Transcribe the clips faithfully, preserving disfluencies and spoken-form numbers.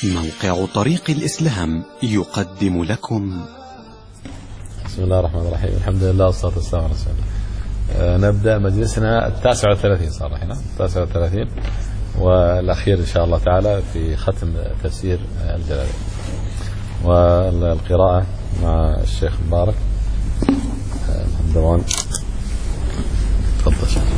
موقع طريق الإسلام يقدم لكم. بسم الله الرحمن الرحيم. الحمد لله والصلاة والسلام على رسول الله. نبدأ مجلسنا التاسع والثلاثين، صار هنا التاسع والثلاثين والأخير إن شاء الله تعالى في ختم تفسير الجلالين، والقراءة مع الشيخ مبارك الحمدوان. تفضل.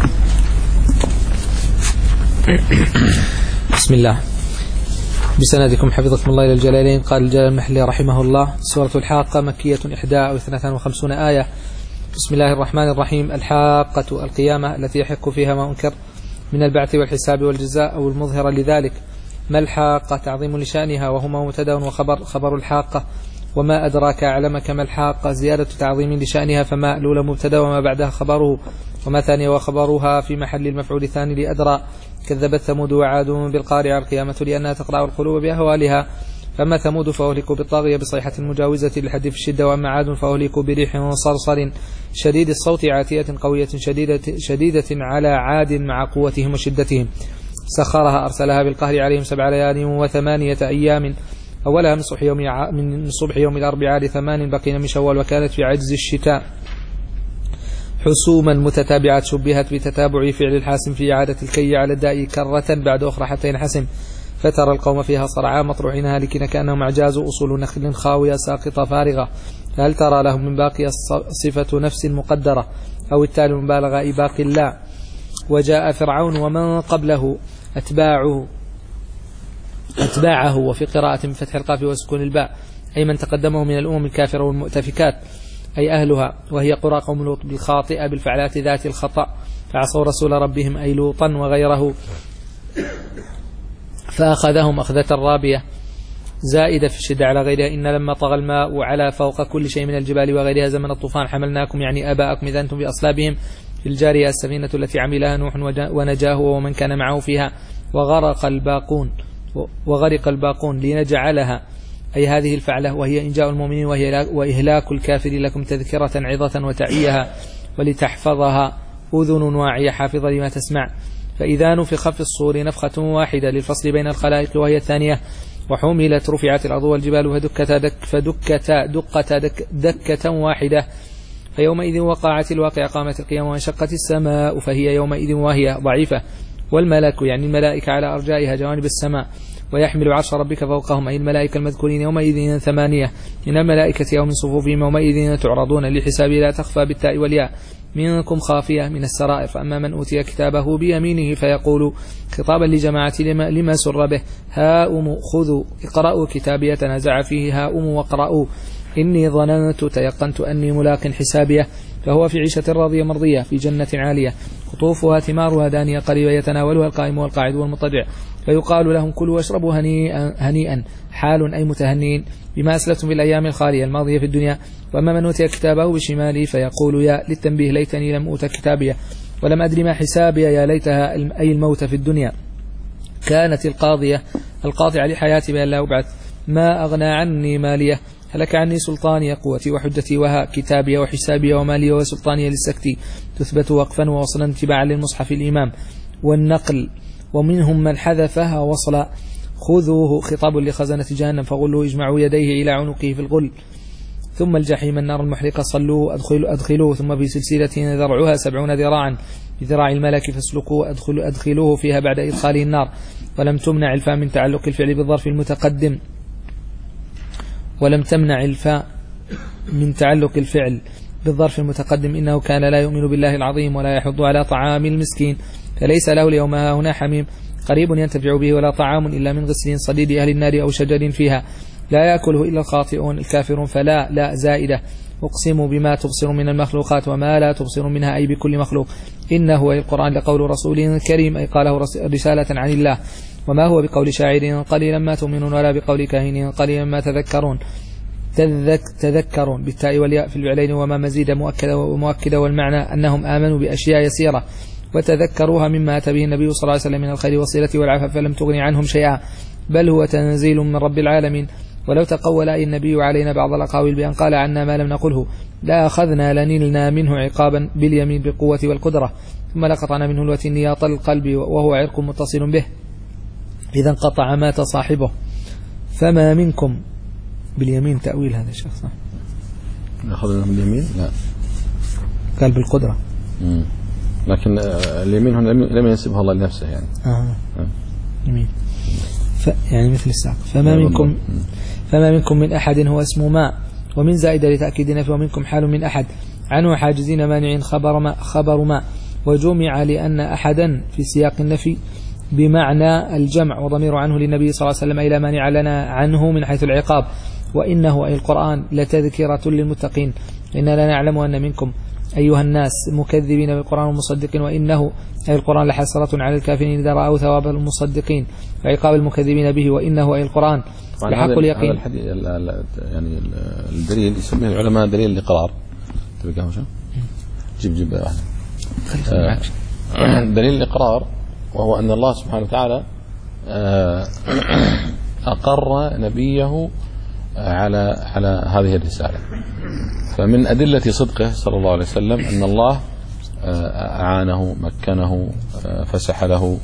بسم الله. بسندكم حفظكم الله إلى الجلالين. قال الجلال المحلي رحمه الله: سورة الحاقة مكية إحدى أو اثنتان وخمسون آية. بسم الله الرحمن الرحيم. الحاقة القيامة التي يحق فيها ما أنكر من البعث والحساب والجزاء أو المظهر لذلك. ما الحاقة؟ تعظيم لشأنها، وهما مبتدأ وخبر. خبر الحاقة وما أدراك أعلمك ما الحاقة زيادة تعظيم لشأنها، فما الأولى مبتدأ وما بعدها خبره، وما ثانية وخبرها في محل المفعول الثاني لأدرى. كذبت ثمود وعاد بالقارعة القيامة لأنها تقرع القلوب بأهوالها. فأما ثمود فأهلكوا بالطاغية بصيحة مجاوزة للحد في الشدة، وأما عاد فأهلكوا بريح صرصر شديد الصوت عاتية قوية شديدة, شديدة على عاد مع قوتهم وشدتهم. سخرها أرسلها بالقهر عليهم سبع ليال وثمانية أيام، أولها من صبح يوم, من صبح يوم الأربعاء لثمان بقين من شوال، وكانت في عجز الشتاء حسوما متتابعات شبهت بتتابع فعل الحاسم في إعادة الكي على الداء كرة بعد أخرى حتى ينحسم. فترى القوم فيها صرعا مطروحين هالكين كأنهم أعجاز أصول نخل خاوية ساقطة فارغة. هل ترى لهم من باقية؟ صفة نفس مقدرة أو التالي مبالغة أي باقي لا. وجاء فرعون ومن قبله أتباعه أتباعه وفي قراءة بفتح القاف وسكون الباء أي من تقدمه من الأمم الكافرة والمؤتفكات أي أهلها، وهي قرى قوم لوط بالخاطئة بالفعلات ذات الخطأ، فعصوا رسول ربهم أي لوطا وغيره فأخذهم أخذة رابية زائدة في الشدة على غيرها. إن لما طغى الماء على فوق كل شيء من الجبال وغيرها زمن الطوفان حملناكم يعني آباءكم إذا أنتم بأصلابهم في الجارية السفينة التي عملها نوح ونجاه ومن كان معه فيها، وغرق الباقون وغرق الباقون لنجعلها أي هذه الفعلة وهي إنجاء المؤمنين وإهلاك الكافر لكم تذكرة عظة وتعيها ولتحفظها أذن واعية حافظة لما تسمع. فإذا نفخ في الصور نفخة واحدة للفصل بين الخلائق وهي الثانية، وحملت رفعت الأرض والجبال فدكتا دك فدكتا دقة دك دكة واحدة، فيومئذ وقعت الواقع قامت القيامة وانشقت السماء فهي يومئذ واهية ضعيفة. والملك يعني الملائكة على أرجائها جوانب السماء، ويحمل عرش ربك فوقهم أي الملائكة المذكورين يومئذ ثمانية من الملائكة أو من صفوفهم يومئذ تعرضون لحساب لا تخفى بالتاء والياء منكم خافية من السرائر. فأما من أوتي كتابه بيمينه فيقول خطابا لجماعة لما, لما سر به هاؤم خذوا اقرأوا كتابي تنازع فيه هاؤم واقرأوا إني ظننت تيقنت أني ملاق حسابيه، فهو في عيشة راضية مرضية في جنة عالية قطوفها ثمارها دانية قريبة يتناولها القائم والقاعد والمضطجع، فيقال لهم كلوا واشربوا هنيئا, هنيئا حال أي متهنين بما أسلفتم في الأيام الخالية الماضية في الدنيا. وأما من أوتي كتابه بشماله فيقول يا للتنبيه ليتني لم أوت كتابيه ولم أدري ما حسابي يا ليتها أي الموت في الدنيا كانت القاضية القاطعة لحياتي بأن لا أبعث ما أغنى عني مالية هلك عني سلطاني قوتي وحجتي وها كتابي وحسابي ومالي وسلطاني للسكتي تثبت وقفا ووصلا اتباعا للمصحف الإمام والنقل. ومنهم من حذفها وصلا خذوه خطاب لخزنة جهنم فغلوا اجمعوا يديه إلى عنقه في الغل ثم الجحيم النار المحرقة صلوه أدخلوا أدخلوه ثم في سلسلة ذرعها سبعون ذراعا بذراع الملك فاسلكوه أدخلوا أدخلوه فيها بعد إدخاله النار. ولم تمنع الفاء من تعلق الفعل بالظرف المتقدم ولم تمنع الفاء من تعلق الفعل بالظرف المتقدم إنه كان لا يؤمن بالله العظيم ولا يحض على طعام المسكين فليس له اليوم هنا حميم قريب ينتفع به ولا طعام إلا من غسل صديد أهل النار أو شجر فيها لا يأكله إلا الخاطئون الكافرون فلا لا زائدة. أقسم بما تبصر من المخلوقات وما لا تبصر منها أي بكل مخلوق إنه أي القرآن لقول رسول كريم أي قاله رسالة عن الله وما هو بقول شاعر قليلا ما تؤمنون ولا بقول كاهن قليلا ما تذكرون تذك تذكرون بالتاء والياء في الفعلين وما مزيد مؤكدة ومؤكدة والمعنى أنهم آمنوا بأشياء يسيرة وتذكروها مما أتى به النبي صلى الله عليه وسلم من الخير والصلة والعفاف فلم تغني عنهم شيئا بل هو تنزيل من رب العالمين. ولو تقول أي النبي علينا بعض الأقاويل بأن قال عنا ما لم نقله لا أخذنا لنلنا منه عقابا باليمين بالقوة والقدرة ثم لقطعنا منه الوتين نياط القلب وهو عرق متصل به إذا انقطع مات صاحبه فما منكم باليمين تأويل هذا الشخص نأخذ من اليمين لا قال بالقدرة مم. لكن اليمين هنا لم ينسبها الله لنفسه يعني آه. آه. يمين ف... يعني مثل الساق فما منكم فما منكم من أحد هو اسم ما ومن زائدة لتأكيد نفي ومنكم حال من أحد عنه حاجزين مانعين خبر ما خبر ما وجمع لأن أحدا في سياق النفي بمعنى الجمع وضمير عنه للنبي صلى الله عليه وسلم إلى مانع لنا عنه من حيث العقاب وإنه أي القرآن لتذكرة للمتقين إننا لا نعلم أن منكم أيها الناس مكذبين بالقرآن ومصدقين وإنه أي القرآن لحسرة على الكافرين إذا رأوا ثواب المصدقين وعقاب المكذبين به وإنه أي القرآن لحق اليقين. هذا الحديث يعني الدليل يسميه العلماء دليل الإقرار. تبقى شو؟ جيب جيب واحد. آه دليل الإقرار وهو أن الله سبحانه وتعالى آه أقر نبيه على على هذه الرسالة. فمن أدلة صدقه صلى الله عليه وسلم أن الله أعانه مكنه فسح له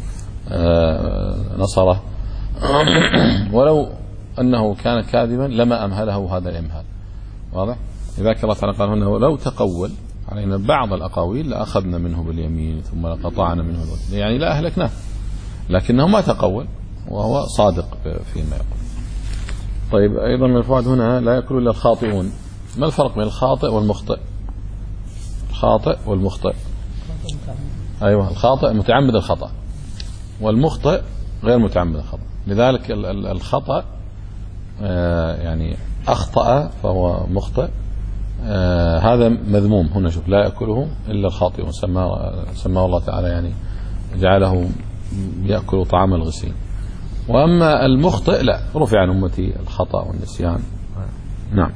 نصره ولو أنه كان كاذبا لما أمهله هذا الإمهال. واضح؟ لذلك الله تعالى قال هنا ولو تقول علينا بعض الأقاويل لأخذنا منه باليمين ثم لقطعنا منه الوتين يعني لا أهلكناه لكنه ما تقول وهو صادق فيما يقول. طيب أيضا من الفوائد هنا لا يأكل إلا الخاطئون. ما الفرق بين الخاطئ والمخطئ؟ الخاطئ والمخطئ أيوة الخاطئ متعمد الخطأ والمخطئ غير متعمد الخطأ. لذلك الخطأ يعني أخطأ فهو مخطئ هذا مذموم. هنا شوف لا يأكله إلا الخاطئون سماه سماه الله تعالى يعني جعله يأكل طعام الغسيل. وأما المخطئ لا رفع عن أمتي الخطأ والنسيان. نعم.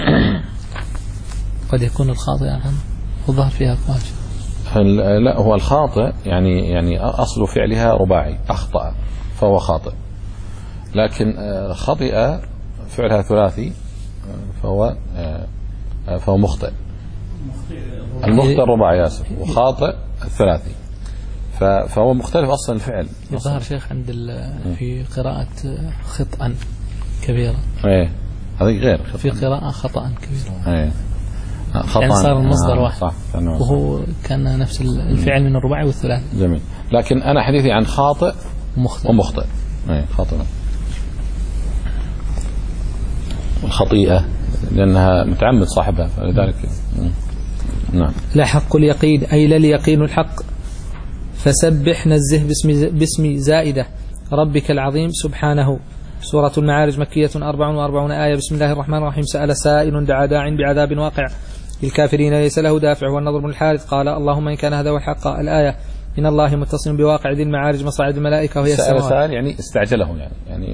قد يكون الخاطئ عن وظهر فيها أقوال. لا هو الخاطئ يعني يعني أصل فعلها رباعي أخطأ فهو خاطئ لكن خطئ فعلها ثلاثي فهو فهو مخطئ. المخطئ الرباعي ياسر وخاطئ الثلاثي فهو مختلف أصلا الفعل. يظهر شيخ عند في قراءة خطأ كبيرة. ايه هذه غير في قراءة خطأ كبيرة. ايه خطأ يعني صار المصدر آه واحد صح وهو كان نفس الفعل من الرباعي والثلاثي. جميل. لكن أنا حديثي عن خاطئ ومخطئ ومخطئ. ايه خاطئ الخطيئة لأنها متعمد صاحبها فلذلك نعم. لا حق اليقين أي لا اليقين الحق فسبح نزه باسم, باسم زائدة ربك العظيم سبحانه. سورة المعارج مكية أربع وأربعون آية. بسم الله الرحمن الرحيم. سأل سائل دعا داع بعذاب واقع للكافرين ليس له دافع. والنضر بن الحارث قال اللهم إن كان هذا هو الحق الآية إن الله متصل بواقع ذي المعارج مصاعد الملائكة وهي السماوات. سأل سائل يعني استعجله يعني يعني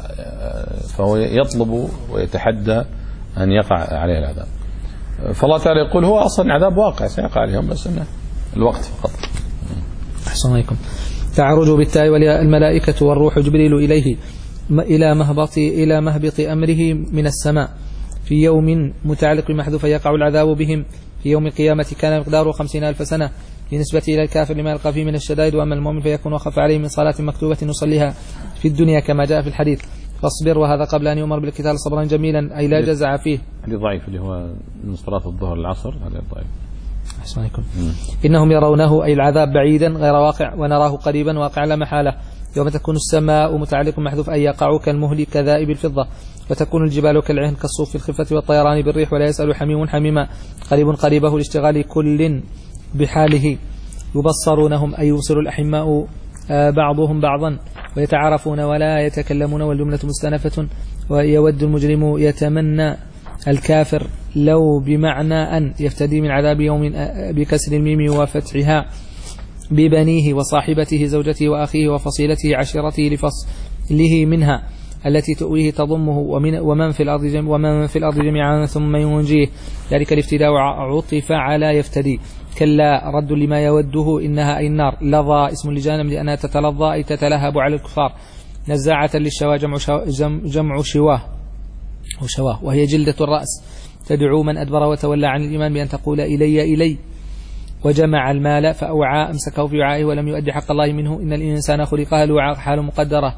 فهو يطلب ويتحدى أن يقع عليه العذاب. فالله تعالى يقول هو أصلا عذاب واقع سيقع عليهم بس إنه الوقت فقط. أحسن عليكم. تعرج بالتاء والملائكة والروح جبريل إليه إلى مهبط إلى مهبط أمره من السماء في يوم متعلق بمحذوف يقع العذاب بهم في يوم القيامة كان مقداره خمسين ألف سنة بالنسبة إلى الكافر لما يلقى فيه من الشدائد. وأما المؤمن فيكون وخف عليه من صلاة مكتوبة نصليها في الدنيا كما جاء في الحديث فاصبر وهذا قبل أن يؤمر بالقتال صبرا جميلا أي لا جزع فيه. هذا ضعيف اللي هو من صلاة الظهر العصر هذا ضعيف. أحسن عليكم. إنهم يرونه أي العذاب بعيدا غير واقع ونراه قريبا واقع لا محالة يوم تكون السماء متعلق محذوف أي يقع كالمهل كذائب الفضة وتكون الجبال كالعهن كالصوف في الخفة والطيران بالريح ولا يسأل حميم حميما قريب قريبه لاشتغال كل بحاله. يبصرونهم أي يبصر الأحماء بعضهم بعضا ويتعارفون ولا يتكلمون والجملة مستأنفة. ويود المجرم يتمنى الكافر لو بمعنى أن يفتدي من عذاب يوم بكسر الميم وفتحها ببنيه وصاحبته زوجته وأخيه وفصيلته عشيرته لفصله منها التي تؤويه تضمه ومن ومن في الأرض جميعا ومن في الأرض جميعا ثم ينجيه. ذلك الافتداء عطف على يفتدي. كلا رد لما يوده إنها أي النار. لظى اسم لجانم لأنها تتلظى أي تتلهب على الكفار. نزاعة للشواه جمع, شو جمع شواه وشواه وهي جلدة الرأس تدعو من أدبر وتولى عن الإيمان بأن تقول إلي إلي. وجمع المال فأوعى أمسكه في وعائه ولم يؤدي حق الله منه إن الإنسان خلق هلوعا حال مقدرة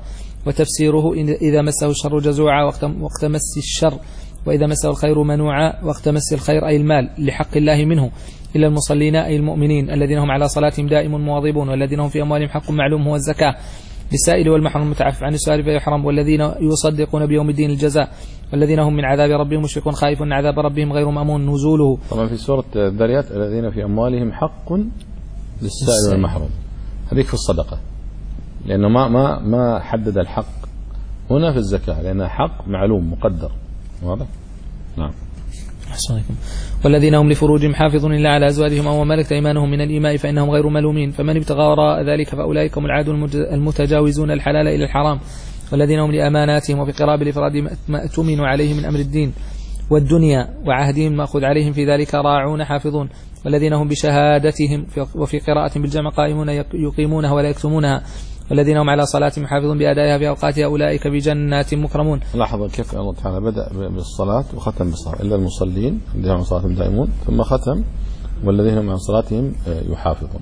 وتفسيره إذا مسه الشر جزوعا وقت مس الشر، وإذا مسه الخير منوعا وقت مس الخير أي المال لحق الله منه، إلا المصلين أي المؤمنين الذين هم على صلاتهم دائم مواظبون، والذين هم في أموالهم حق معلوم هو الزكاة للسائل والمحروم المتعفف عن السؤال فيحرم، والذين يصدقون بيوم الدين الجزاء، والذين هم من عذاب ربهم مشفقون خائفون عذاب ربهم غير مأمون نزوله. طبعا في سورة الذريات الذين في أموالهم حق للسائل والمحروم، هذيك في الصدقة، لأنه ما ما ما حدد الحق هنا في الزكاة لأنها حق معلوم مقدر. واضح؟ نعم. أحسنكم. والذين هم لفروجهم حافظون إلا على أزواجهم أو ملكت أيمانهم من الإيماء فإنهم غير ملومين، فمن ابتغى وراء ذلك فأولئك هم العادوا المتجاوزون الحلال إلى الحرام، والذين هم لأماناتهم وفي قراءة بالإفراد ما اؤتمنوا عليه من أمر الدين والدنيا وعهدهم مأخذ عليهم في ذلك راعون حافظون، والذين هم بشهادتهم وفي قراءة بالجمع قائمون يقيمونها ولا يكتمونها، والذين هم على صلاتهم حافظون بأدائها في أوقاتها أولئك بجنات مكرمون. لاحظ كيف الله تعالى بدأ بالصلاة وختم بالصلاة، إلا المصلين الذين هم على صلاتهم دائمون، ثم ختم والذين هم على صلاتهم يحافظون.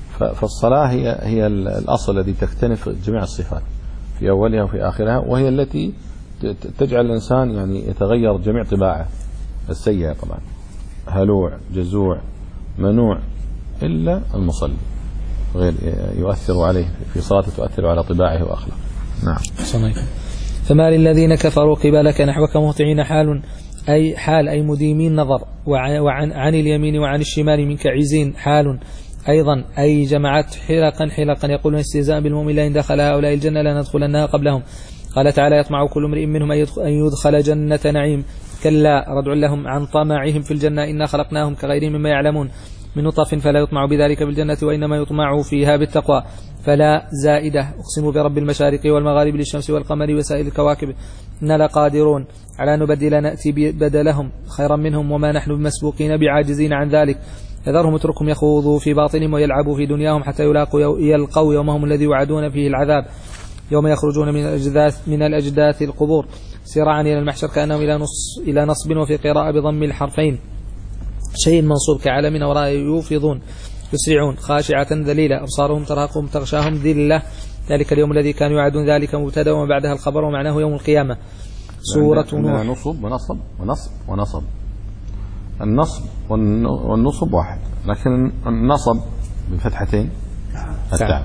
فالصلاة هي هي الأصل الذي تكتنف جميع الصفات في أولها وفي آخرها، وهي التي تجعل الإنسان يعني يتغير جميع طباعه السيئة، طبعا هلوع جزوع منوع، إلا المصلي غير يؤثر عليه في صلاته، تؤثر على طباعه وأخلاقه. نعم. صنعك. فما للذين كفروا قبلك نحوك مهطعين حال أي حال أي مديمين نظر، وعن عن اليمين وعن الشمال منك عزين حال أيضا أي جمعت حلقا حلقا يقولون استهزاء بالمؤمن لئن دخل هؤلاء الجنة لندخلنها قبلهم. قال تعالى يطمع كل امرئ منهم أن يدخل جنة نعيم كلا ردع لهم عن طمعهم في الجنة إنا خلقناهم كغيرهم مما يعلمون من نطف فلا يطمع بذلك بالجنة وإنما يطمع فيها بالتقوى. فلا زائدة أقسم برب المشارق والمغارب للشمس والقمر وسائر الكواكب إنا لقادرون على أن نبدل نأتي بدلهم خيرا منهم وما نحن بمسبوقين بعاجزين عن ذلك. فذرهم اتركهم يخوضوا في باطنهم ويلعبوا في دنياهم حتى يلاقوا يلقوا يومهم الذي يوعدون فيه العذاب يوم يخرجون من الأجداث من الأجداث القبور سراعا إلى المحشر كأنهم إلى نص إلى نصب وفي قراءة بضم الحرفين شيء منصوب كعلم وراء يوفضون يسرعون خاشعة ذليلة أبصارهم ترهقهم تغشاهم ذلة ذلك اليوم الذي كانوا يعدون ذلك مبتدا وبعدها الخبر ومعناه يوم القيامة. سورة نوح. نصب ونصب ونصب ونصب النصب والنصب واحد، لكن النصب بفتحتين التعب.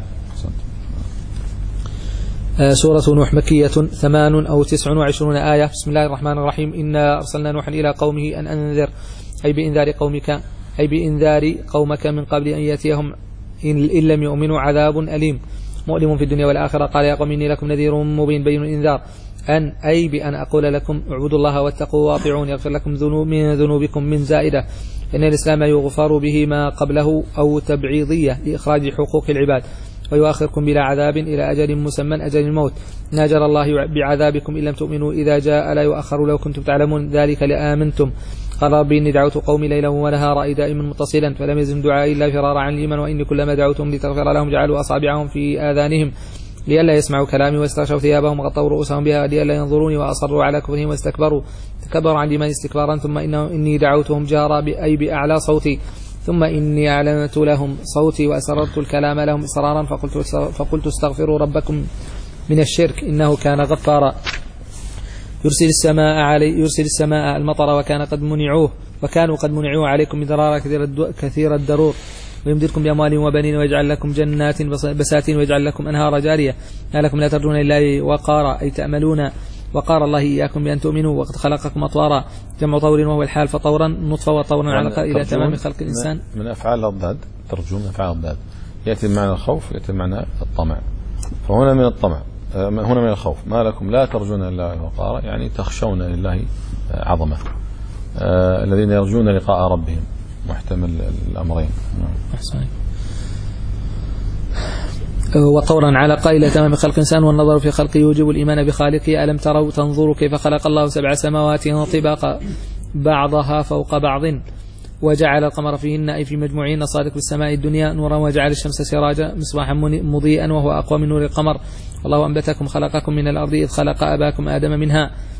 سورة نوح مكية ثمان أو تسع وعشرون آية. بسم الله الرحمن الرحيم. إنا أرسلنا نوحا إلى قومه أن أنذر أي بإنذار قومك أي بإنذار قومك من قبل أن يأتيهم إن لم يؤمنوا عذاب أليم مؤلم في الدنيا والآخرة. قال يا قوم إني لكم نذير مبين بين الإنذار أن أي بأن أقول لكم اعبدوا الله واتقوا واطيعون يغفر لكم ذنوب من ذنوبكم من زائدة إن الإسلام يغفر به ما قبله أو تبعيضية لإخراج حقوق العباد ويؤخركم بلا عذاب إلى أجل مسمى أجل الموت إن أجل الله بعذابكم إن لم تؤمنوا إذا جاء لا يؤخر لو كنتم تعلمون ذلك لآمنتم. قال ربي إني دعوت قومي ليلا ونهارا دائما متصلا فلم يزم دعائي إلا فرارا عن الإيمان وإني كلما دعوتهم لتغفر لهم جعلوا أصابعهم في آذانهم لئلا يسمعوا كلامي واستغشوا ثيابهم وغطوا رؤوسهم بها لئلا ينظروني وأصروا على كفرهم واستكبروا تكبروا عن الإيمان استكبارا ثم إنه إني دعوتهم جهرا أي بأعلى صوتي ثم إني أعلنت لهم صوتي وأسررت الكلام لهم إصرارا فقلت, فقلت استغفروا ربكم من الشرك إنه كان غفارا يرسل السماء علي يرسل السماء المطر وكان قد منعوه وكانوا قد منعوه عليكم مدرارا كثير الدرور ويمددكم بأموال وبنين ويجعل لكم جنات بساتين ويجعل لكم أنهار جارية ما لكم لا ترجون إلا وقارا أي تأملون وقار الله إياكم بأن تؤمنوا وقد خلقكم أطوارا جمع طور وهو الحال فطورا نطفة وطورا علقة إلى تمام خلق الإنسان. من أفعال الضاد ترجون أفعال الضاد يأتي بمعنى الخوف يأتي بمعنى الطمع فهنا من الطمع هنا من الخوف ما لكم لا ترجون لله وقارا يعني تخشون لله عظمة آه الذين يرجون لقاء ربهم محتمل الأمرين. أحسن. وطورا على إلى تمام خلق الإنسان والنظر في خلقه يوجب الإيمان بخالقه ألم تروا تنظروا كيف خلق الله سبع سماوات طباقا بعضها فوق بعض وجعل القمر فيهن أي في مجموعين صادق بالسماء الدنيا نورا وجعل الشمس سراجا مصباحا مضيئا وهو أقوى من نور القمر والله أنبتكم خلقكم من الأرض إذ خلق أباكم آدم منها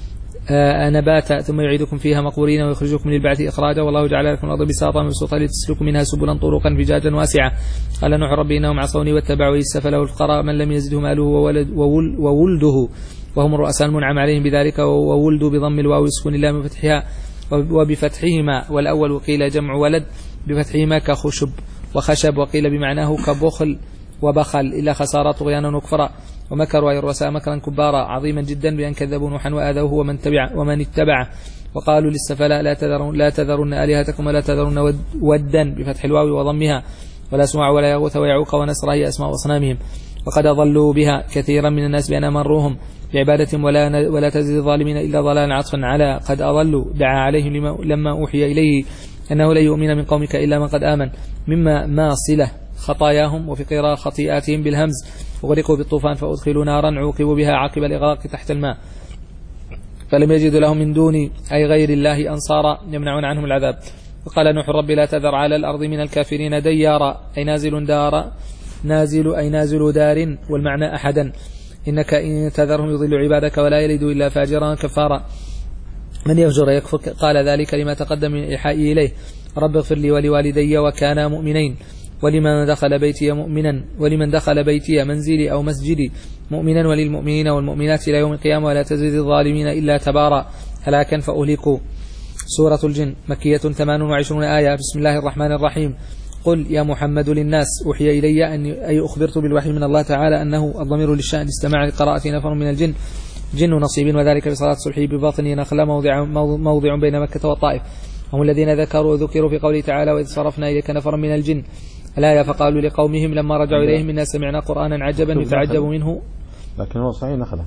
نباتا ثم يعيدكم فيها مقبورين ويخرجكم للبعث إخراجا والله جعل لكم الأرض بساطا مبسوطا لتسلكوا منها سبلا طرقا فجاجا واسعة. قال نوح ربي إنهم عصوني واتبعوا إسف له الفقراء من لم يزده ماله وولد وول وولده وهم الرؤساء المنعم عليهم بذلك وولدوا بضم الواو وسكون اللام وفتحها وبفتحهما والأول وقيل جمع ولد بفتحهما كخشب وخشب وقيل بمعناه كبخل وبخل إلا خسارة طغيانا وكفرا ومكروا أي الرؤساء مكرا كبارا عظيما جدا بأن كذبوا نوحا وآذوه ومن تبع ومن اتبعه وقالوا للسفلاء لا تذرون لا تذرن آلهتكم ولا تذرن ودا بفتح الواو وضمها ولا سمع ولا يغوث ويعوق ونسر هي أسماء أصنامهم وقد ضلوا بها كثيرا من الناس بأن أمروهم بعبادتهم ولا ولا تزيد الظالمين إلا ضلالا عطفا على قد أضلوا. دعا عليهم لما أوحي إليه أنه لن يؤمن من قومك إلا من قد آمن مما ما صلة خطاياهم وفي قراءة خطيئاتهم بالهمز وغرقوا بالطوفان فأدخلوا نارا عوقبوا بها عقب الإغراق تحت الماء فلم يجدوا لهم من دون أي غير الله أنصارا يمنعون عنهم العذاب. وقال نوح رب لا تذر على الأرض من الكافرين ديارا أي نازل دار نازل أي نازل دار والمعنى أحدا إنك إن تذرهم يضل عبادك ولا يلد إلا فاجرا كفارا من يفجر يكفر. قال ذلك لما تقدم من إيحائي إليه رب اغفر لي ولوالدي وكانا مؤمنين ولمن دخل بيتي مؤمنا ولمن دخل بيتي منزلي أو مسجدي مؤمنا وللمؤمنين والمؤمنات إلى يوم القيامة ولا تزيد الظالمين إلا تبارا هلاكا فأهلكوا. سورة الجن مكية ثمان وعشرون آية. بسم الله الرحمن الرحيم. قل يا محمد للناس أوحي إلي أن أي أخبرت بالوحي من الله تعالى أنه الضمير للشأن استمع لقراءة نفر من الجن جن نصيب وذلك بصلاة الصبح بباطن نخلة موضع, موضع بين مكة والطائف هم الذين ذكروا ذكروا في قوله تعالى وإذ صرفنا إليك نفرا من الجن الآية فقالوا لقومهم لما رجعوا إليهم إنا سمعنا قرآنا عجبا يتعجب منه لكن هو صحيح نخلة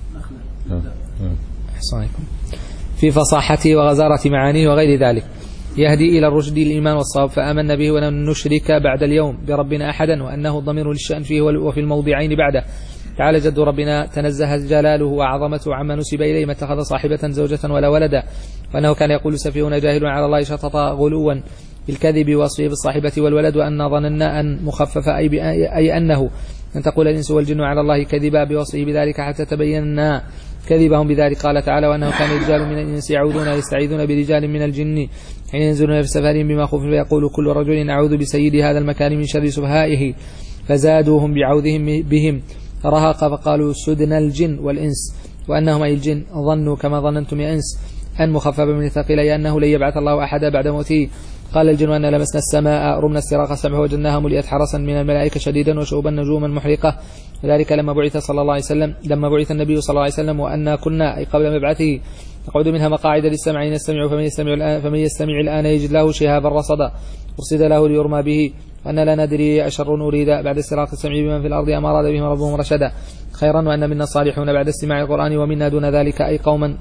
أحسنكم في فصاحته وغزارة معانيه وغير ذلك يهدي إلى الرشد الإيمان والصواب فآمنا به ولن نشرك بعد اليوم بربنا أحدا وأنه الضمير للشأن فيه وفي الموضعين بعده. تعالى جد ربنا تنزه جلاله وعظمته عما نسب إليه ما اتخذ صاحبة زوجة ولا ولدا وأنه كان يقول سفيهنا جاهل على الله شططا غلوا بالكذب وصفه بالصاحبة والولد وأن ظننا أن مخفف أي, أي أنه أن تقول الإنس والجن على الله كذبا بوصفه بذلك حتى تبينا كذبهم بذلك. قال تعالى وأنه كان رجال من الإنس يعودون يستعيذون برجال من الجن حين ينزلون في سفرهم بما خفف فيقول كل رجل أعوذ بسيد هذا المكان من شر سفهائه فزادوهم بعوذهم بهم رهق فقالوا سدنا الجن والإنس وأنهم أي الجن ظنوا كما ظننتم يا إنس أن مخفف من الثقيل أي أنه لن يبعث الله أحدا بعد موته. قال الجن أن لمسنا السماء رمنا استراق السمع وجدناها ملئت حرسا من الملائكة شديدا وشعوبا نجوما محرقة وذلك لما بعث صلى الله عليه وسلم لما بعث النبي صلى الله عليه وسلم وأن كنا أي قبل مبعثه نقعد منها مقاعد للسمع نستمع فمن يستمع الآن فمن يستمع الآن يجد له شهابا رصدا أرصد له ليرمى به وأن لا ندري أشر أريد بعد استراق السمع بمن في الأرض أم أراد بهم ربهم رشدا خيرا وأن منا الصالحون بعد استماع القرآن ومنا دون ذلك أي قوما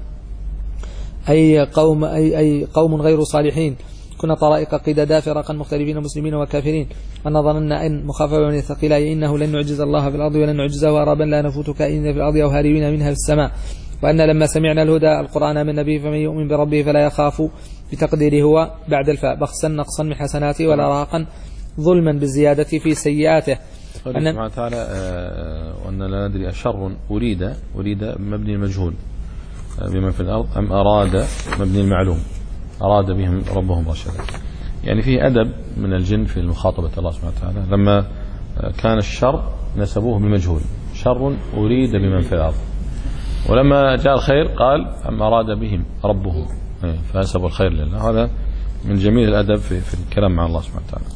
أي قوم أي, أي قوم غير صالحين كنا طرائق قددا فرقا مختلفين مسلمين وكافرين وأن ظننا أن مخافة من الثقيل إنه لن نعجز الله في الأرض ولن نعجزه هربا لا نفوت كائن في الأرض أو هاربين منها في السماء. وأن لما سمعنا الهدى القرآن من نبيه فمن يؤمن بربه فلا يخاف بتقديره هو بعد الفاء بخسا نقصا من حسناته ولا راقا ظلما بالزيادة في سيئاته. قال سبحانه وتعالى وأن لا ندري أشر أريد أريد مبني المجهول بمن في الأرض أم أراد مبني المعلوم أراد بهم ربهم رشدا يعني فيه أدب من الجن في مخاطبة الله سبحانه وتعالى لما كان الشر نسبوه بمجهول شر أريد بمن في الأرض ولما جاء الخير قال أم أراد بهم ربهم فنسبوا الخير لله. هذا من جميل الأدب في, في الكلام مع الله سبحانه وتعالى.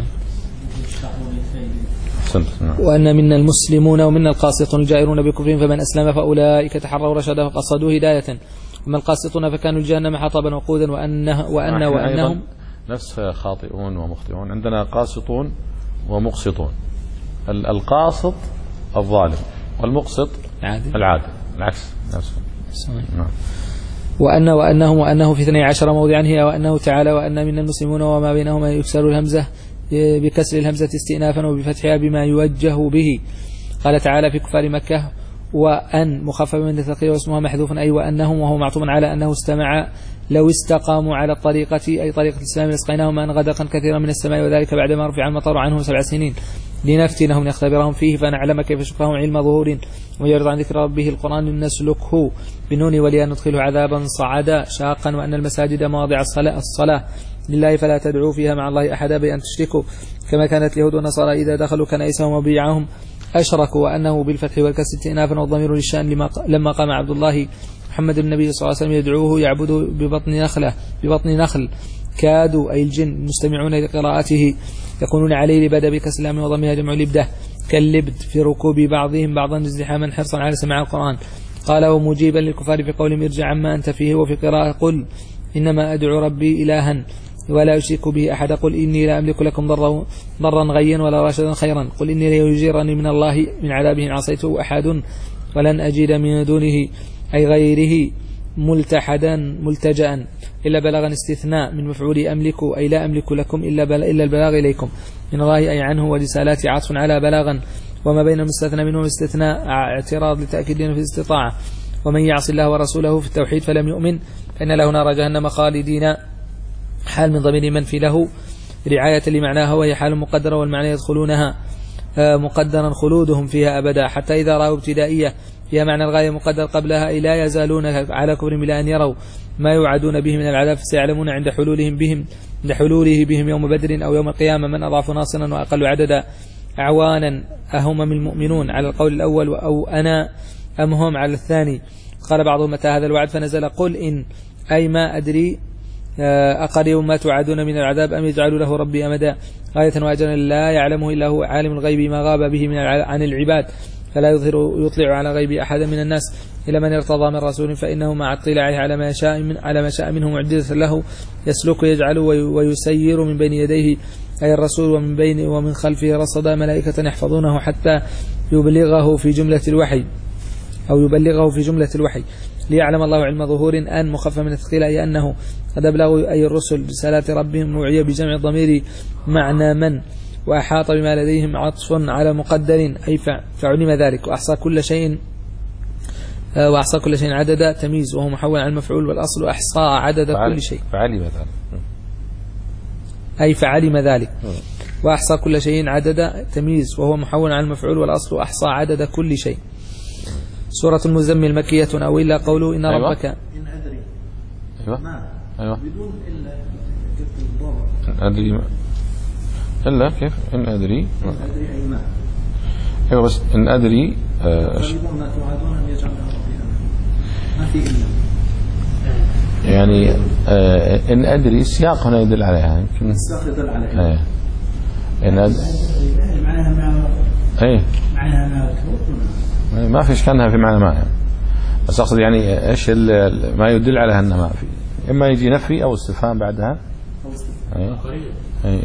وأن منا المسلمون ومنا القاسطون الجائرون بكفرهم فمن أسلم فأولئك تحروا رشدا وقصدوا هداية ومن القاسطون فكانوا الجهنم حطبا وقودا وأنه وأن وأنهم نفس خاطئون ومخطئون. عندنا قاسطون ومقسطون. القاسط الظالم والمقسط العادل العادل العكس نفسه. نعم. وأن وأنهم وأنه في اثني عشر موضعا هي وأنه تعالى وأن من المسلمون وما بينهما يكسر الهمزة بكسر الهمزة استئنافا وبفتحها بما يوجه به. قال تعالى في كفار مكة وأن مخفف من الثقيل واسمها محذوف أي وأنهم وهو معطوف على أنه استمع لو استقاموا على الطريقة أي طريقة الإسلام لسقيناهم ماء غدقا كثيرا من السماء وذلك بعدما رفع المطر عنهم سبع سنين لنفتنهم لنختبرهم فيه فنعلم كيف شكرهم علم ظهور ويرضى عن ذكر ربه القرآن نسلكه بالنون وليا ندخله عذابا صعدا شاقا وأن المساجد مواضع الصلاة, الصلاة لله فلا تدعوا فيها مع الله أحدا بأن تشركوا كما كانت اليهود والنصارى إذا دخلوا كنائسهم وبيعهم أشركوا وأنه بالفتح والكسر استئنافا والضمير للشأن لما قام عبد الله محمد النبي صلى الله عليه وسلم يدعوه يعبد ببطن نخلة ببطن نخل كادوا أي الجن المستمعون لقراءته يكونون عليه لبدا بكسلام وضمها جمع لبده كاللبد في ركوب بعضهم بعضا ازدحاما حرصا على سماع القرآن. قال ومجيبا للكفار في قولهم ارجع عما أنت فيه وفي قراءة قل إنما أدعو ربي إلها ولا أشرك به أحد قل إني لا أملك لكم ضرا ضرا غيا ولا راشدا خيرا قل إني لا يجيرني من الله من عذابه عصيته أحد ولن أجد من دونه أي غيره ملتحدا ملتجأ إلا بلغا استثناء من مفعول أملك أي لا أملك لكم إلا, بل إلا البلاغ إليكم من الله أي عنه ورسالات عطف على بلاغا وما بين المستثنى منه استثناء اعتراض لتأكيد في الاستطاعة ومن يعص الله ورسوله في التوحيد فلم يؤمن فإن له نار جهنم خالدين حال من ضمير من في له رعاية لمعناها وهي حال مقدرة والمعنى يدخلونها مقدرا خلودهم فيها أبدا حتى إذا رأوا ابتدائية فيها معنى الغاية مقدر قبلها أي لا يزالون على كفر بلا أن يروا ما يوعدون به من العذاب فسيعلمون عند حلولهم بهم عند حلوله بهم يوم بدر أو يوم القيامة من أضعف ناصرا وأقل عددا أعوانا أهم من المؤمنون على القول الأول أو أنا أم هم على الثاني. قال بعضهم متى هذا الوعد فنزل قل إن أي ما أدري أقرب ما توعدون من العذاب أم يجعل له ربي أمدا غاية وأجرا لا يعلمه إلا هو عالم الغيب ما غاب به من عن العباد فلا يظهر يطلع على غيب أحد من الناس إلا من ارتضى من رسول فإنه مع اطلاعه على ما شاء من على ما شاء منه معجزة له يسلك يجعل ويسير من بين يديه أي الرسول ومن بين ومن خلفه رصدا ملائكة يحفظونه حتى يبلغه في جملة الوحي أو يبلغه في جملة الوحي ليعلم الله علم ظهور أن مخفف من الثقيل أي أنه قد أبلغوا أي الرسل برسالات ربهم نوعية بجمع الضمير معنى من وأحاط بما لديهم عطف على مقدر أي فعلم ذلك وأحصى كل شيء وأحصى كل شيء عددا تمييز وهو محول عن المفعول والأصل أحصى عدد كل شيء فعلم ذلك أي فعلم ذلك وأحصى كل شيء عددا تمييز وهو محول عن المفعول والأصل أحصى عدد كل شيء. سورة المزمل مكية أو إلا قوله إن أيوة. ربك أيوة أيوة بدون إلا أدري ما إلا كيف إن أدري إن أدري أي ما أيوة بس إن أدري آه ما توعدون أن يجعل ما في إلا يعني آه إن أدري السياق هنا يدل عليها يمكن السياق يدل عليها إيه إن أدري معناها ما إيه معناها ما ما فيش كانها في معنى ما يعني. بس أقصد يعني إيش ما يدل عليها أنها ما في إما يجي نفي أو استفهام بعدها أي أي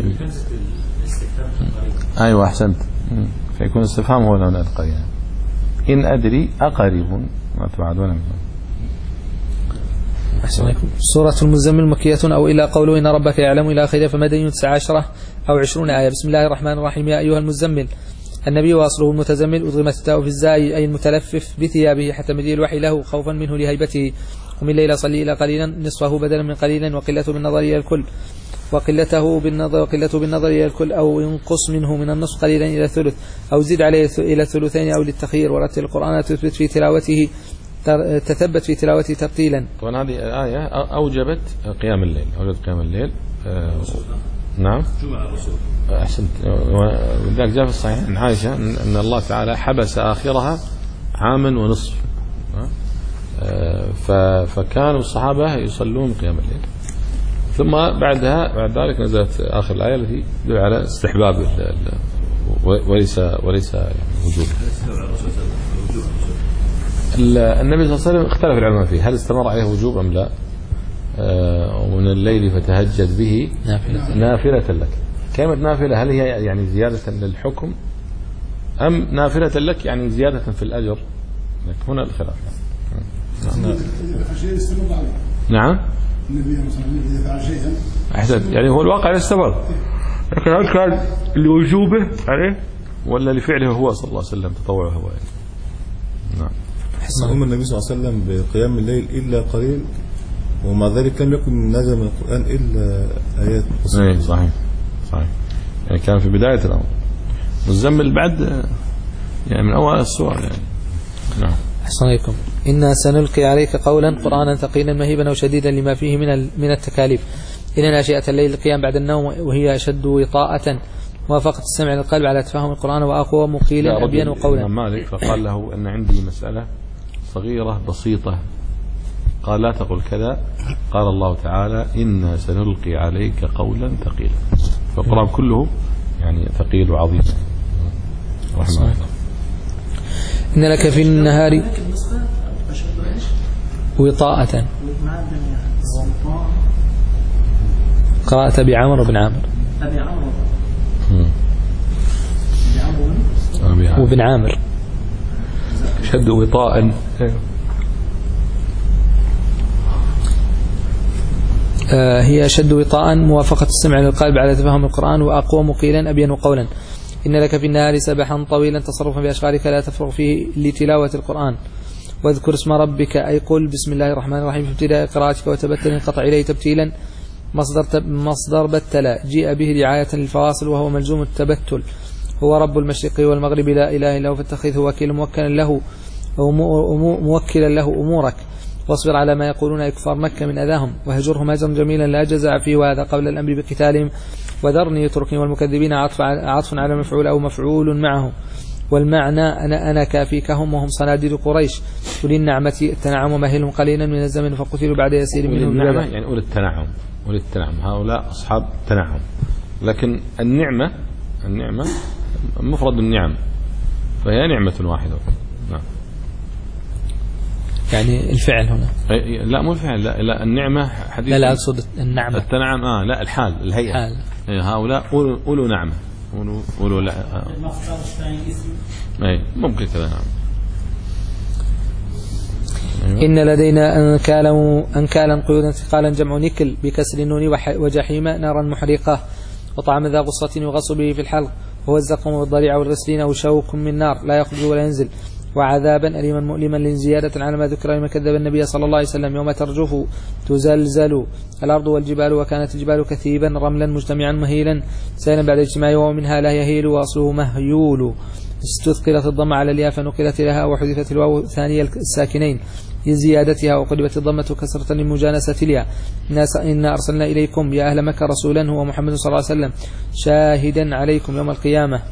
أيوة أحسنت فيكون استفهام هو لون القرية إن أدري أقرب ما توعدون منه. سورة المزمل مكية أو إلا قوله إن ربك يعلم إلى آخره فمدني تسع عشرة أو عشرون آية. بسم الله الرحمن الرحيم يا أيها المزمل النبي وأصله المتزمل أضغمت التاء في الزاي أي المتلفف بثيابه حتى مجيء الوحي له خوفا منه لهيبته ومن الليل صلي إلى قليلا نصفه بدلا من قليلا وقلته بالنظر إلى الكل وقلته بالنظر وقلته بالنظر إلى الكل أو ينقص منه من النصف قليلا إلى الثلث أو زد عليه إلى الثلثين أو للتخيير ورتل القرآن تثبت في تلاوته تثبت في تلاوته ترتيلا. طبعا هذه الآية أوجبت قيام الليل أوجبت قيام الليل آه نعم أحسنت ولذلك جاء في الصحيح عن عائشة أن الله تعالى حبس آخرها عاما ونصف فكانوا الصحابة يصلون قيام الليل ثم بعدها بعد ذلك نزلت آخر الآية التي تدل على استحباب وليس وليس وجوب. النبي صلى الله عليه وسلم اختلف العلماء فيه هل استمر عليه وجوب أم لا. ومن الليل فتهجد به نافلة, نافلة لك. كلمة نافلة هل هي يعني زيادة للحكم أم نافلة لك يعني زيادة في الأجر؟ هنا الخلاف. نعم أحسن يعني هو الواقع استمر لكن هل كان لوجوبه عليه ولا لفعله هو صلى الله عليه وسلم تطوعه هو يعني. نعم أم النبي صلى الله عليه وسلم بقيام الليل إلا قليل ومع ذلك لم يكن نزل من القرآن إلا آيات بسيطة. صحيح صحيح يعني كان في بداية الأمر مزمل بعد يعني من أول السور يعني. نعم. أحسن عليكم. إنا سنلقي عليك قولا قرآنا ثقيلا مهيبا وشديدا لما فيه من من التكاليف. إن ناشئة الليل القيام بعد النوم وهي أشد وطاءة موافقة السمع للقلب على تفاهم القرآن وأقوى مقيلا أبين وقولا. مالك فقال له أن عندي مسألة صغيرة بسيطة. قال لا تقل كذا. قال الله تعالى إنا سنلقي عليك قولا ثقيلا. فالقرآن كله يعني ثقيل وعظيم. رحمه الله. إن لك في النهار وطاءة. قرأت بعمر وبن عامر وبن عامر شد وطاء. آه هي أشد وطاء موافقة السمع للقلب على تفهم القرآن وأقوى مقيلا أبين قولا. إن لك في النهار سبحا طويلا تصرفا بأشغالك لا تفرغ فيه لتلاوة القرآن. واذكر اسم ربك أي قل بسم الله الرحمن الرحيم في ابتداء قراءتك وتبتل انقطع إليه تبتيلا. مصدر مصدر بتلا جيء به رعاية للفواصل وهو ملزوم التبتل. هو رب المشرق والمغرب لا إله إلا هو فاتخذه وكيلا موكلا له موكلا له أمورك. واصبر على ما يقولون كفار مكة من أذاهم وهجرهم هجرا جميلا لا جزع فيه وهذا قبل الأمر بقتالهم. وذرني يتركني والمكذبين عطف عطف على مفعول أو مفعول معه. والمعنى أنا أنا كافيكهم وهم صناديد قريش أولي النعمة التنعم ومهلهم قليلا من الزمن فقتلوا بعد يسير منهم النعمة يعني أولي التنعم أولي التنعم هؤلاء أصحاب التنعم. لكن النعمة النعمة مفرد النعم فهي نعمة واحدة. نعم. يعني الفعل هنا لا مو الفعل لا, لا النعمة حديث لا لا أقصد النعمة التنعم آه لا الحال الهيئة حال. هؤلاء أولو نعمة أولو أولو لا أي ممكن كذا. نعم. إن لدينا أنكالا أنكالا قيودا ثقالا جمع نكل بكسر النون وجحيم نارا محرقة وطعم ذا غصة يغص به في الحلق وهو الزقوم والضريع والغسلين وشوك من نار لا يخرج ولا ينزل. وعذابا أليما مؤلما لزيادة على ما ذكر لما كذب النبي صلى الله عليه وسلم يوم ترجف تزلزل الأرض والجبال وكانت الجبال كثيبا رملا مجتمعا مهيلا سائلا بعد اجتماعه ومنها لا يهيل وأصله مهيول. استثقلت الضم على الياء فنقلت لها وحذفت الواو ثانية الساكنين لزيادتها وقلبت الضمة كسرة لمجانسة الياء. إنا أرسلنا إليكم يا أهل مكة رسولا هو محمد صلى الله عليه وسلم شاهدا عليكم يوم القيامة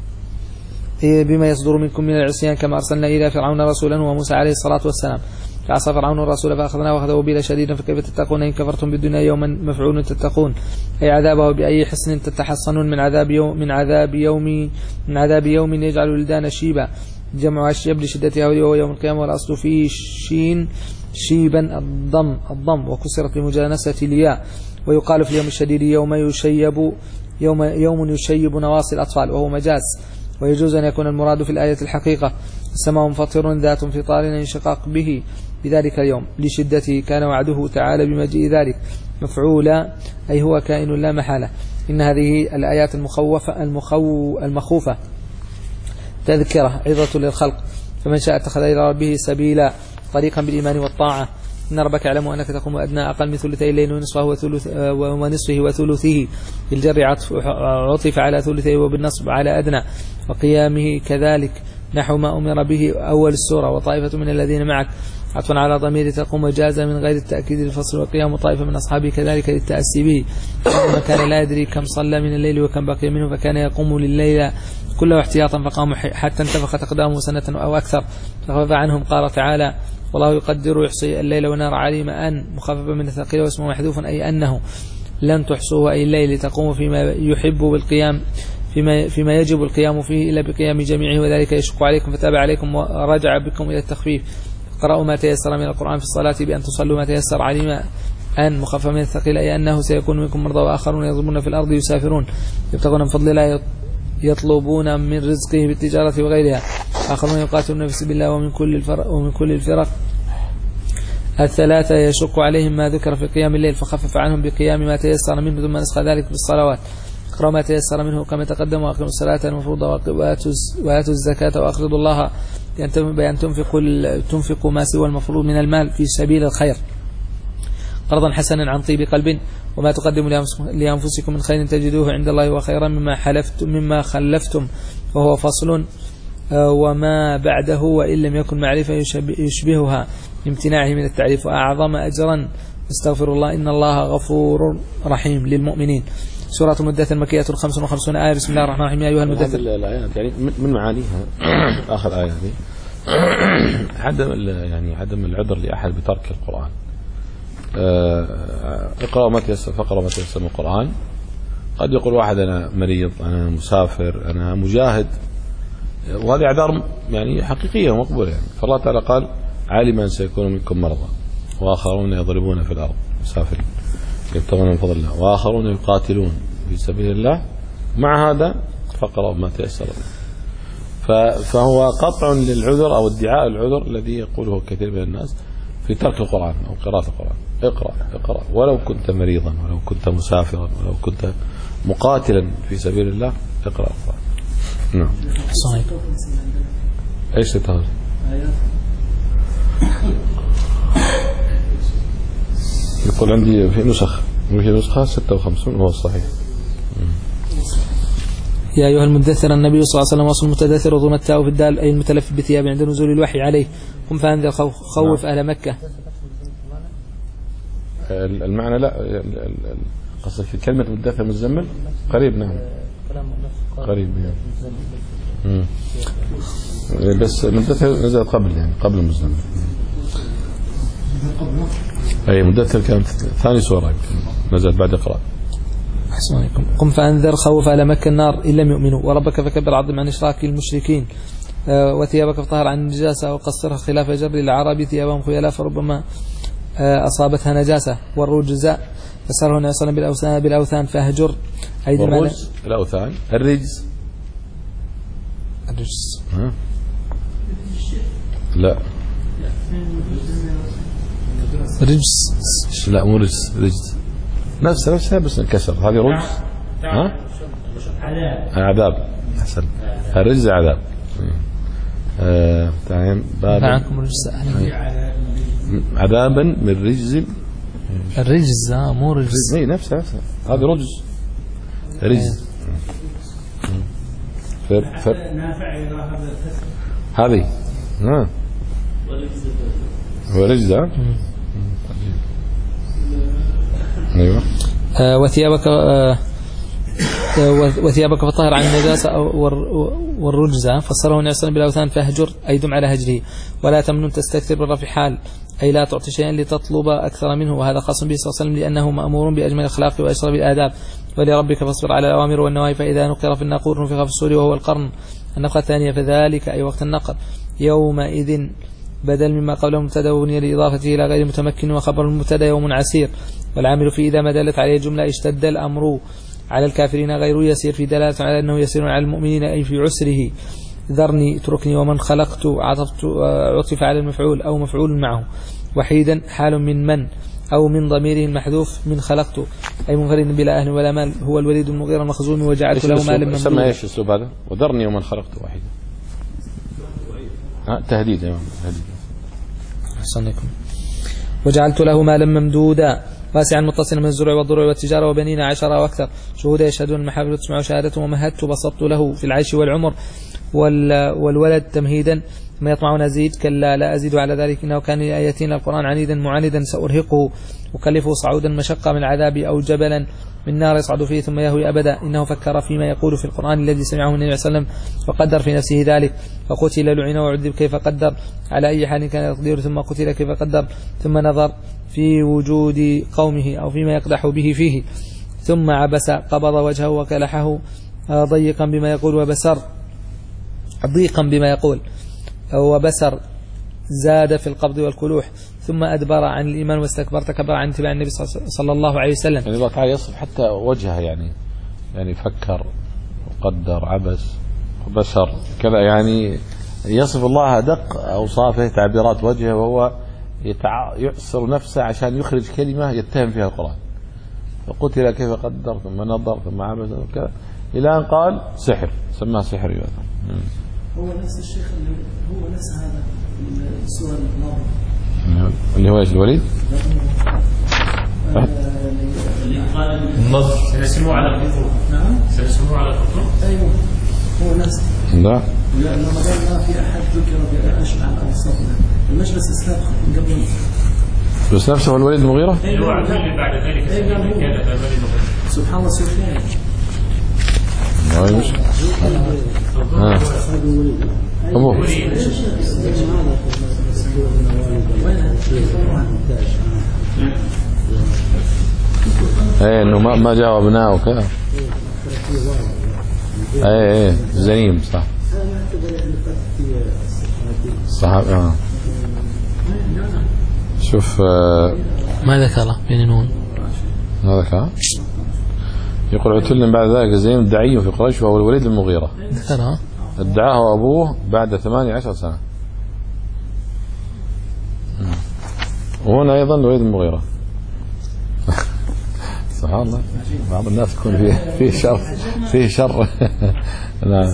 بما يصدر منكم من العصيان كما أرسلنا إلى فرعون رسولا وموسى عليه الصلاة والسلام فعصى فرعون الرسول فأخذناه وأخذه وبيلا شديدا فكيف تتقون إن كفرتم بالدنيا يوما مفعول تتقون أي عذابه بأي حسن تتحصنون من عذاب يوم من عذاب يوم من عذاب يوم يجعل الولدان شيبا جمع الشيب لشدتها وهو يوم القيامة والأصل فيه شين شيبا الضم الضم وكسرت لمجانسة الياء. ويقال في اليوم الشديد يوم يشيب يوم يوم يشيب نواصي الأطفال وهو مجاز. ويجوز أن يكون المراد في الآية الحقيقة السماء منفطر ذات انفطار انشقاق به بذلك اليوم لشدته كان وعده تعالى بمجيء ذلك مفعولا أي هو كائن لا محالة. إن هذه الآيات المخوفة المخو المخوفة تذكرة عظة للخلق فمن شاء اتخذ إلى ربه سبيلا طريقا بالإيمان والطاعة. إن ربك يعلم أنك تقوم أدنى أقل من ثلثي الليل ونصفه وثلث ونصفه وثلثه بالجر عطف على ثلثه وبالنصب على أدنى وقيامه كذلك نحو ما أمر به أول السورة. وطائفة من الذين معك عطفا على ضمير تقوم وجازا من غير التأكيد الفصل وقيام طائفة من أصحابه كذلك للتأسي به ثم كان لا يدري كم صلى من الليل وكم بقي منه فكان يقوم لليل كله احتياطا فقاموا حتى انتفخت أقدامه سنة أو أكثر فخفف عنهم. قال تعالى والله يقدر يحصي الليل والنهار علم أن مخفف من الثقيل واسمه محذوف أي أنه لن تحصوه أي الليل تقوم فيما يحب بالقيام فيما, فيما يجب القيام فيه إلا بقيام جميعه وذلك يشق عليكم فتاب عليكم ورجع بكم إلى التخفيف. قرأوا ما تيسر من القرآن في الصلاة بأن تصلوا ما تيسر علم أن مخفف من الثقيل أي أنه سيكون منكم مرضى وآخرون يضربون في الأرض يسافرون يبتغون من فضل الله يطلبون من رزقه بالتجارة وغيرها آخرون يقاتلون في سبيل الله ومن كل الفرق ومن كل الفرق الثلاثة يشق عليهم ما ذكر في قيام الليل فخفف عنهم بقيام ما تيسر منه ثم نسخ ذلك بالصلوات. اقرأوا ما تيسر منه كما تقدم وأقيموا الصلاة المفروضة وآتوا الزكاة وأقرضوا الله بأن تنفقوا تنفقوا ما سوى المفروض من المال في سبيل الخير. قرضا حسنا عن طيب قلب وما تقدموا لأنفسكم من خير تجدوه عند الله وخيرا مما حلفتم مما خلفتم وهو فصل وما بعده وإن لم يكن معرفة يشبهها امتناعه من التعريف وأعظم أجرا استغفر الله إن الله غفور رحيم للمؤمنين. سورة المدثر مكية خمس وخمسون آية. بسم الله الرحمن الرحيم. يا أيها المدثر. الآيات يعني من معانيها آخر آية هذه عدم يعني عدم العذر لأحد بترك القرآن. اقرأ ما تيسر فقرأ ما تيسر من القرآن. قد يقول واحد أنا مريض أنا مسافر أنا مجاهد وهذه أعذار يعني حقيقية ومقبولة يعني. فالله تعالى قال عالما سيكون منكم مرضى وآخرون يضربون في الأرض مسافرين يبتغون من فضل الله وآخرون يقاتلون في سبيل الله مع هذا فقرأ ما تيسر. فهو قطع للعذر أو ادعاء العذر الذي يقوله كثير من الناس في ترك القرآن أو قراءة القرآن. اقرأ اقرأ ولو كنت مريضا ولو كنت مسافرا ولو كنت مقاتلا في سبيل الله اقرأ القرآن. نعم. صحيح. ايش تتهاجم؟ يقول عندي في نسخ وفي نسخة ستة وخمسين وهو الصحيح. يا أيها المدثر النبي صلى الله عليه وسلم وصل المتدثر وضم التاء في الدال أي المتلف بثياب عند نزول الوحي عليه. قم فأنذر خوف أهل مكة. المعنى لا قصد في كلمة مدثر مزمل قريب. نعم قريب يعني. بس مدثر نزل قبل يعني قبل المزمل. أي مدثر كانت ثاني سورة نزل بعد قراءة. أحسن عليكم. قم فأنذر خوف أهل مكة النار إن لم يؤمنوا وربك فكبر عظم عن إشراك المشركين وثيابك فطهر عن النجاسة وقصرها خلاف جر العرب ثيابهم خيلاء فربما أصابتها نجاسة والرجزاء فسره النبي صلى الله عليه وسلم بالأوثان فهجر أيدي الرجز الأوثان الرجز الرجز ها لا رجز لا مو رجز رجز نفس نفسها بس انكسر هذه رجز ها عذاب أحسن الرجز عذاب آه تمام عنكم رجز عذابا من رجز الرجز اه مو رجز اي نفسها نفسها هذه رجز رجز فر فر هذه ها ورجز ها ايوه آه وثيابك آه وثيابك فطهر عن النجاسة والرجز فسره النبي صلى الله عليه وسلم بالأوثان فاهجر أي دم على هجره ولا تمنن تستكثر بالرفع حال أي لا تعطي شيئا لتطلب أكثر منه وهذا خاص به صلى الله عليه وسلم لأنه مأمور بأجمل الأخلاق وأشرف الآداب ولربك فاصبر على الأوامر والنواهي فإذا نقر في الناقور نفخ في الصور وهو القرن النفخة الثانية فذلك أي وقت النقر يومئذ بدل مما قبله مبتدا وبني لإضافته إلى غير متمكن وخبر المبتدا يوم عسير والعامل في إذا ما دلت عليه جملة اشتد الأمر على الكافرين غير يسير في دلالة على أنه يسير على المؤمنين أي في عسره ذرني اتركني ومن خلقت عطفت عطف على المفعول أو مفعول معه وحيدا حال من من أو من ضميره المحذوف من خلقت أي منفرد بلا أهل ولا مال هو الوليد المغير المخزوم وجعلت له مالا ممدودا. سمى ايش الاسلوب هذا؟ وذرني ومن خلقت وحيدا. ها تهديد يا تهديد. أحسنكم. وجعلت له مالا ممدودا واسعا متصلا من الزرع والضروع والتجارة وبنينا عشرة وأكثر شهودا يشهدون المحافل تسمع شهادته ومهدت وبسطت له في العيش والعمر والولد تمهيدا ما يطمعون أزيد كلا لا أزيد على ذلك إنه كان لآياتنا القرآن عنيدا معاندا سأرهقه وكلفه صعودا مشقة من العذاب أو جبلا من نار يصعد فيه ثم يهوي أبدا إنه فكر فيما يقول في القرآن الذي سمعه النبي صلى الله عليه وسلم وقدر في نفسه ذلك فقتل لعن وعذب كيف قدر على أي حال كان يقدر ثم قتل كيف قدر ثم نظر في وجود قومه أو فيما يقدح به فيه ثم عبس قبض وجهه وكلحه ضيقا بما يقول وبسر ضيقا بما يقول وبسر زاد في القبض والكلوح ثم أدبر عن الإيمان واستكبر تكبر عن اتباع النبي صلى الله عليه وسلم. يعني الله تعالى يصف حتى وجهه يعني يعني فكر وقدر عبس وبشر كذا يعني يصف الله أدق أوصافه تعبيرات وجهه وهو يعصر نفسه عشان يخرج كلمة يتهم فيها القرآن فقتل كيف قدر ثم نظر ثم عبس وكذا إلى أن قال سحر سماه سحر يؤثر. هو نفس الشيخ اللي هو نفس هذا السورة الماضية اللي هو ايش الوليد النص سنسموه على الكفر. نعم سنسموه على الكفر. ايوه هو نفسه. لا لأن رمضان ما في أحد ذكر بأشبع الأوصاف. المجلس السابق من قبل. بس نفسه هو الوليد المغيرة؟ أيوة بعد ذلك سبحان الله سبحانه. ما مش. ها. أبوه. ايه انه ما ما جاء ابنائه كذا. ايه ايه زنيم صح. الصحابي اه شوف آه ما ذكره بين نون ما ذكر يقول عتل بعد ذلك زنيم الدعي في قريش وهو الوليد المغيرة ذكرها ادعاه أبوه بعد ثمانية عشر سنة. وهنا أيضا الوليد المغيرة. سبحان الله بعض الناس يكون فيه فيه شر فيه شر. نعم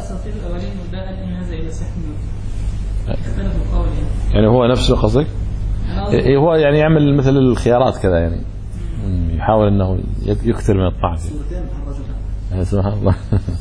يعني هو نفسه قصدك هو يعني يعمل مثل الخيارات كذا يعني يحاول انه يكثر من الطعن. سبحان الله.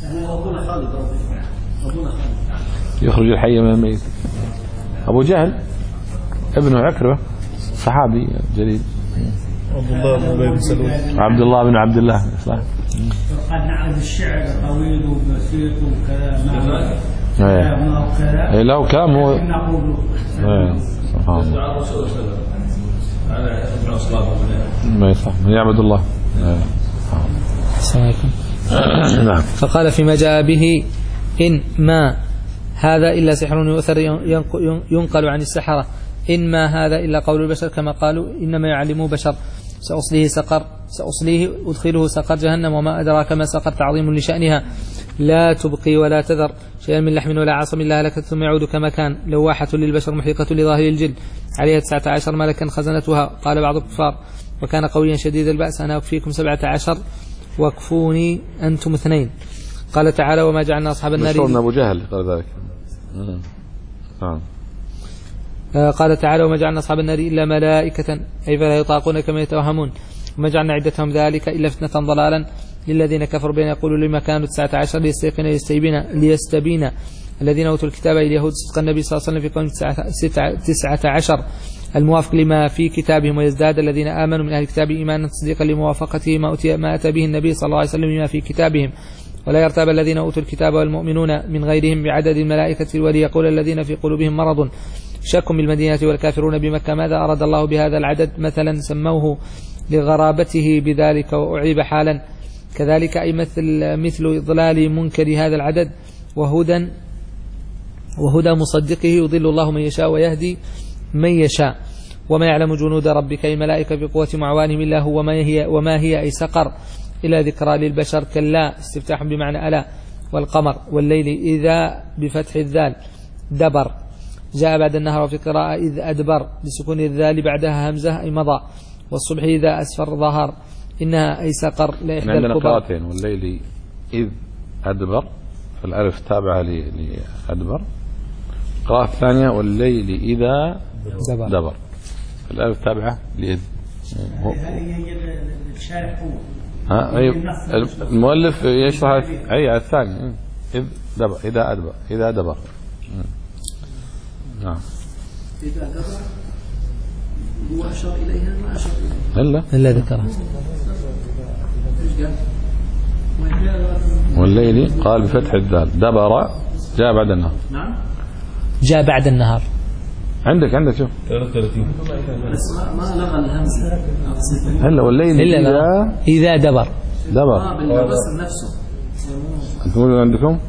يخرج الحي من الميت. ابو جهل ابنه عكرمة صحابي جليل. عبد الله بن سلول. عبد الله بن عبد الله صح. قد نعرف الشعر طويل وبسيط وكلام ايه له كلام هو ايه سبحان الله. ما يصح من يعبد الله. السلام عليكم. نعم. فقال فيما جاء به إن ما هذا إلا سحر يؤثر ينقل عن السحرة إن ما هذا إلا قول البشر كما قالوا إنما يعلمه بشر سأصليه سقر سأصليه أدخله سقر جهنم وما أدراك ما سقر تعظيم لشأنها لا تبقي ولا تذر شيئا من لحم ولا عصم إلا هلكت ثم يعود كما كان لواحة للبشر محرقة لظاهر الجلد عليها تسعة عشر ملكا خزنتها. قال بعض الكفار وكان قويا شديد البأس أنا أكفيكم سبعة عشر واكفوني أنتم اثنين. قال تعالى وما جعلنا أصحاب النار مشهور أبو جهل قال ذلك. نعم. قال تعالى وما جعلنا أصحاب النار إلا ملائكة أي فلا يطاقون كما يتوهمون وما جعلنا عدتهم ذلك إلا فتنة ضلالا للذين كفروا بين يقولوا لما كانوا تسعة عشر ليستيقن ليستبين, ليستبين الذين أوتوا الكتاب اليهود صدق النبي صلى الله عليه وسلم في قوم تسعة عشر الموافق لما في كتابهم ويزداد الذين آمنوا من أهل الكتاب إيمانا تصديقا لموافقته ما, ما أتى به النبي صلى الله عليه وسلم بما في كتابهم ولا يرتاب الذين أوتوا الكتاب والمؤمنون من غيرهم بعدد الملائكة وليقول الذين في قلوبهم مرض شك بالمدينة والكافرون بمكة ماذا أراد الله بهذا العدد مثلا سموه لغرابته بذلك وأعيب حالا كذلك أي مثل, مثل إضلال منكر هذا العدد وهدى وهدى مصدقه يضل الله من يشاء ويهدي من يشاء وما يعلم جنود ربك الملائكة بقوة معوانهم إلا هو وما هي, وما هي أي سقر إلا ذكرى للبشر كلا استفتاح بمعنى ألا والقمر والليل إذا بفتح الذال دبر جاء بعد النهر وفي قراءة إذ أدبر بسكون الذال بعدها همزة أي مضى والصبح إذا أسفر ظهر إنها أي سقر لا إحدى عندنا الكبر. قراءتين والليل إذ أدبر فالألف تابعة لأدبر. قراءة الثانية والليل إذا دبر, دبر. الألف تابعة لإذ. هذه هي الشارح هو ها أي المؤلف يشرح أي الثاني إذ دبر إذا أدبر إذا دبر. نعم. إذا دبر هو أشار إليها ما أشار إليها إلا إلا ذكرها والليل قال بفتح الدال دبر جاء بعد النهار. نعم جاء بعد النهار عندك عندك شوف بس ما لغى الهمزة هلا والليل إلا إذا إذا دبر دبر بالبصر نفسه تقولون عندكم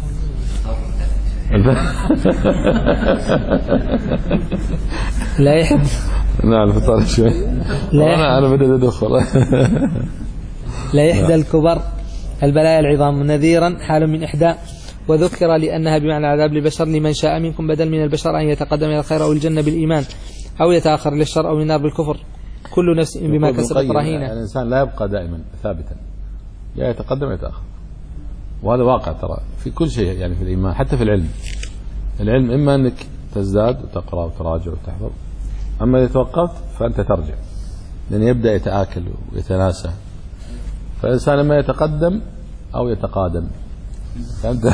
لا يحد نعم الفطار شوي لا أنا أنا بدأت أدخل لا يحدى الكبر البلايا العظام نذيرا حال من إحدى وذكر لأنها بمعنى عذاب لبشر لمن شاء منكم بدل من البشر أن يتقدم إلى الخير أو الجنة بالإيمان أو يتأخر للشر أو النار بالكفر كل نفس بما كسبت رهينة. الإنسان لا يبقى دائما ثابتا يا يتقدم يتأخر وهذا واقع ترى في كل شيء يعني في الإيمان حتى في العلم. العلم إما أنك تزداد وتقرأ وتراجع وتحفظ أما إذا توقفت فأنت ترجع لأن يبدأ يتآكل ويتناسى. فالإنسان لما يتقدم أو يتقادم فأنت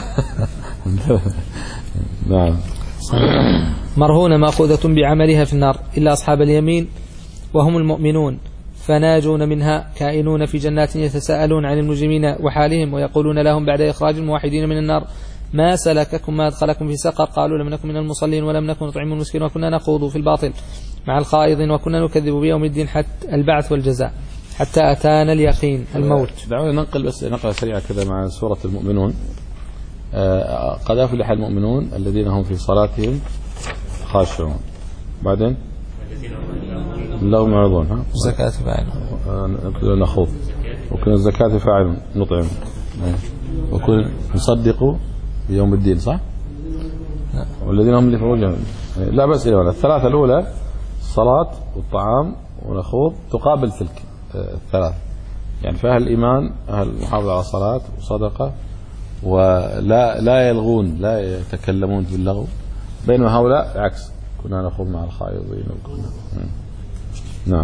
نعم. مرهونة مأخوذة بعملها في النار إلا أصحاب اليمين وهم المؤمنون فناجون منها كائنون في جنات يتساءلون عن المجرمين وحالهم ويقولون لهم بعد إخراج الموحدين من النار ما سلككم ما أدخلكم في سقر قالوا لم نكن من المصلين ولم نكن نطعم المسكين وكنا نخوض في الباطل مع الخائضين وكنا نكذب بيوم الدين حتى البعث والجزاء حتى أتانا اليقين الموت. دعونا ننقل بس نقرأ سريعة كذا مع سورة المؤمنون. آه قد أفلح المؤمنون الذين هم في صلاتهم خاشعون. بعدين لهم معرضون ها الزكاة فاعلون نخوض وكنا الزكاة فاعلون نطعم وكنا نصدق بيوم الدين صح؟ والذين هم لفروجهم لا بس إيه ولا الثلاثة الأولى الصلاة والطعام ونخوض تقابل تلك الثلاث يعني فأهل الإيمان أهل المحافظة على الصلاة وصدقة ولا لا يلغون لا يتكلمون باللغو بينما هؤلاء عكس كنا نخوض مع الخائضين وكنا نعم.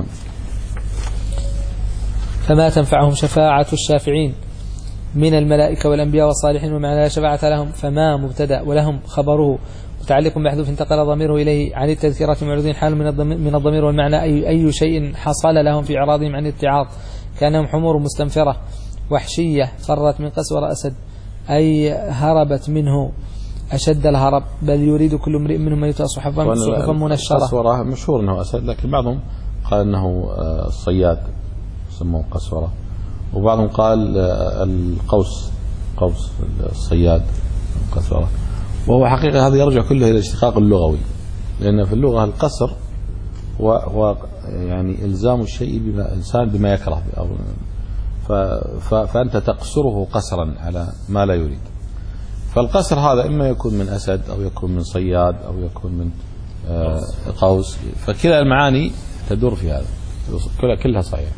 فما تنفعهم شفاعة الشافعين من الملائكة والأنبياء والصالحين ومعنى لا شفاعة لهم فما مبتدأ ولهم خبره متعلق بحذف انتقل ضميره إليه عن التذكرة معرضين حال من الضمير والمعنى أي, أي شيء حصل لهم في إعراضهم عن الاتعاظ كأنهم حمور مستنفرة وحشية فرت من قسور أسد أي هربت منه أشد الهرب بل يريد كل امرئ منهم أن يؤتى صحفا صحفا منشرة. قسورة مشهور أنه أسد لكن بعضهم قال أنه الصياد سموه قسورة وبعضهم قال القوس قوس الصياد قسورة وهو حقيقة هذا يرجع كله إلى الاشتقاق اللغوي لأن في اللغة القصر هو يعني إلزام الشيء بما إنسان بما يكره أو فأنت تقصره قصرا على ما لا يريد. فالقصر هذا إما يكون من أسد أو يكون من صياد أو يكون من قوس فكلا المعاني تدور في هذا كلها صحيح.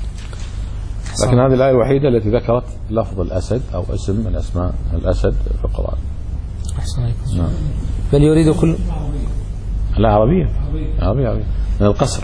لكن هذه الآية الوحيدة التي ذكرت لفظ الأسد أو اسم من أسماء الأسد في القرآن. نعم. بل يريد كل لا عربية عربية عربية من القصر.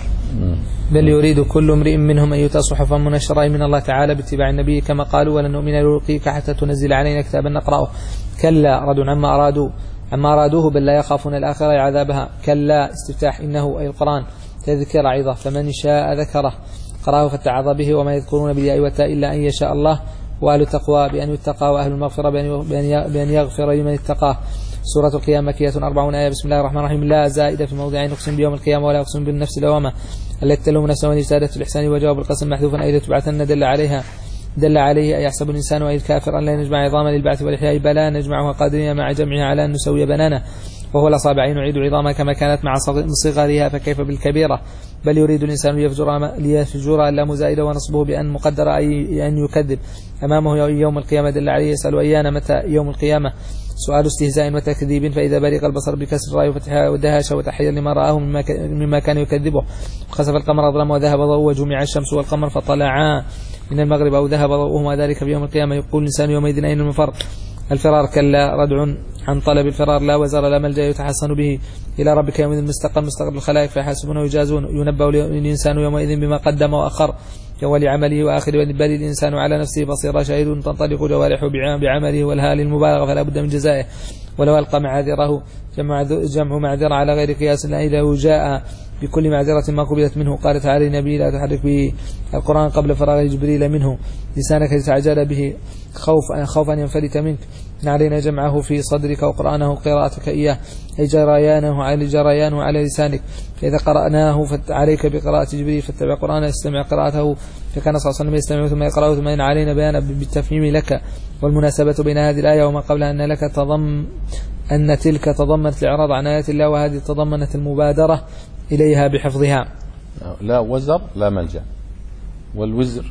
بل يريد كل امرئ منهم أن يؤتى صحفا منشرة من الله تعالى باتباع النبي كما قالوا ولن نؤمن لرقيك حتى تنزل علينا كتابا نقرأه كلا رد عما أرادوا عما أرادوه بل لا يخافون الآخرة عذابها كلا استفتاح إنه أي القرآن تذكر عظة فمن شاء ذكره قرأه فاتعظ به وما يذكرون بالياء والتاء إلا أن يشاء الله وأهل التقوى بأن يتقى وأهل المغفرة بأن يغفر لمن اتقاه. سورة القيامة مكية أربعون آية. بسم الله الرحمن الرحيم. لا زائدة في موضعين أقسم بيوم القيامة ولا أقسم بالنفس اللوامة التي تلوم نفسها وإن اجتهدت الإحسان وجواب القسم محذوفا أي لتبعثن دل عليها دل عليه أي يحسب الإنسان أي الكافر أن لا نجمع عظاما للبعث والإحياء بلا نجمعها قادرين مع جمعها على أن نسوي بنانا وهو الأصابعين نعيد عظامها كما كانت مع صغرها فكيف بالكبيرة بل يريد الإنسان ليفجر ليفجر لا مزائد ونصبه بأن مقدر أي أن يكذب أمامه يوم القيامة دل عليه يسأل أيان متى يوم القيامة سؤال استهزاء وتكذيب فإذا برق البصر بكسر الرأي وفتحها ودهش وتحير لما رآه مما كان يكذبه خسف القمر أظلم وذهب ضوءه وجمع الشمس والقمر فطلعا من المغرب أو ذهب ضوءهما ذلك في يوم القيامة يقول الإنسان يومئذ أين المفر الفرار كلا ردع عن طلب الفرار لا وزر لا ملجأ يتحصن به إلى ربك يومئذ المستقر مستقر الخلائق فيحاسبون ويجازون ينبأ الإنسان يومئذ بما قدم وأخر يولي عمله وآخر بل الإنسان على نفسه بصيرة شهيد تنطلق جوارحه بعمله والهال المبالغة فلا بد من جزائه ولو ألقى معاذره جمع, جمع معذرة على غير قياس إذا جاء بكل معذرة ما قبلت منه قال تعالى النبي لا تحرك به القرآن قبل فراغ جبريل منه لسانك لتعجل به خوف خوفا ينفلت منك إن علينا جمعه في صدرك وقرآنه قراءتك إياه أي جريانه على جريانه على لسانك فإذا قرأناه عليك بقراءة جبريل فاتبع قرآنه استمع قراءته فكان صلى الله عليه وسلم يستمع ثم يقرأه ثم إن علينا بيانا بالتفهيم لك والمناسبة بين هذه الآية وما قبلها أن لك تضم أن تلك تضمنت الإعراض عن آيات الله وهذه تضمنت المبادرة إليها بحفظها. لا وزر لا ملجأ والوزر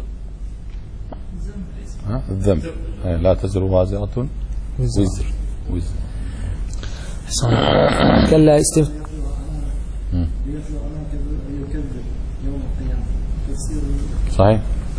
الذنب لا تزر وازرة وزر وزر كلا استف صحيح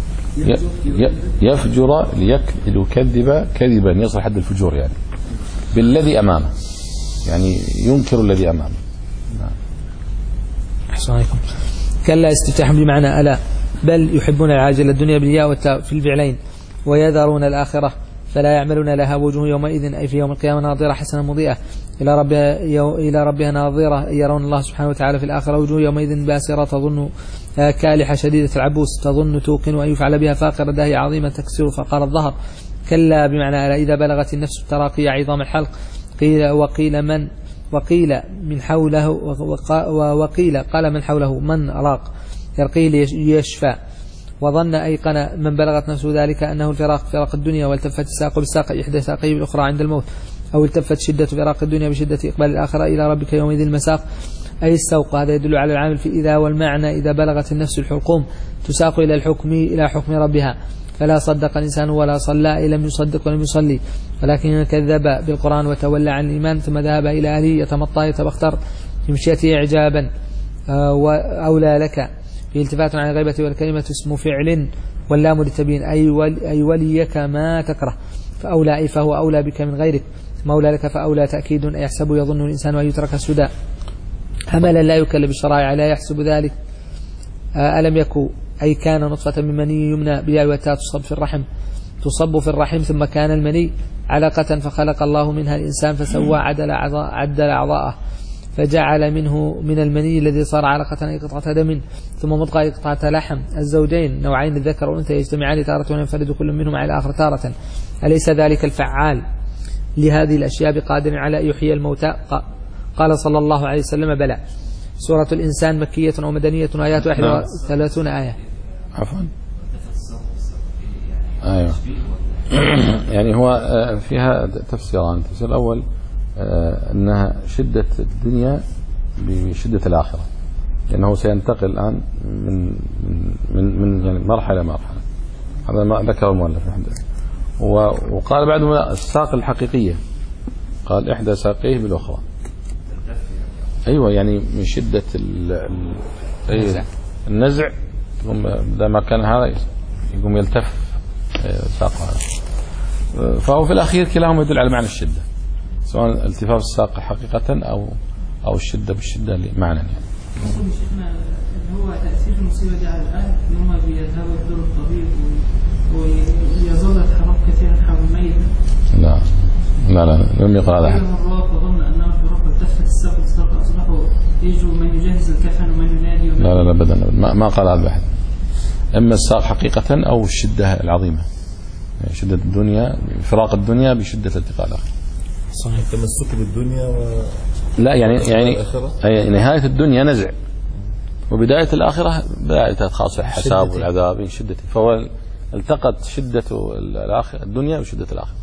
يفجر ليكذب كذبا يصل حد الفجور يعني بالذي أمامه يعني ينكر الذي أمامه. أحسن عليكم. كلا استفتاح بمعنى ألا، بل يحبون العاجل الدنيا بالياء والتاء في الفعلين ويذرون الآخرة فلا يعملون لها وجوه يومئذ أي في يوم القيامة ناظرة حسنة مضيئة إلى ربها, يو إلى ربها ناظرة يرون الله سبحانه وتعالى في الآخرة وجوه يومئذ باسرة تظن كالحة شديدة العبوس تظن توقن أن يفعل بها فاقرة داهية عظيمة تكسر فقار الظهر. كلا بمعنى ألا إذا بلغت النفس التراقي عظام الحلق قيل وقيل من وقيل من حوله وقيل قال من حوله من راق يرقيه ليشفى وظن أيقن من بلغت نفسه ذلك أنه الفراق فراق الدنيا والتفت الساق بالساق إحدى ساقيه بالأخرى عند الموت أو التفت شدة فراق الدنيا بشدة إقبال الآخرة إلى ربك يومئذ المساق أي السوق. هذا يدل على العامل في إذا والمعنى إذا بلغت النفس الحلقوم تساق إلى الحكم إلى حكم ربها فلا صدق الإنسان ولا صلى لم يصدق ولم يصلي ولكن كذب بالقرآن وتولى عن الإيمان ثم ذهب إلى أهله يتمطى يتبختر في مشيته إعجابا وأولى لك في التفات عن الغيبة والكلمة اسم فعل واللام للتبيين أي, ولي أي وليك ما تكره فأولى أي فهو أولى بك من غيرك مولى لك فأولى تأكيد يحسب يظن الإنسان أن يترك السدى هملا لا يكلف الشرائع لا يحسب ذلك ألم يكن أي كان نطفة من مني يمنى بياء وتاء تصب في الرحم تصب في الرحم ثم كان المني علقة فخلق الله منها الإنسان فسوى عدل عدل أعضاءه فجعل منه من المني الذي صار علقة أي قطعة دم ثم مضغة أي قطعة لحم الزوجين نوعين الذكر والأنثى يجتمعان تارة وينفرد كل منهم على الآخر تارة أليس ذلك الفعال لهذه الأشياء بقادر على يحيي الموتى قال صلى الله عليه وسلم بلى. سورة الإنسان مكية ومدنية آيات واحد وثلاثون آية. عفوا أيوة يعني هو فيها تفسيران. التفسير الأول أنها شدة الدنيا بشدة الآخرة لأنه سينتقل الآن من من من يعني مرحلة مرحلة هذا ما ذكر المؤلف وقال بعد الساق الحقيقية قال إحدى ساقيه بالأخرى أيوة يعني من شدة النزع النزع إذا ما كان هذا يقوم يلتف ساقه فهو في الأخير كلاهما يدل على معنى الشدة سواء التفاف الساق حقيقة أو أو الشدة بالشدة معنى يعني. شيخنا هو تأثير المصيبة دي على الأهل إن هم بيذهبوا يزوروا الطبيب ويظل الحرام كثيرا حول الميت. لا لا لا لم يقل هذا أحد. مرات وظن أنه في رب التفت الساق والساق أصبحوا يجوا من يجهز الكفن ومن ينادي ومن لا لا لا أبدا ما, ما قال هذا أحد. إما الساق حقيقة أو الشدة العظيمة يعني شدة الدنيا فراق الدنيا بشدة التقاء الآخر. صحيح التمسك بالدنيا و... لا يعني يعني نهاية الدنيا نزع وبداية الآخرة بداية خاصة الحساب والعذاب شدة فهو التقت شدة الآخرة الدنيا وشدة الآخرة.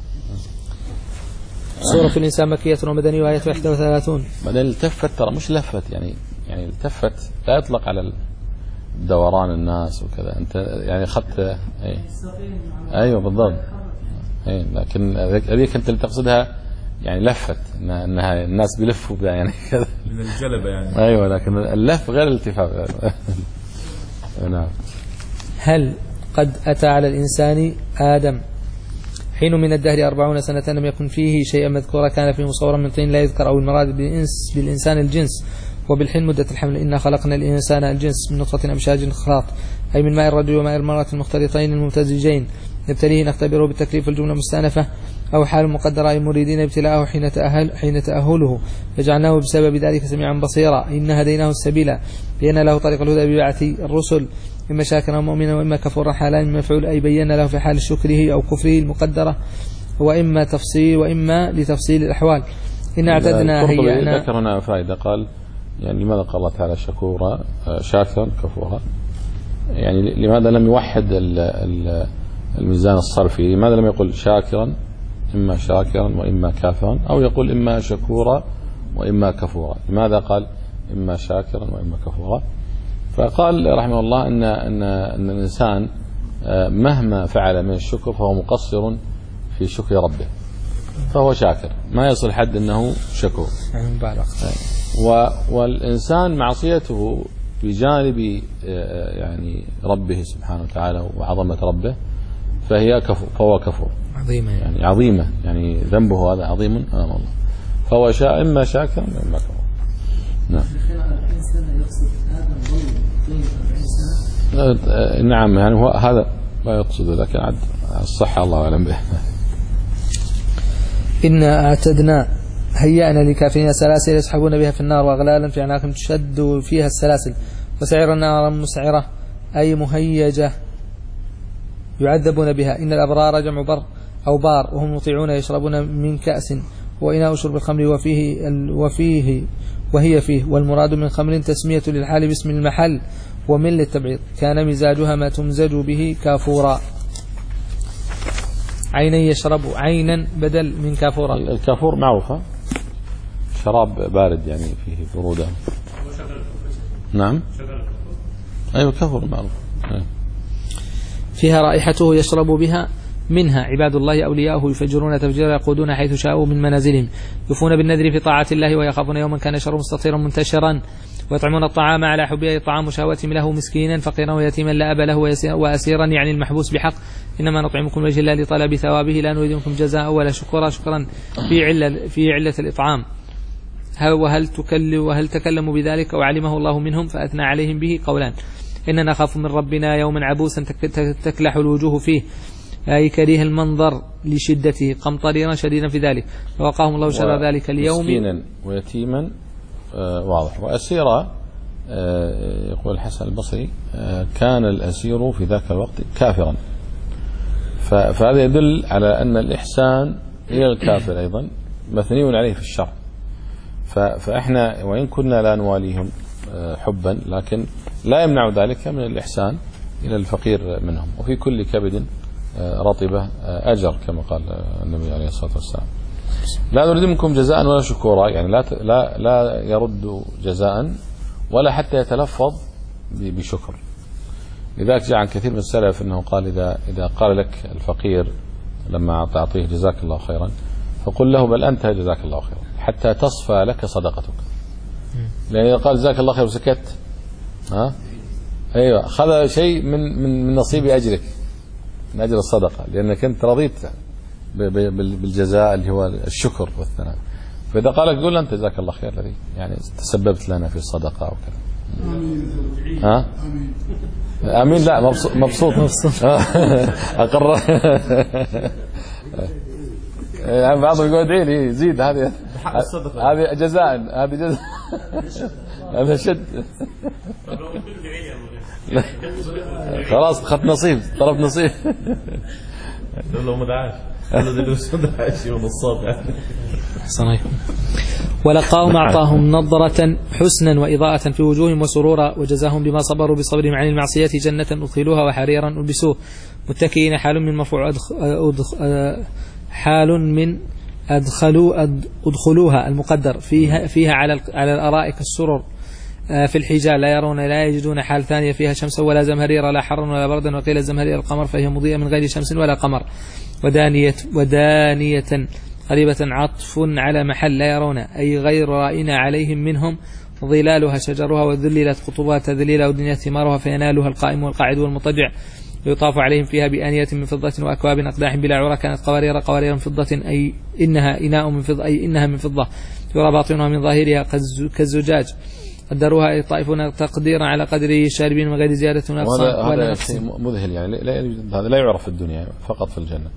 سورة الإنسان مكية ومدنية وآية واحد وثلاثون. بعدين التفت ترى مش لفت يعني يعني التفت لا يطلق على دوران الناس وكذا أنت يعني أخذت أي. أيوة بالضبط أي لكن هذيك أنت اللي تقصدها يعني لفت إنها, إنها الناس بيلفوا بها يعني كذا من الجلبة يعني أيوة لكن اللف غير الالتفاف. نعم. هل قد أتى على الإنسان آدم حين من الدهر أربعون سنة لم يكن فيه شيئا مذكورا كان فيه مصورا من طين لا يذكر أو المراد بالإنس بالإنسان الجنس وبالحين مدة الحمل إنا خلقنا الإنسان الجنس من نطفة أمشاج خلاط أي من ماء الرجل وماء المرأة المختلطين الممتزجين نبتليه نختبره بالتكليف الجملة مستأنفة أو حال مقدرة أي مريدين ابتلاءه حين تأهل حين تأهله فجعلناه بسبب ذلك سميعا بصيرا إن هديناه السبيل بين له طريق الهدى ببعث الرسل إما شاكرا مؤمنا وإما كفورا حالان من مفعول أي بين له في حال شكره أو كفره المقدرة وإما تفصيل وإما لتفصيل الأحوال إن اعتدنا هيئنا. ذكر هنا فائدة قال يعني لماذا قال الله تعالى شكورا شاكرا كفورا يعني لماذا لم يوحد الميزان الصرفي لماذا لم يقول شاكرا إما شاكرا وإما كافرا أو يقول إما شكورا وإما كفورا لماذا قال إما شاكرا وإما كفورا فقال رحمه الله أن, أن, أن الإنسان مهما فعل من الشكر فهو مقصر في شكر ربه فهو شاكر ما يصل حد أنه شكور والإنسان معصيته بجانب يعني ربه سبحانه وتعالى وعظمة ربه فهي كفور فهو كفور عظيمة يعني, يعني عظيمة يعني ذنبه هذا عظيم أمام الله فهو شاء إما شاكر وإما كفور. نعم. الإنسان يقصد آدم ظل نعم يعني هو هذا ما يقصده، لكن عد الصحة الله أعلم به. إنا أعتدنا هيأنا للكافرين سلاسل يسحبون بها في النار وأغلالا في أعناقهم تشد فيها السلاسل وسعر النار مسعرة أي مهيجة يعذبون بها. إن الأبرار جمع بر أو بار وهم مطيعون يشربون من كأس وإناء شرب الخمر وفيه وفيه وهي فيه، والمراد من خمر تسمية للحال باسم المحل ومن للتبعيض. كان مزاجها ما تمزج به كافورا. عينا يشرب، عينا بدل من كافورا. الكافور معروفة شراب بارد يعني فيه برودة. نعم أيوة كافور معروف. فيها رائحته يشرب بها منها عباد الله أولياءه يفجرون تفجيرا يقودون حيث شاءوا من منازلهم يوفون بالنذر في طاعة الله ويخافون يوما كان شره مستطيرا منتشرا ويطعمون الطعام على حبه طعام شهوتهم له مسكينا فقيرا ويتيما لا أب له وأسيرا يعني المحبوس بحق إنما نطعمكم وجه الله لطلب ثوابه لا نريد منكم جزاء ولا شكرا. شكرا في علة في علة الإطعام. وهل تكلم وهل تكلموا بذلك أو علمه الله منهم فأثنى عليهم به قولان. إننا نخاف من ربنا يوما عبوسا تكلح الوجوه فيه أي كريه المنظر لشدته قمطريرا شديدا في ذلك فوقاهم الله شر ذلك اليوم. مسكينا ويتيما آه واضح وأسيرا آه يقول الحسن البصري آه كان الأسير في ذاك الوقت كافرا، فهذا يدل على أن الإحسان إلى الكافر أيضا مثني عليه في الشرع. فإحنا وإن كنا لا نواليهم آه حبا لكن لا يمنع ذلك من الإحسان إلى الفقير منهم. وفي كل كبد رطبة أجر كما قال النبي عليه الصلاة والسلام. لا نريد منكم جزاء ولا شكورا يعني لا لا لا يرد جزاء ولا حتى يتلفظ بشكر. لذلك جاء عن كثير من السلف أنه قال إذا إذا قال لك الفقير لما تعطيه جزاك الله خيرا فقل له بل أنت جزاك الله خيرا حتى تصفى لك صدقتك. لأن إذا قال جزاك الله خير وسكت ها أيوة خذ شيء من من من نصيب أجرك من أجل الصدقة لأنك أنت رضيت بالجزاء اللي هو الشكر والثناء. فإذا قالك قول أنت جزاك الله خير الذي يعني تسببت لنا في الصدقة أو كذا. ها آمين لا مبسوط مبسوط مبسوط أقر يعني بعضهم يقول ادعي لي زيد هذه هذه جزاء هذه جزاء هذا شد خلاص خدت نصيب طلب نصيب لو ما دعاش قالوا دلو دعاش يوم الصبح يعني. ولقاهم أعطاهم نظرة حسنا وإضاءة في وجوههم وسرورا وجزاهم بما صبروا بصبرهم عن المعصية جنة أدخلوها وحريرا ألبسوه متكئين حال من مرفوع أدخ أدخ حال من أدخلوا أدخلوها المقدر فيها فيها على على الأرائك السرر في الحجال لا يرون لا يجدون حال ثانية فيها شمس ولا زمهرير لا حر ولا برد وقيل الزمهرير القمر فهي مضيئة من غير شمس ولا قمر ودانية ودانية قريبة عطف على محل لا يرون أي غير رائنا عليهم منهم ظلالها شجرها وذللت قطوبها تذليلا ودنيا ثمارها فينالها القائم والقاعد والمضطجع يطاف عليهم فيها بآنية من فضة وأكواب أقداح بلا عرى كانت قوارير قوارير من فضة أي إنها إناء من فضة أي إنها من فضة يرى باطنها من ظاهرها كالزجاج قدروها أي طائفون تقديرا على قدر الشاربين من غير زيادة ونقص ولا شيء مذهل يعني لا هذا لا يعرف في الدنيا فقط في الجنة.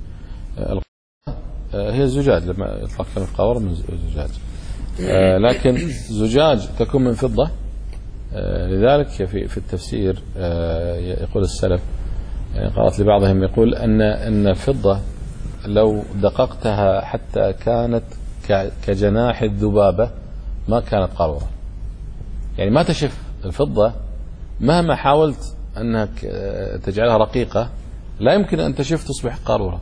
هي الزجاج لما يطلق كلمة قوار من زجاج لكن زجاج تكون من فضة. لذلك في في التفسير يقول السلف يعني قرأت لبعضهم يقول أن أن الفضة لو دققتها حتى كانت كجناح الذبابة ما كانت قارورة يعني ما تشف الفضة مهما حاولت أنك تجعلها رقيقة لا يمكن أن تشف تصبح قارورة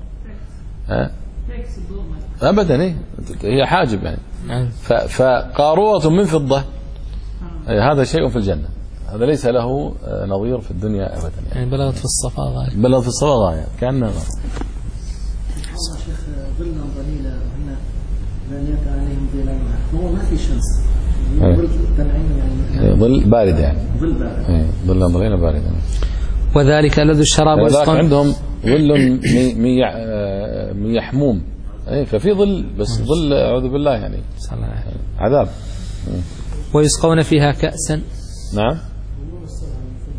أبدا هي حاجب يعني فقارورة من فضة هذا شيء في الجنة هذا ليس له نظير في الدنيا أبدا يعني, يعني بلغت في الصفا غاية بلغت في الصفا غاية كأنها شيخ ظلنا ظليلة هنا بنيت عليهم ظلال هو ما في شمس ظل يعني ظل بارد يعني ظل بارد ظلنا ظليلة بارد يعني. وذلك لذو الشراب والسقم عندهم ظل من يحموم ففي ظل بس ظل أعوذ بالله يعني عذاب. ويسقون فيها كأسا نعم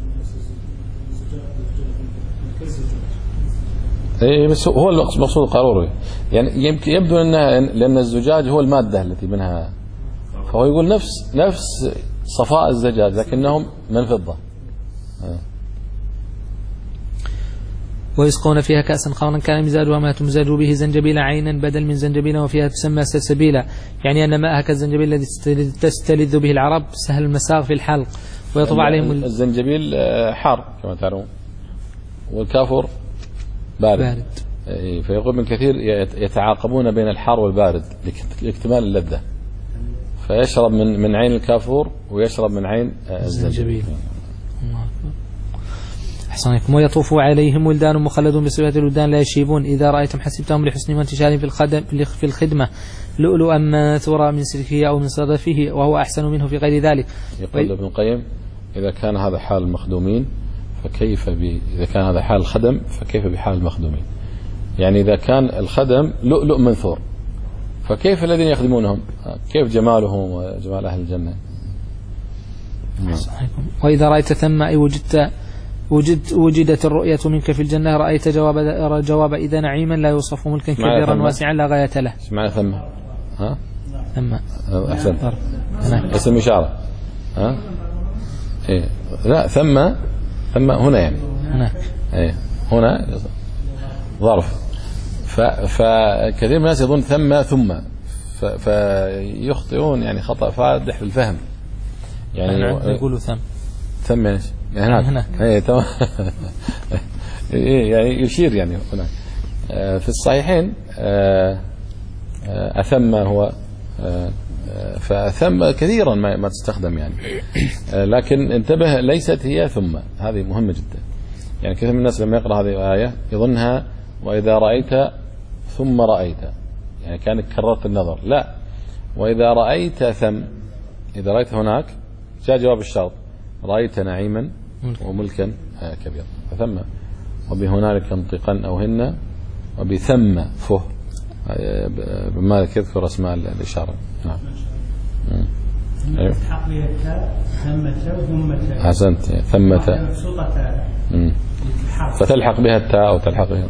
اي بس هو المقصود قاروري، يعني يمكن يبدو انها لان الزجاج هو الماده التي منها، فهو يقول نفس نفس صفاء الزجاج لكنهم من فضه. ويسقون فيها كأسا قارا كان مزاجها ما تمزج به زنجبيل عينا بدل من زنجبيل وفيها تسمى سلسبيلا، يعني أن ماءها كالزنجبيل الذي تستلذ به العرب سهل المساغ في الحلق ويطب عليهم. الزنجبيل حار كما تعلمون والكافور بارد, بارد. فيقول ابن كثير يتعاقبون بين الحار والبارد لاكتمال اللذة، فيشرب من من عين الكافور ويشرب من عين الزنجبيل. أحسنكم. ويطوف عليهم ولدان مخلدون بصفات الولدان لا يشيبون إذا رأيتم حسبتهم لحسن وانتشار في الخدم في الخدمة لؤلؤا منثورا من سلكه أو من صدفه وهو أحسن منه في غير ذلك. يقول ابن القيم إذا كان هذا حال المخدومين فكيف ب... إذا كان هذا حال الخدم فكيف بحال المخدومين؟ يعني إذا كان الخدم لؤلؤ منثور فكيف الذين يخدمونهم؟ كيف جمالهم وجمال أهل الجنة؟ وإذا رأيت ثم أي وجدت وجد وجدت الرؤية منك في الجنة رأيت جواب جواب إذا نعيما لا يوصف ملكا كبيرا واسعا لا غاية له. ايش معنى ثم؟ ها؟ ثم أحسنت. اسم إشارة. ها؟ إيه لا ثم ثم هنا يعني. هناك. إيه هنا ظرف. فكثير من الناس يظن ثم ثم فيخطئون يعني خطأ فادح في الفهم. يعني يقولوا ثم. ثم ايش؟ يعني هناك. هناك. ايه تمام. يعني يشير يعني هناك. في الصحيحين أثم هو فأثم كثيرا ما ما تستخدم يعني، لكن انتبه ليست هي ثم، هذه مهمة جدا. يعني كثير من الناس لما يقرأ هذه الآية يظنها وإذا رأيت ثم رأيت يعني كأنك كررت النظر، لا، وإذا رأيت ثم، إذا رأيت هناك جاء جواب الشرط رأيت نعيما وملكا كبيرا، فثم وبهنالك انطقا أو هن وبثم فه بمالك يذكر أسماء الإشارة. نعم. أيوه. أحسنت. ثمة فتلحق بها التاء أو تلحق بها.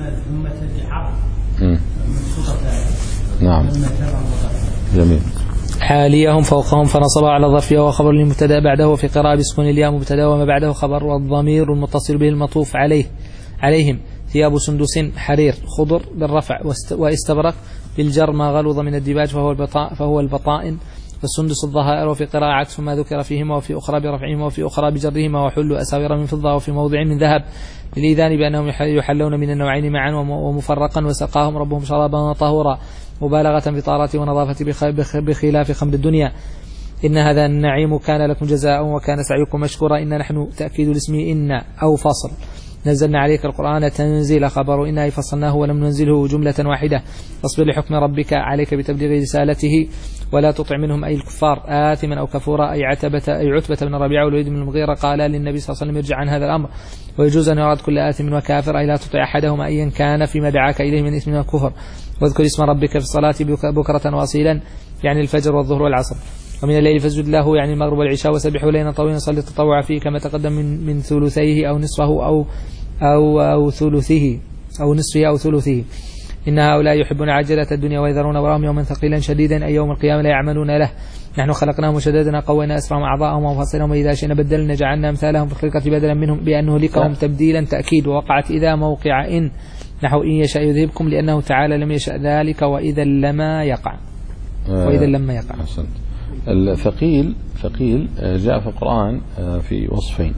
نعم. جميل. حاليهم فوقهم فنصب على الظرف وهو خبر للمبتدا بعده في قراءة بسكون الياء مبتدا وما بعده خبر والضمير المتصل به المطوف عليه عليهم ثياب سندس حرير خضر بالرفع واستبرق بالجر ما غلظ من الديباج فهو البطاء فهو البطائن والسندس الظهائر وفي قراءة عكس ما ذكر فيهما وفي أخرى برفعهما وفي أخرى بجرهما وحل أساور من فضة وفي موضع من ذهب للإذان بأنهم يحلون من النوعين معا ومفرقا وسقاهم ربهم شرابا طهورا مبالغة في طهارته ونظافة بخلاف خمر الدنيا. إن هذا النعيم كان لكم جزاء وكان سعيكم مشكورا. إن نحن تأكيد الاسم إن أو فصل نزلنا عليك القرآن تنزيل خبر إن أي فصلناه ولم ننزله جملة واحدة فاصبر لحكم ربك عليك بتبليغ رسالته ولا تطع منهم أي الكفار آثما أو كفورا أي عتبة أي عتبة بن ربيعة والوليد بن المغيرة قال للنبي صلى الله عليه وسلم ارجع عن هذا الأمر ويجوز أن يراد كل آثم وكافر أي لا تطع أحدهما أيا كان فيما دعاك إليه من اسم وكفر واذكر اسم ربك في الصلاة بكرة واصيلا يعني الفجر والظهر والعصر ومن الليل فاسجد له يعني المغرب والعشاء وسبحوا ليلا طويلا صلي التطوع فيه كما تقدم من من ثلثيه أو نصفه أو أو أو ثلثه أو نصفه أو ثلثه. إن هؤلاء يحبون عجلة الدنيا ويذرون وراهم يوما ثقيلا شديدا أي يوم القيامة لا يعملون له. نحن خلقناهم وشددنا قوينا أسرهم أعضاءهم وفصلهم وإذا شئنا بدلنا جعلنا أمثالهم في الخلقة بدلا منهم بأنه لكهم تبديلا تأكيد ووقعت إذا موقع إن نحو إن يشاء يذهبكم لأنه تعالى لم يشاء ذلك وإذا لما يقع وإذا لما يقع. الثقيل ثقيل جاء في القرآن في وصفين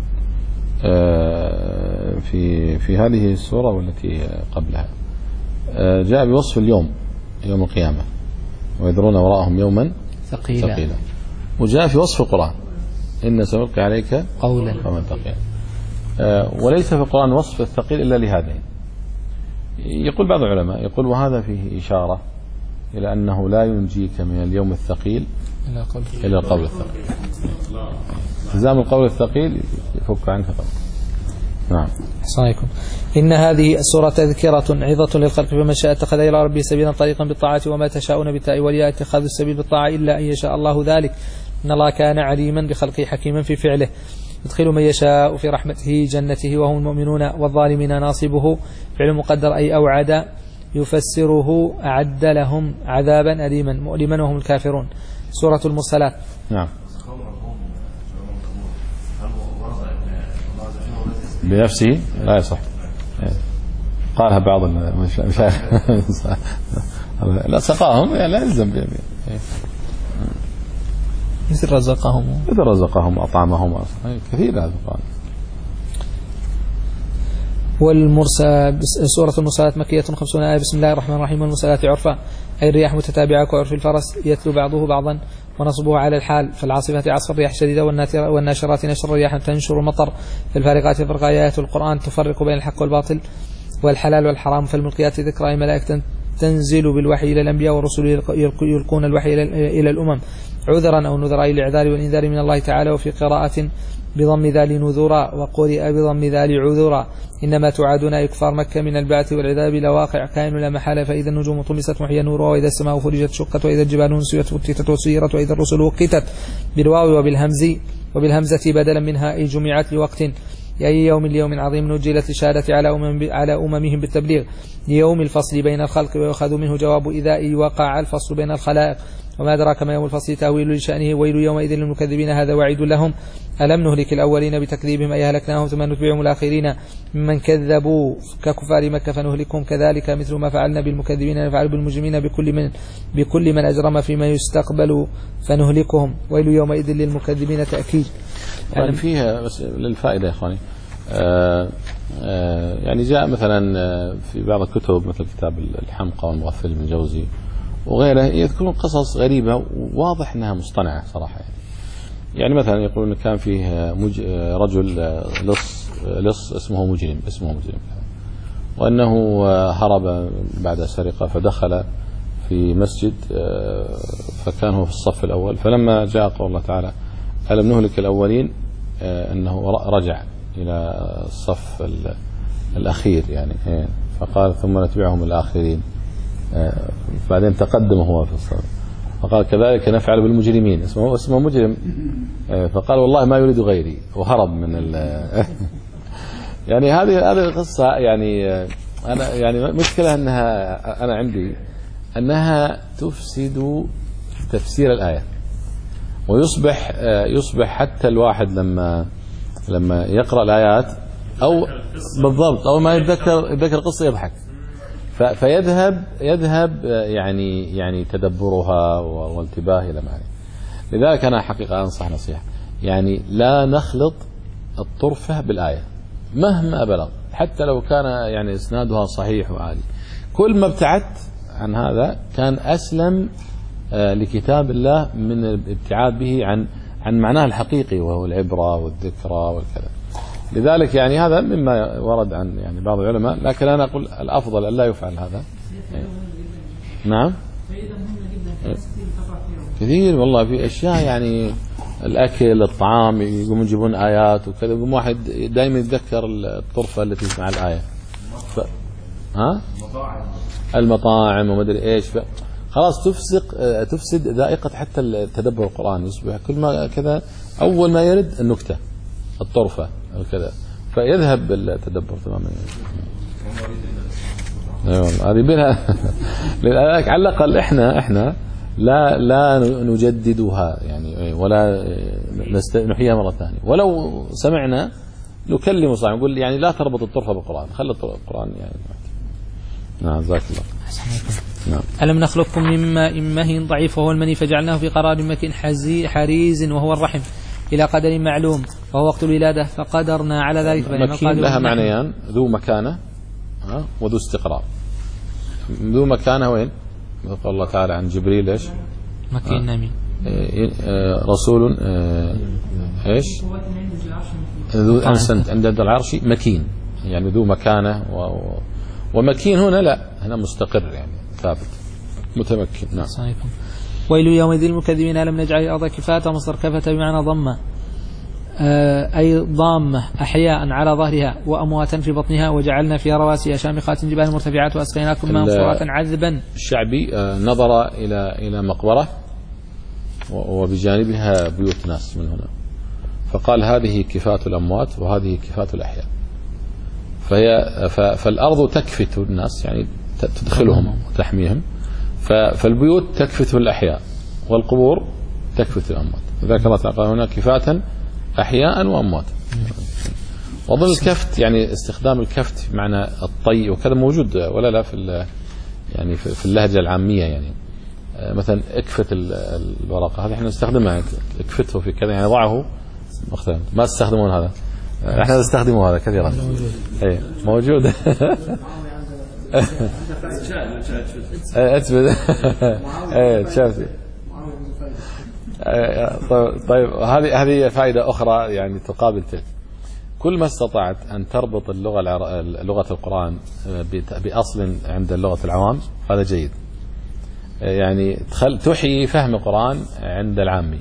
في في هذه السورة والتي قبلها جاء بوصف اليوم يوم القيامة ويذرون وراءهم يوما ثقيلا, ثقيلا. وجاء في وصف القرآن إن سنلقي عليك قولا قولا ثقيلا. وليس في القرآن وصف الثقيل إلا لهذين. يقول بعض العلماء يقول وهذا فيه إشارة إلى أنه لا ينجيك من اليوم الثقيل إلى القول الثقيل. التزام القول الثقيل يفك عنك قول. نعم. عليكم. إن هذه السورة تذكرة عظة للخلق فمن شاء اتخذ إلى ربه سبيلا طريقا بالطاعة وما تشاءون بالتاء والياء اتخاذ السبيل بالطاعة إلا أن يشاء الله ذلك إن الله كان عليما بخلقه حكيما في فعله. يدخل من يشاء في رحمته جنته وهم المؤمنون والظالمين ناصبه فعل مقدر أي أوعد يفسره أعد لهم عذابا أليما مؤلما وهم الكافرون. سورة المرسلات. نعم. بنفسه لا يصح، قالها بعض المشايخ لا سقاهم لا يلزم به مثل رزقهم مثل رزقهم أطعمهم كثير هذا القرآن. والمرسل سورة المرسلات مكية خمسون آية. بسم الله الرحمن الرحيم. والمرسلات عرفا أي الرياح متتابعة كعرف الفرس يتلو بعضه بعضا ونصبه على الحال. فالعاصفة عصف الرياح شديدة والناشرات نشر الرياح تنشر المطر. فالفارقات فرقا آيات القرآن تفرق بين الحق والباطل والحلال والحرام. فالملقيات ذكرى أي ملائكة تنزل بالوحي إلى الأنبياء والرسل يلقون الوحي إلى الأمم عذرا أو نذرا للإعذار والإنذار من الله تعالى. وفي قراءة بضم ذال نذرا وقرئ بضم ذال عذرا. إنما توعدون أي كفار مكة من البعث والعذاب لواقع كائن لا محالة. فإذا النجوم طمست محيا نورها وإذا السماء فرجت شقت وإذا الجبال نسيت وتتت وسيرت وإذا الرسل وقتت بالواو وبالهمز وبالهمزة بدلا منها أي جمعت لوقت أي يوم اليوم عظيم نجلت الشهادة على أمم على أممهم بالتبليغ ليوم الفصل بين الخلق ويؤخذ منه جواب إذا أي وقع الفصل بين الخلائق. وما أدراك ما يوم الفصل تأويل لشأنه ويل يومئذ للمكذبين هذا وعيد لهم. ألم نهلك الأولين بتكذيبهم أي أهلكناهم ثم نتبعهم الآخرين ممن كذبوا ككفار مكة فنهلكهم كذلك مثل ما فعلنا بالمكذبين نفعل بالمجرمين بكل من بكل من أجرم فيما يستقبل فنهلكهم ويل يومئذ للمكذبين تأكيد. يعني فيها بس للفائدة يا إخواني آآ آآ يعني جاء مثلا في بعض الكتب مثل كتاب الحمقى والمغفل من جوزي وغيره يذكرون قصص غريبة وواضح أنها مصطنعة صراحة. يعني, يعني مثلا يقولون أن كان فيه مج... رجل لص لص اسمه مجرم اسمه مجرم وأنه هرب بعد سرقة فدخل في مسجد فكان هو في الصف الأول فلما جاء قول الله تعالى ألم نهلك الأولين أنه رجع إلى الصف الأخير يعني فقال ثم نتبعهم الآخرين بعدين تقدم هو في الصف فقال كذلك نفعل بالمجرمين اسمه اسمه مجرم فقال والله ما يريد غيري وهرب من ال يعني هذه هذه القصة يعني أنا يعني مشكلة أنها أنا عندي أنها تفسد تفسير الآية ويصبح يصبح حتى الواحد لما لما يقرأ الآيات أو بالضبط أو ما يتذكر يتذكر القصة يضحك فيذهب يذهب يعني يعني تدبرها والانتباه إلى معاني. لذلك أنا حقيقة أنصح نصيحة يعني لا نخلط الطرفة بالآية مهما بلغ حتى لو كان يعني إسنادها صحيح وعالي. كل ما ابتعدت عن هذا كان أسلم لكتاب الله من الابتعاد به عن عن معناه الحقيقي وهو العبرة والذكرى والكذا. لذلك يعني هذا مما ورد عن يعني بعض العلماء لكن أنا أقول الأفضل أن لا يفعل هذا. نعم كثير والله في أشياء يعني الأكل الطعام يقومون يجيبون آيات وكذا يقوم واحد دائما يتذكر الطرفة التي مع الآية ف... ها المطاعم وما أدري إيش ف... خلاص تفسق تفسد ذائقة حتى التدبر القرآن يصبح كل ما كذا أول ما يرد النكتة الطرفة وكذا فيذهب التدبر تماما. ايوه هذه بينها لذلك على الأقل احنا احنا لا لا نجددها يعني ولا نحييها مرة ثانية ولو سمعنا نكلم صاحب نقول يعني لا تربط الطرفة بالقرآن خلي القرآن يعني. نعم جزاك الله. نعم. ألم نخلقكم من ماء مهين ضعيف وهو المني فجعلناه في قرار مكين حريز وهو الرحم إلى قدر معلوم وهو وقت الولادة فقدرنا على ذلك. مكين لها معنيان ذو مكانة وذو استقرار. ذو مكانة وين؟ قال الله تعالى عن جبريل إيش؟ مكين نامين رسول إيش؟ ذو أنسنت عند العرش مكين يعني ذو مكانة و ومكين هنا لا هنا مستقر يعني ثابت متمكن. نعم. ويل يومئذ للمكذبين ألم نجعل الأرض كفاة مصدر كفة بمعنى ضمة أي ضامة أحياء على ظهرها وأمواتا في بطنها وجعلنا فيها رواسي شامخات جبال مرتفعات وأسقيناكم ماء فراتا عذبا. الشعبي نظر إلى إلى مقبرة وبجانبها بيوت ناس من هنا فقال هذه كفاة الأموات وهذه كفاة الأحياء. فهي فالأرض تكفت الناس يعني تدخلهم وتحميهم، فالبيوت تكفت الأحياء والقبور تكفت الأموات. ذلك الله تعالى قال هنا كفاة أحياء وأموات. وظل الكفت يعني استخدام الكفت بمعنى الطي وكذا موجود ولا لا في يعني في اللهجة العامية، يعني مثلا اكفت الورقة هذه احنا نستخدمها، اكفته في كذا يعني ضعه مختلف. ما تستخدمون هذا؟ احنا نستخدمه هذا كثيرا. اي موجود. اثبت. اي شفت. طيب هذه هذه فائدة أخرى يعني تقابل تلك. كل ما استطعت أن تربط اللغة العر... لغة القرآن بأصل عند اللغة العوام هذا جيد. يعني تخل... تحيي فهم القرآن عند العامي.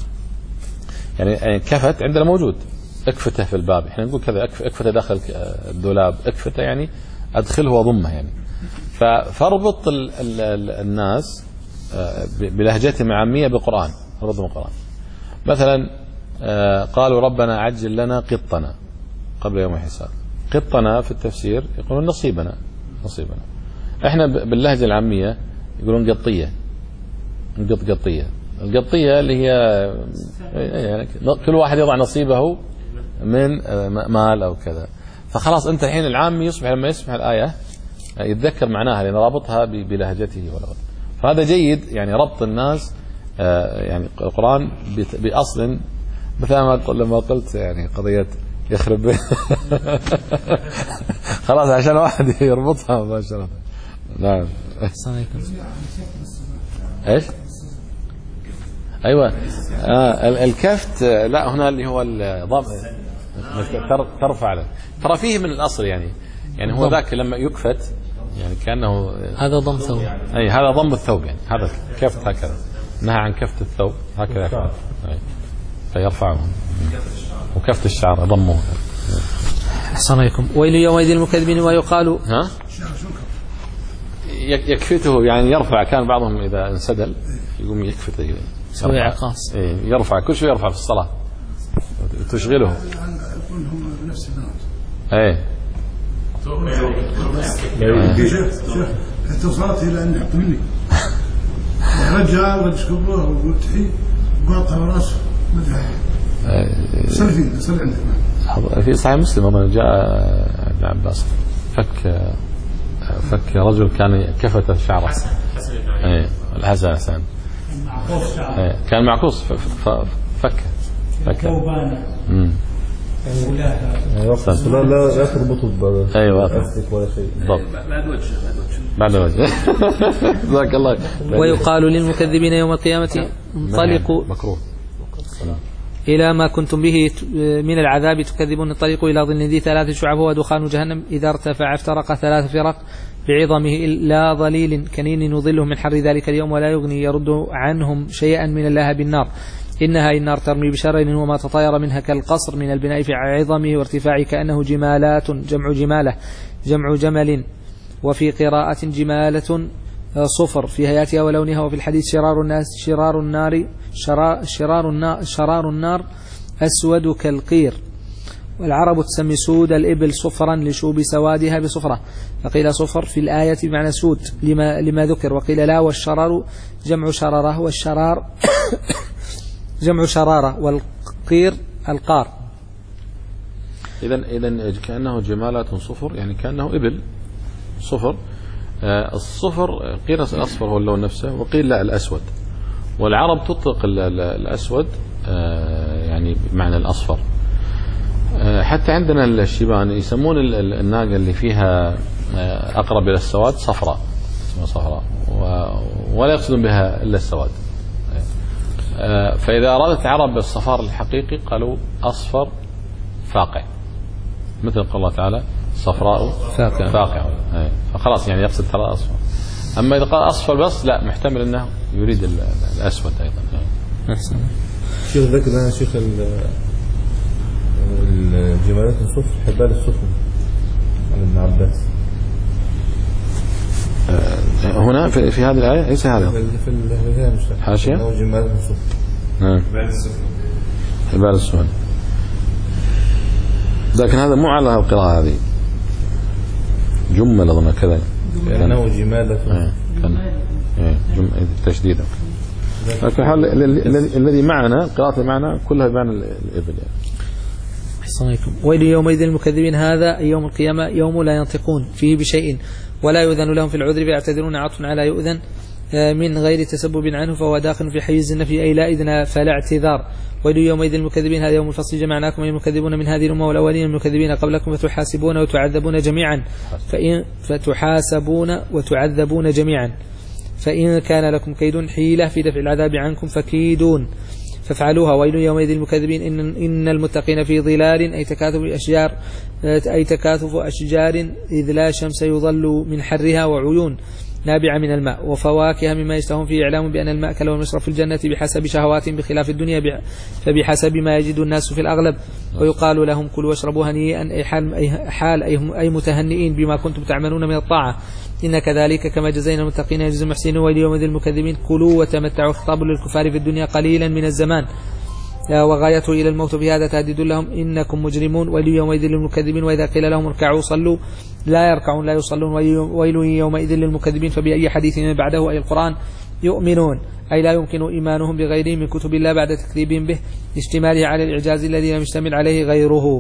يعني كفت عندنا موجود، اكفته في الباب، احنا نقول كذا اكفته داخل الدولاب، اكفته يعني ادخله وضمه يعني. فاربط ال... ال... الناس بلهجتهم العامية بالقرآن، ربطهم القرآن. مثلا قالوا ربنا عجل لنا قطنا قبل يوم الحساب. قطنا في التفسير يقولون نصيبنا، نصيبنا. احنا باللهجة العامية يقولون قطية، نقط قطية. القطية اللي هي يعني كل واحد يضع نصيبه من مال أو كذا. فخلاص أنت الحين العامي يصبح لما يسمع الآية يتذكر معناها لأن رابطها بلهجته ولغته. فهذا جيد يعني ربط الناس يعني القرآن بأصل، مثل ما لما قلت يعني قضية يخرب به خلاص عشان واحد يربطها مباشرة. نعم. ايش؟ ايوه آه الكفت لا هنا اللي هو الضم ترفع له، ترى فيه من الاصل يعني يعني هو ذاك لما يكفت يعني كانه هذا ضم ثوب. اي هذا ضم الثوب يعني هذا كفت هكذا، نهى عن كفت الثوب هكذا فيرفعه، وكفت الشعر ضمه. أحسن عليكم. ويل يومئذ المكذبين. ويقال ها يكفته يعني يرفع، كان بعضهم إذا انسدل يقوم يكفته يسوي عقاص، يرفع كل شيء، يرفع في الصلاة تشغله. ايه اتصلت الى ان يحط مني رجع وتشكبه وتحي وقاطع راسه مدح سلفي سلفي عندك. في صحيح مسلم أظن جاء ابن عباس فك فك رجل كان كفت شعره، ايه الحسن حسن كان معكوس فك فك امم لا لا تربطه ب ايوه ولا شيء بعد وجه بعد وجه جزاك الله. ويقال للمكذبين يوم القيامة انطلقوا مكروه إلى ما كنتم به من العذاب تكذبون، انطلقوا إلى ظل ذي ثلاث شعب ودخان جهنم إذا ارتفع افترق ثلاث فرق بعظمه لا ظليل كنين نظله من حر ذلك اليوم ولا يغني يرد عنهم شيئا من اللهب النار. إنها النار ترمي بشرر وما تطاير منها كالقصر من البناء في عظمه وارتفاعه كأنه جمالات جمع جمالة جمع جمل، وفي قراءة جمالة صفر في هياتها ولونها. وفي الحديث شرار الناس شرار النار شرار, شرار النار شرار النار أسود كالقير. والعرب تسمي سود الإبل صفرا لشوب سوادها بصفرة، فقيل صفر في الآية بمعنى سود لما, لما ذكر، وقيل لا والشرار جمع شرارة والشرار جمع شرارة والقير القار. إذن إذن كأنه جمالات صفر يعني كأنه إبل صفر. آه الصفر قيل الأصفر هو اللون نفسه، وقيل لا الأسود. والعرب تطلق الأسود آه يعني بمعنى الأصفر. آه حتى عندنا الشيبان يسمون الناقة اللي فيها آه أقرب إلى السواد صفراء، اسمها صفراء، ولا يقصدون بها إلا السواد. آه فإذا أرادت العرب بالصفار الحقيقي قالوا أصفر فاقع، مثل قال الله تعالى صفراء فاقع, فاقع. فخلاص يعني يقصد ترى أصفر. أما إذا قال أصفر بس لا، محتمل أنه يريد الأسود أيضا. شيخ ذكر شيخ الجمالات الصفر حبال السفن عن ابن عباس هنا في, في هذه الآية ليس هذا في الحاشية حاشية جمالات الصفر حبال السفن لكن هذا مو على القراءة هذه جمل أظن كذا يعني وجمالة تشديدا. لكن الحال الذي معنا قراءة معنا كلها بمعنى الإبل يعني. أحسنكم. ويل يومئذ المكذبين هذا يوم القيامة يوم لا ينطقون فيه بشيء ولا يؤذن لهم في العذر فيعتذرون عطف على يؤذن من غير تسبب عنه فهو داخل في حيز النفي أي لا إذن فلا اعتذار. ويل يومئذ المكذبين هذا يوم الفصل جمعناكم أي المكذبون من هذه الأمة والأولين المكذبين قبلكم فتحاسبون وتعذبون جميعا فإن فتحاسبون وتعذبون جميعا فإن كان لكم كيد حيلة في دفع العذاب عنكم فكيدون فافعلوها. ويل يومئذ المكذبين إن, إن المتقين في ظلال أي تكاثف أشجار أي تكاثف أشجار إذ لا شمس يظل من حرها وعيون نابعة من الماء وفواكه مما يشتهون فيه إعلام بأن المأكل والمشرب في الجنة بحسب شهوات بخلاف الدنيا فبحسب ما يجد الناس في الأغلب ويقال لهم كلوا واشربوا هنيئا أي حال, أي, حال أي متهنئين بما كنتم تعملون من الطاعة إن كذلك كما جزينا المتقين يجزي المحسنين. واليوم ذي المكذبين كلوا وتمتعوا خطاب للكفار في الدنيا قليلا من الزمان وغايته إلى الموت بهذا تهديد لهم إنكم مجرمون. واليومئذ للمكذبين وإذا قيل لهم اركعوا صلوا لا يركعون لا يصلون. ويل يومئذ للمكذبين فبأي حديث بعده أي القرآن يؤمنون أي لا يمكن إيمانهم بغيره من كتب الله بعد تكذيبهم به اشتماله على الإعجاز الذي لم يشتمل عليه غيره.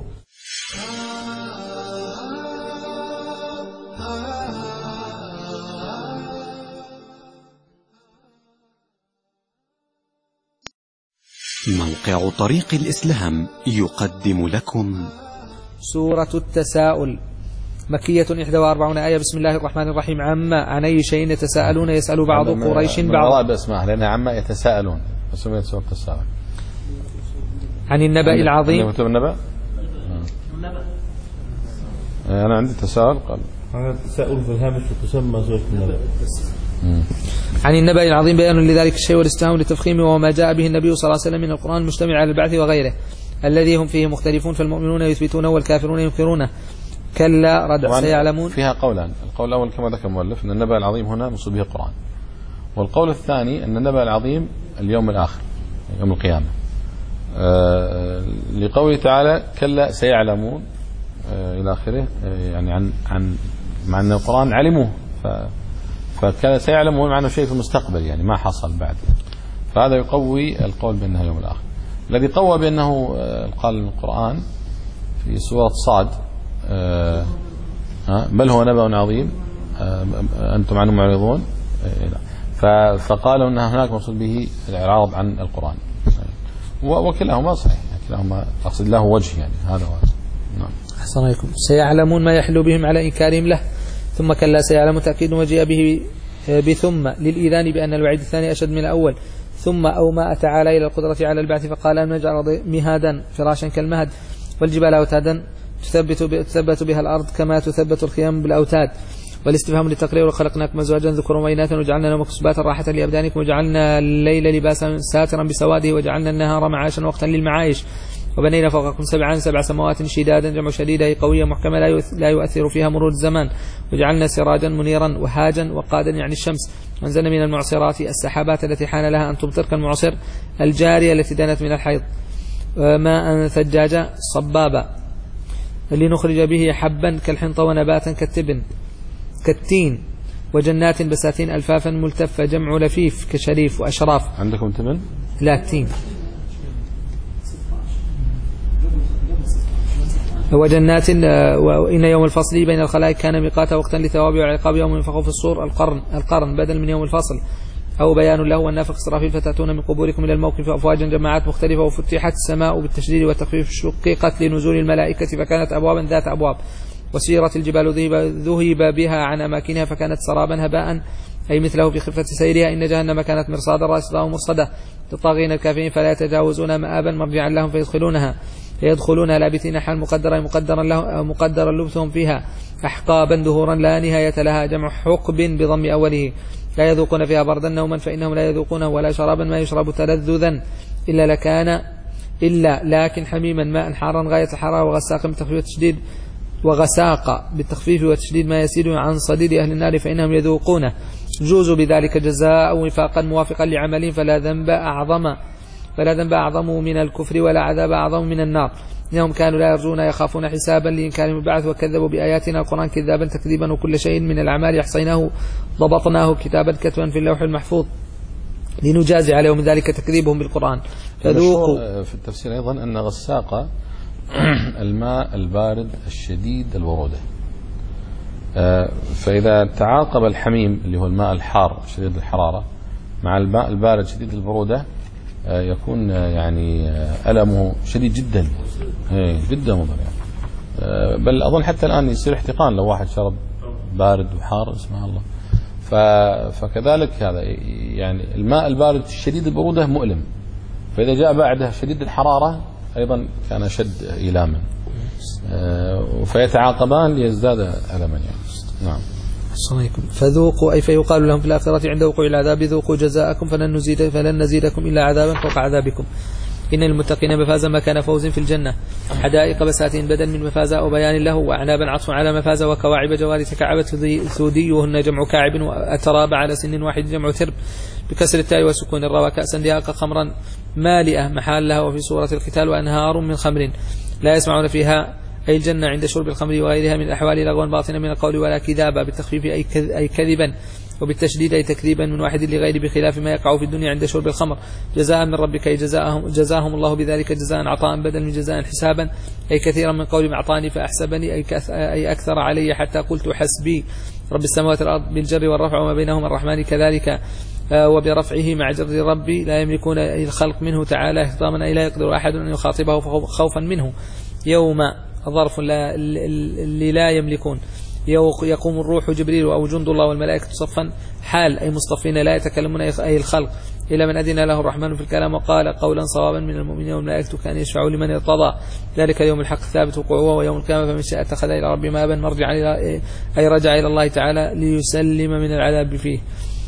موقع طريق الإسلام يقدم لكم سورة التساؤل مكية إحدى وأربعون آية. بسم الله الرحمن الرحيم. عما عن أي شيء يتساءلون يسأل بعض قريش بعض باسمها لأنها عما يتساءلون فسميت سورة التساؤل عن النبأ العظيم. النبأ أنا عندي تساؤل قال هذا التساؤل في الهامش وتسمى سورة النبأ. عن النبأ العظيم بيان لذلك الشيء والاستهام لتفخيمه وما جاء به النبي صلى الله عليه وسلم من القرآن المجتمع على البعث وغيره الذي هم فيه مختلفون فالمؤمنون يثبتونه والكافرون ينكرونه كلا ردع سيعلمون. فيها قولان. القول الأول كما ذكر المؤلف أن النبأ العظيم هنا مقصود به القرآن والقول الثاني أن النبأ العظيم اليوم الآخر يوم القيامة آه لقوله تعالى كلا سيعلمون آه إلى آخره آه يعني عن عن مع أن القرآن علموه ف فكان سيعلمون معنى شيء في المستقبل يعني ما حصل بعد فهذا يقوي القول بأنها يوم الآخر. الذي قوى بأنه آه قال القرآن في سورة صاد آه بل هو نبأ عظيم آه أنتم عنه معرضون آه فقالوا أن هناك مقصود به الإعراض عن القرآن وكلاهما صحيح كلاهما أقصد له وجه يعني هذا هو. نعم. أحسن عليكم. سيعلمون ما يحلو بهم على إنكارهم له ثم كلا سيعلم تأكيد وجيء به بثم للإذان بأن الوعيد الثاني أشد من الأول ثم أو ما تعالى إلى القدرة على البعث فقال أن نجعل مهادا فراشا كالمهد والجبال أوتادا تثبت, تثبت بها الأرض كما تثبت الخيام بالأوتاد والاستفهام للتقرير وخلقناكم أزواجا ذكرا وإناثا وجعلنا نومكم سباتا راحة لأبدانكم وجعلنا الليل لباسا ساترا بسواده وجعلنا النهار معاشا وقتا للمعايش وبنينا فوقكم سبعا سبع سماوات شدادا جمع شديدة قوية محكمة لا يؤثر فيها مرور الزمان وجعلنا سراجا منيرا وهاجا وقادا يعني الشمس وانزلنا من المعصرات السحابات التي حان لها أن تمطر كالمعصر الجارية التي دانت من الحيض ماء ثجاجا صبابا لنخرج به حبا كالحنطة ونباتا كالتبن كالتين وجنات بساتين ألفافا ملتفة جمع لفيف كشريف وأشراف. عندكم تبن؟ لا التين. وجنات وإن يوم الفصل بين الخلائق كان ميقاتا وقتا لثواب والعقاب يوم ينفخ في الصور القرن القرن بدل من يوم الفصل أو بيان له والنافخ إسرافيل فتأتون من قبوركم إلى الموقف أفواجا جماعات مختلفة وفتحت السماء بالتشديد والتخفيف شققت لنزول الملائكة فكانت أبوابا ذات أبواب وسيرت الجبال ذهب بها عن أماكنها فكانت سرابا هباء أي مثله في خفة سيرها إن جهنم كانت مرصادا راسدا ومرصدا للطاغين الكافرين فلا يتجاوزون مآبا مرجعا لهم فيدخلونها يدخلونها لابثين حال مقدرا مقدرا له مقدرا لبثهم فيها أحقابا دهورا لا نهاية لها جمع حقب بضم أوله لا يذوقون فيها بردا نوما فإنهم لا يذوقونه ولا شرابا ما يشرب تلذذا إلا لكان إلا لكن حميما ماء حارا غاية الحرارة وغساقا بالتخفيف والتشديد وغساق بالتخفيف والتشديد ما يسيل عن صديد أهل النار فإنهم يذوقونه جوزوا بذلك جزاء وفاقا موافقا لعملهم فلا ذنب أعظم فلا ذنب أعظم من الكفر ولا عذاب أعظم من النار إنهم كانوا لا يرجون يخافون حسابا لإنكارهم البعث وكذبوا بآياتنا القرآن كذابا تكذيبا وكل شيء من الأعمال أحصيناه ضبطناه كتابا كتبا في اللوح المحفوظ لنجازي عليه، ومن ذلك تكذيبهم بالقرآن. فذوقوا. في التفسير أيضا أن غساق الماء البارد الشديد البرودة، فإذا تعاقب الحميم اللي هو الماء الحار شديد الحرارة مع الماء البارد شديد البرودة يكون يعني ألمه شديد جدا جدا مضر يعني. بل أظن حتى الآن يصير احتقان لو واحد شرب بارد وحار اسمه الله. فكذلك هذا يعني الماء البارد شديد البرودة مؤلم، فإذا جاء بعده شديد الحرارة أيضا كان شد إيلاما، فيتعاقبان ليزداد ألما يعني. نعم. فذوقوا أي فيقال لهم في الآخرة عند وقوع العذاب ذوقوا جزاءكم فلن نزيد فلن نزيدكم إلا عذابا فوق عذابكم. إن المتقين مفازا مكان فوز في الجنة، حدائق بساتين بدل من مفازا أو بيان له، وأعنابا عطف على مفازا، وكواعب جوار تكعبت ثوديهن جمع كاعب، وأتراب على سن واحد جمع ترب بكسر التاء وسكون الراء، كأسا دياق خمرا مالئة محال لها، وفي سورة القتال وأنهار من خمر لا يسمعون فيها أي الجنة عند شرب الخمر وغيرها من الأحوال لغوا باطنا من القول ولا كذابا، بالتخفيف أي كذبا، وبالتشديد أي تكذيبا من واحد لغير بخلاف ما يقع في الدنيا عند شرب الخمر. جزاء من ربك أي جزاهم, جزاهم الله بذلك جزاء عطاء بدل من جزاء حسابا، أي كثيرا من قول أعطاني فأحسبني أي, أي أكثر علي حتى قلت حسبي رب السماوات والأرض بالجر والرفع وما بينهما الرحمن كذلك، وبرفعه مع جر ربي لا يملكون أي الخلق منه تعالى اهتاما أي لا يقدر أحد أن يخاطبه خوفا منه. يوم ظرف اللي لا يملكون، يقوم الروح جبريل أو جند الله والملائكة صفا حال أي مصطفين لا يتكلمون أي الخلق إلا من أذن له الرحمن في الكلام وقال قولا صوابا من المؤمنين والملائكة كان يشفعوا لمن ارتضى، ذلك يوم الحق ثابت وقوعه ويوم القيامة فمن شاء اتخذ إلى ربه مآبا مرجعا أي رجع إلى الله تعالى ليسلم من العذاب فيه.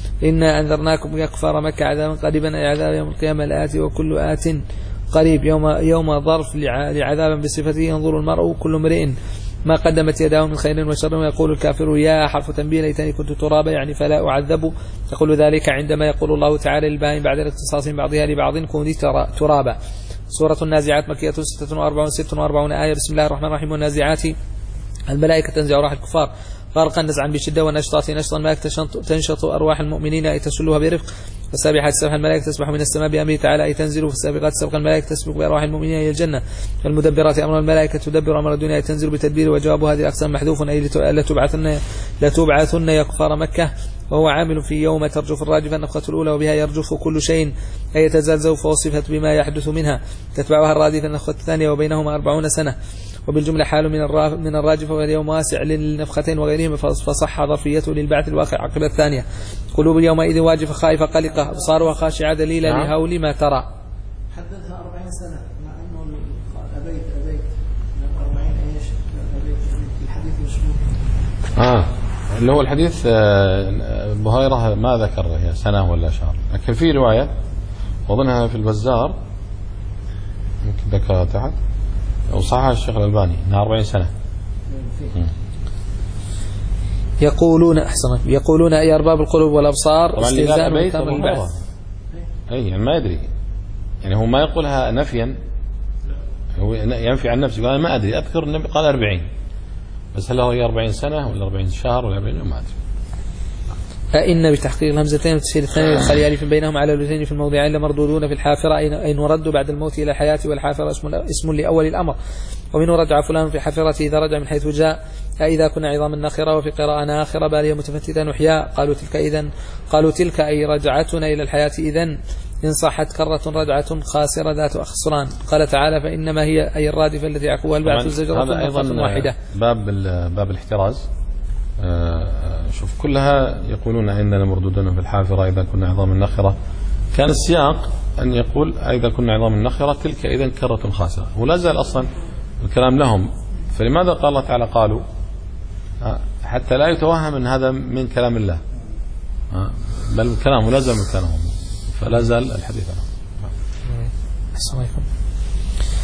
إنا أنذرناكم يكفر مكة عذابا قريبا أي عذاب يوم القيامة الآتي وكل آت قريب. يوم يوم ظرف لعذابا بصفته ينظر المرء كل امرئ ما قدمت يداه من خير وشر، ويقول الكافر يا حرف تنبيه ليتني كنت ترابا يعني فلا أعذب، يقول ذلك عندما يقول الله تعالى للبهائم بعد الاختصاص من بعضها لبعض كوني ترابا. سورة النازعات مكية ستة وأربعون ست وأربعون آية. بسم الله الرحمن الرحيم. والنازعات الملائكة تنزع روح الكفار غرقا نزعا بشدة، والنشطات نشطا الملائكة تنشط أرواح المؤمنين أي تسلها برفق، والسابحات سبحا الملائكة تسبح من السماء بأمره تعالى أي تنزل، والسابقات سبقا الملائكة تسبق بأرواح المؤمنين إلى الجنة، والمدبرات أمر الملائكة تدبر أمر الدنيا أي تنزل بتدبير، وجواب هذه الأقسام محذوف أي لتبعثن لتبعثن يا كفار مكة، وهو عامل في يوم ترجف الراجفة النفخة الأولى وبها يرجف كل شيء أي يتزلزل، فوصفت بما يحدث منها، تتبعها الرادفة النفخة الثانية وبينهما أربعون سنة، وبالجملة حال من من الراجفة واليوم واسع للنفختين وغيرهما، فصح ظرفيته للبعث الواقع عقب الثانية. قلوب يومئذ واجفة خائفة قلقة أبصارها خاشعة دليلا نعم. لهول ما ترى. حددها أربعين سنة مع أنه أبيت أبيت من أربعين إيش أبيت الحديث مشهور. آه اللي هو الحديث بهيرة ما ذكر هي سنة ولا شهر، لكن في رواية وظنها في البزار ممكن ذكرها تحت أو صحها الشيخ الألباني إنها أربعين سنة. يقولون أحسن يقولون أي أرباب القلوب والأبصار استهزاء بكتاب البعث. أي يعني ما يدري، يعني هو ما يقولها نفيا، هو ينفي عن نفسه قال ما أدري، أذكر النبي قال أربعين، بس هل هو هي أربعين سنة ولا أربعين شهر ولا أربعين ما أدري. فإن بتحقيق الهمزتين وتشديد الثانية والخلي ألف بينهم على الاثنين في الموضعين لمردودون في الحافرة أي نرد بعد الموت إلى الحياة، والحافرة اسم, اسم لأول الأمر، ومنه رجع فلان في حافرته إذا رجع من حيث جاء إذا كنا عظام الناخرة، وفي قراءة ناخرة بالية متفتتة نحياء. قالوا تلك إذن قالوا تلك أي رجعتنا إلى الحياة إذن إن صحت كرة رجعة خاسرة ذات أخسران. قال تعالى فإنما هي أي الرادفة التي يعقبها البعث الزجرة هذا أيضا واحدة. باب باب الاحتراز شوف كلها يقولون إننا مردودون في الحافرة إذا كنا عظام النخرة، كان السياق أن يقول إذا كنا عظام النخرة تلك إذن كرة خاسرة، ولا زال أصلا الكلام لهم، فلماذا قال الله تعالى قالوا حتى لا يتوهم أن هذا من كلام الله، بل الكلام لا زال من كلامهم، فلا زال الحديث عنه.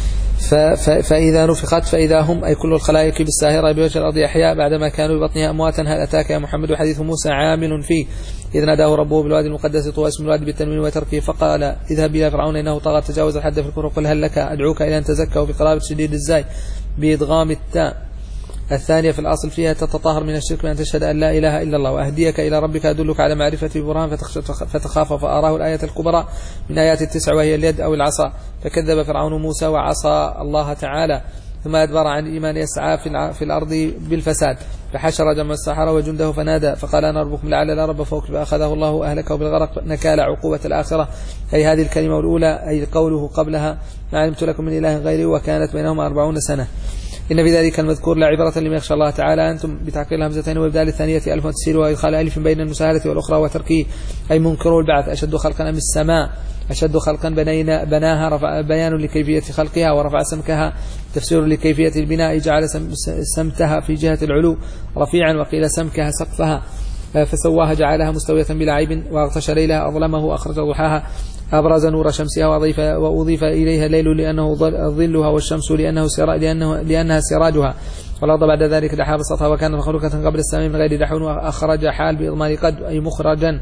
فإذا نفخت فإذا هم أي كل الخلائق بالساهرة بوجه الأرض أحياء بعدما كانوا ببطنها أمواتا. هل أتاك يا محمد حديث موسى عامل فيه إذ ناداه ربه بالوادي المقدس طوى اسم الوادي بالتنوين وتركه فقال اذهب إلى فرعون إنه طغى تجاوز الحد في الكفر قل هل لك أدعوك إلى أن تزكى وفي قرابة شديد الزاي بإدغام التاء الثانية في الأصل فيها تتطهر من الشرك وأن تشهد أن لا إله إلا الله وأهديك إلى ربك أدلك على معرفة برهان فتخاف فأراه الآية الكبرى من آيات التسع وهي اليد أو العصا فكذب فرعون موسى وعصى الله تعالى ثم أدبر عن الإيمان يسعى في الأرض بالفساد فحشر جمع السحرة وجنده فنادى فقال أنا ربكم لعل لا رب فوق فأخذه الله أهلكه بالغرق نكال عقوبة الآخرة أي هذه الكلمة الأولى أي قوله قبلها ما علمت لكم من إله غيري وكانت بينهما أربعون سنة. إن في ذلك المذكور لعبرة لمن يخشى الله تعالى أنتم بتعقيل الهمزتين وإبدال الثانية ألف وتسير وإدخال ألف بين المساهلة والأخرى وتركيه أي منكر البعث أشد خلقا أم السماء أشد خلقا بنينا بناها رفع بيان لكيفية خلقها ورفع سمكها تفسير لكيفية البناء جعل سمتها في جهة العلو رفيعا وقيل سمكها سقفها فسواها جعلها مستوية بلا عيب وأغطش ليلها أظلمه وأخرج ضحاها أبرز نور شمسها وأضيف وأضيف إليها الليل لأنه ظلها والشمس لأنه سرا لأنه لأنها سراجها والأرض بعد ذلك دحاها بسطها وكانت مخلوقة قبل السماء من غير دحون وأخرج حال بإضمار قد أي مخرجا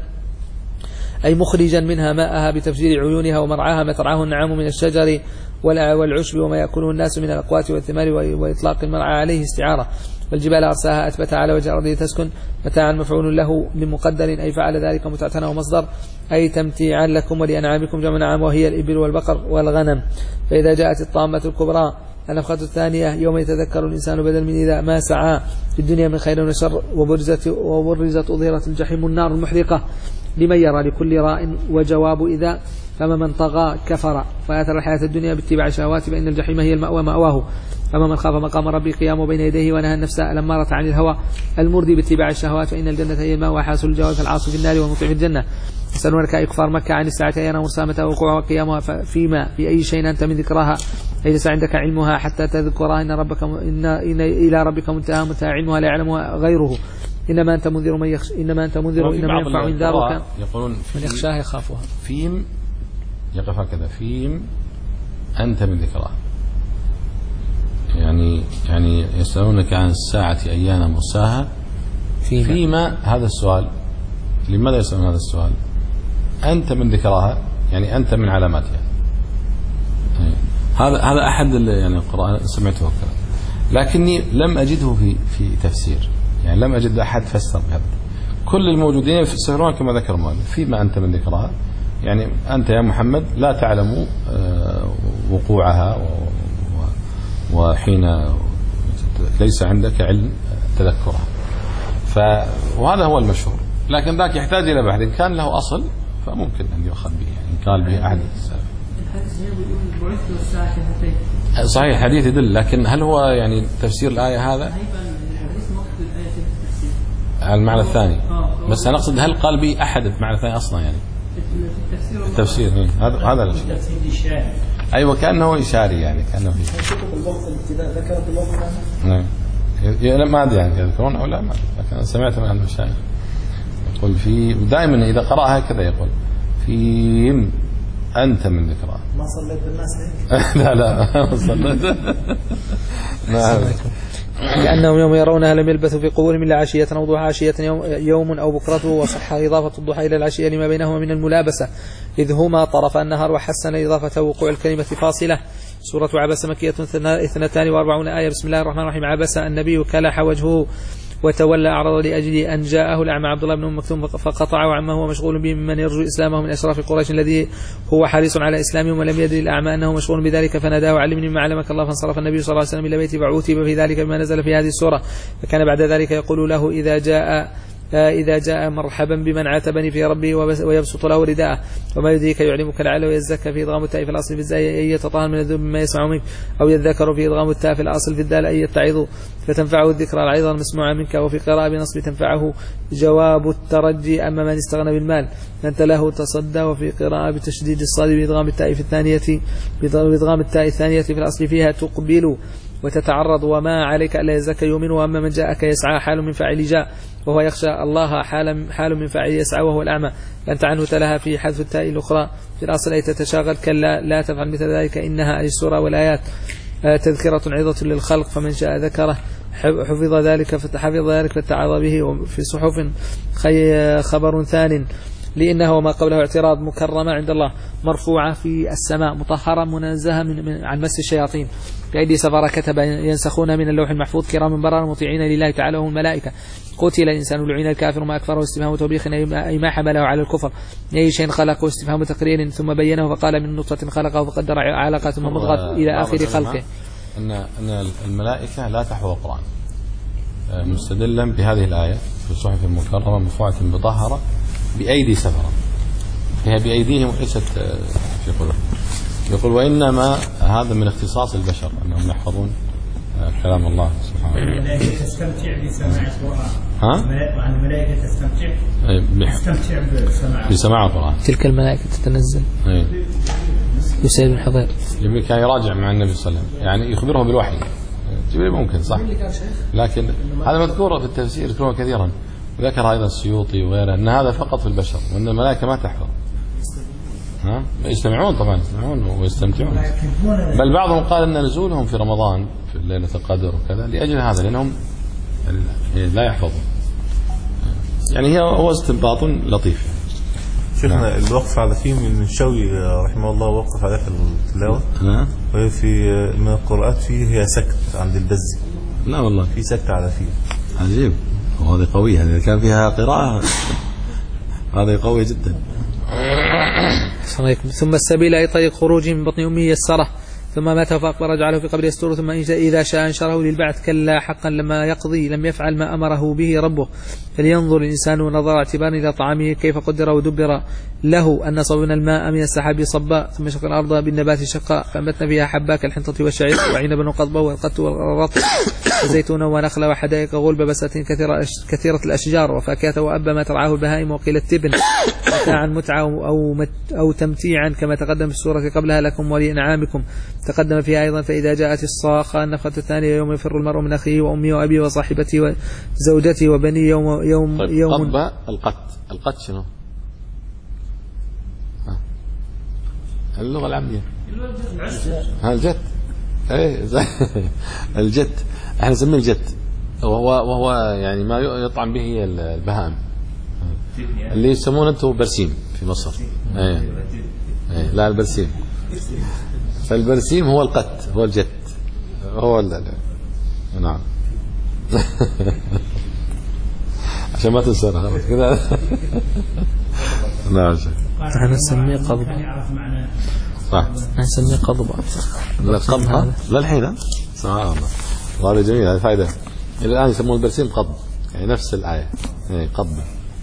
أي مخرجا منها ماءها بتفجير عيونها ومرعاها ما ترعاه النعام من الشجر والعشب وما يأكله الناس من الأقوات والثمار وإطلاق المرعى عليه استعارة والجبال أرساها أثبتها على وجه الأرض تسكن متاعا مفعول له لمقدر أي فعل ذلك متعتنا ومصدر أي تمتيعا لكم ولأنعامكم جمع نعام وهي الإبل والبقر والغنم. فإذا جاءت الطامة الكبرى النفخة الثانية يوم يتذكر الإنسان بدل من إذا ما سعى في الدنيا من خير وشر وبرزت وبرزت أظهرت الجحيم النار المحرقة لمن يرى لكل راء وجواب إذا فما من طغى كفر فآثر الحياة الدنيا باتباع الشهوات فإن الجحيم هي المأوى مأواه أما من خاف مقام ربي قيامه بين يديه ونهى النفس الأمارة عن الهوى المردي باتباع الشهوات فإن الجنة هي المأوى حاصل الجواب فالعاصي في النار ومطيع في الجنة. يسألونك أي كفار مكة عن الساعة أين مرساها متى وقوعها وقيامها فيما في أي شيء أنت من ذكرها أي ليس عندك علمها حتى تذكرها إن ربك إن, إن إلى ربك منتهى منتهى علمها لا يعلمها غيره إنما أنت منذر من يخش إنما أنت منذر إنما ينفع إنذارك يقولون من يخشاها يخافها فيم يقف هكذا فيم أنت من ذكرها يعني يعني يسألونك عن الساعة أيان مرساها فيما, فيما هذا السؤال لماذا يسألون هذا السؤال أنت من ذكرها يعني أنت من علاماتها هذا هذا أحد يعني القرآن سمعته كذا لكني لم أجده في في تفسير يعني لم أجد أحد فسر بهذا كل الموجودين يفسرون كما ذكر المؤلف فيما أنت من ذكرها يعني أنت يا محمد لا تعلم وقوعها وحين ليس عندك علم تذكرها وهذا هو المشهور لكن ذاك يحتاج إلى بحث إن كان له أصل فممكن أن يؤخذ به يعني إن قال به أحد صحيح الحديث يدل لكن هل هو يعني تفسير الآية هذا المعنى الثاني بس أنا أقصد هل قال به أحد المعنى الثاني أصلا يعني التفسير هذا هذا الشيء أيوة كأنه إشاري يعني كأنه نعم ما أدري يعني يذكرون أو لا ما لكن سمعت من المشايخ يقول في دائما إذا قرأ هكذا يقول في أنت من ذكرى ما صليت بالناس لا لا ما صليت نعم لأنهم يوم يرونها لم يلبثوا في قبورهم إلا عشية أو ضحى عشية يوم, يوم أو بكرته وصح إضافة الضحى إلى العشية لما بينهما من الملابسة إذ هما طرف النهار وحسن إضافة وقوع الكلمة فاصلة. سورة عبس مكية اثنتان وأربعون آية. بسم الله الرحمن الرحيم. عبس النبي كلح وجهه وتولى أعرض لأجل أن جاءه الأعمى عبد الله بن أم مكتوم فقطعه عما هو مشغول به ممن يرجو إسلامه من أشراف قريش الذي هو حريص على إسلامهم ولم يدري الأعمى أنه مشغول بذلك فناداه علمني مما علمك الله فانصرف النبي صلى الله عليه وسلم إلى بيته فعوتب في ذلك بما نزل في هذه السورة فكان بعد ذلك يقول له إذا جاء إذا جاء مرحبا بمن عاتبني في ربي ويبسط له رداءه وما يدريك يعلمك لعله يزكى في إضغام التاء في الأصل في الزاي أي يتطهر من الذنوب مما يسمع منك أو يذكر في إضغام التاء في الأصل في الدال أي يتعظ فتنفعه الذكرى العظة المسموعة منك وفي قراءة بنصب تنفعه جواب الترجي أما من استغنى بالمال فأنت له تصدى وفي قراءة بتشديد الصاد بإضغام التاء في الثانية بإضغام التاء الثانية في الأصل فيها تقبل وتتعرض وما عليك ألا يزكى يؤمن وأما من جاءك يسعى حال من فاعل جاء وهو يخشى الله حال حال من فاعل يسعى وهو الأعمى فأنت عنه تلها في حذف التاء الأخرى في الأصل أي تتشاغل كلا لا تفعل مثل ذلك إنها أي السورة والآيات تذكرة عظة للخلق فمن شاء ذكره حفظ ذلك فحفظ ذلك فاتعظ به. وفي صحف خبر ثان لأنه وما قبله اعتراض مكرمة عند الله مرفوعة في السماء مطهرة منزهة من من عن مس الشياطين بأيدي سفارة كتب ينسخون من اللوح المحفوظ كرام بررا مطيعين لله تعالى وهم الملائكة. قتل الإنسان لعن الكافر ما أكفره استفهام توبيخ أي ما حمله على الكفر أي شيء خلقه استفهام تقرير ثم بينه فقال من نطفة خلقه فقدر علقة ثم مضغة إلى آخر خلقه. أن أن الملائكة لا تحفظ القرآن مستدلا بهذه الآية في الصحف المكرمة مرفوعة مطهرة بأيدي سفرة هي بأيديهم وليست في قلوبهم. يقول وإنما هذا من اختصاص البشر أنهم يحفظون كلام الله سبحانه وتعالى. الملائكة تستمتع بسماع القرآن. ها؟ وعن الملائكة تستمتع تستمتع بسماع بسماع القرآن. تلك الملائكة تتنزل. أي. يسير بن حضير. جبريل كان يراجع مع النبي صلى الله عليه وسلم يعني يخبره بالوحي. جبريل ممكن صح. لكن هذا مذكور في التفسير يذكره كثيرا. وذكر أيضا السيوطي وغيره أن هذا فقط في البشر وأن الملائكة ما تحفظ. ها؟ يستمعون طبعا يستمعون ويستمتعون. بل بعضهم قال أن نزولهم في رمضان في ليلة القدر وكذا لأجل هذا لأنهم لا يحفظون. يعني هي هو استنباط لطيف. شيخنا الوقف على فيه من الشوي رحمه الله وقف على في التلاوة. نعم. وهي في من القراءات فيه هي سكت عند البزي. لا والله. في سكت على فيه. عجيب. وهذه قوية إذا كان فيها قراءة هذه قوية جدا. ثم السبيل أي طريق خروجه من بطن أمه يسره ثم مات فأقبر جعله في قبر يستره ثم إذا شاء أنشره للبعث كلا حقا لما يقضي لم يفعل ما أمره به ربه. فلينظر الإنسان نظر اعتبار إلى طعامه كيف قدر ودبر له أن صبنا الماء من السحاب صبا ثم شق الأرض بالنبات شقا فأنبتنا فيها حبا كالحنطة والشعير وعنبا وقضبا والقط والرطب وزيتونا ونخلا وحدائق غلب بساتين كثيرة, كثيرة الأشجار وفاكهة وأبا ما ترعاه البهائم وقيل التبن متاعا متعة أو, مت أو تمتيعا كما تقدم في السورة قبلها لكم ولأنعامكم. تقدم فيها أيضا فإذا جاءت الصاخة النفخة الثانية يوم يفر المرء من أخيه وأمه وأبيه وصاحبته وزوجته وبنيه يوم يوم طيب يوم قطبة القت القت شنو؟ ها. اللغة العامية ها الجت ايه الجت احنا نسميه الجت وهو وهو يعني ما يطعم به البهائم اللي يسمونه انتم برسيم في مصر. ايه ايه لا البرسيم فالبرسيم هو القت هو الجت هو لا لا نعم عشان ما تنسانا خلاص كذا. نعم احنا نسميه قضبة صح نسميه قضبة لا قضبة لا الحين سبحان الله والله جميل هذه فائدة. إلى الآن يسمون البرسيم قضب يعني نفس الآية يعني قضبة.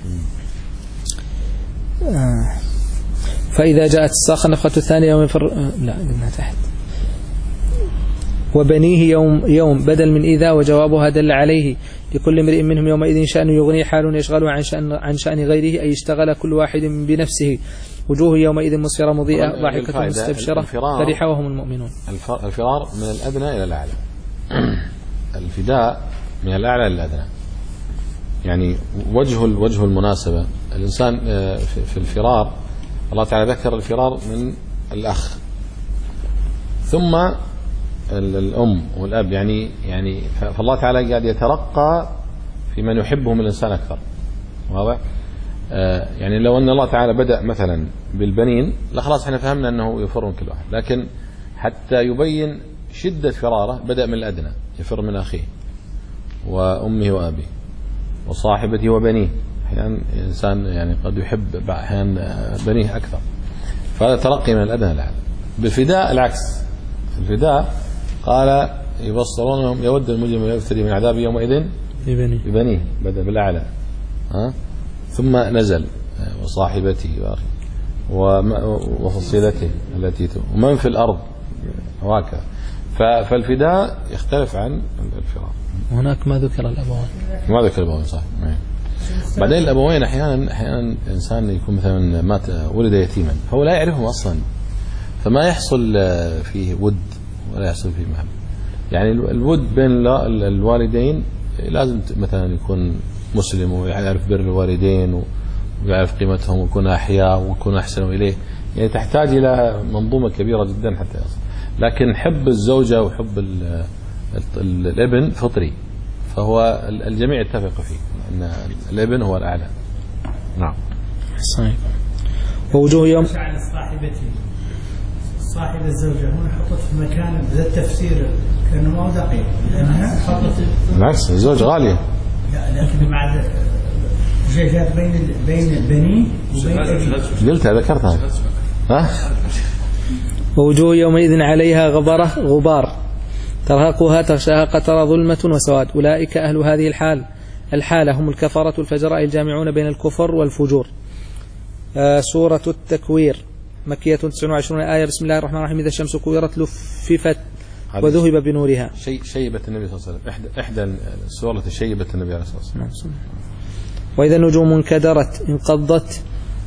آه. فإذا جاءت الصاخة النفخة الثانية يوم يفر لا قلنا تحت وبنيه يوم يوم بدل من إذا وجوابها دل عليه لكل امرئ منهم يومئذ شأن يغني حال يشغل عن شأن عن شأن غيره أي اشتغل كل واحد بنفسه. وجوه يومئذ مسفرة مضيئة ضاحكة مستبشرة فرحة وهم المؤمنون. الفرار من الأدنى إلى الأعلى الفداء من الأعلى إلى الأدنى يعني وجه وجه المناسبة الإنسان في الفرار الله تعالى ذكر الفرار من الأخ ثم الأم والأب يعني يعني فالله تعالى قاعد يترقى في من يحبهم الإنسان أكثر. واضح؟ آه يعني لو أن الله تعالى بدأ مثلا بالبنين لا خلاص احنا فهمنا أنه يفر من كل واحد لكن حتى يبين شدة فراره بدأ من الأدنى يفر من أخيه وأمه وأبيه وصاحبته وبنيه. أحيانا الإنسان يعني قد يحب أحيانا بنيه أكثر فهذا ترقي من الأدنى للأعلى. بالفداء العكس الفداء قال يبصرونهم يود المجرم يفتدي من عذاب يومئذ ببنيه بدأ بالأعلى ها ثم نزل وصاحبته وفصيلته التي ومن في الأرض وهكذا. فالفداء يختلف عن الفرار. هناك ما ذكر الأبوين ما ذكر الأبوين صح. بعدين الأبوين أحيانا أحيانا إنسان يكون مثلا مات ولد يتيما هو لا يعرفهم أصلا فما يحصل فيه ود ولا يحصل فيه محبة. يعني الود بين الوالدين لازم مثلا يكون مسلم ويعرف بر الوالدين ويعرف قيمتهم ويكون أحياء ويكون أحسن إليه يعني تحتاج إلى منظومة كبيرة جدا حتى يصل. لكن حب الزوجة وحب ال ال الابن فطري، فهو الجميع يتفق فيه أن الابن هو الأعلى. نعم. صحيح. ووجوه يوم شعر صاحبتي صاحب الزوجة هنا حطت في مكان ذا التفسير كأنه ما هو دقيق، لأنها حطت بالعكس الزوجة غالية. لا لكن مع جاءت بين بين بني وبين أبي. قلتها ذكرتها. ها؟ ووجوه يومئذ عليها غبرة غبار ترهقها تغشاها قتر ظلمة وسواد، أولئك أهل هذه الحال الحالة هم الكفرة الفجراء الجامعون بين الكفر والفجور. آه سورة التكوير مكية تسع وعشرين آية. بسم الله الرحمن الرحيم. إذا الشمس كورت لففت وذهب بنورها. شيء شيبة النبي صلى الله عليه وسلم، إحدى إحدى سورة شيبة النبي عليه الصلاة والسلام. وإذا النجوم انكدرت انقضت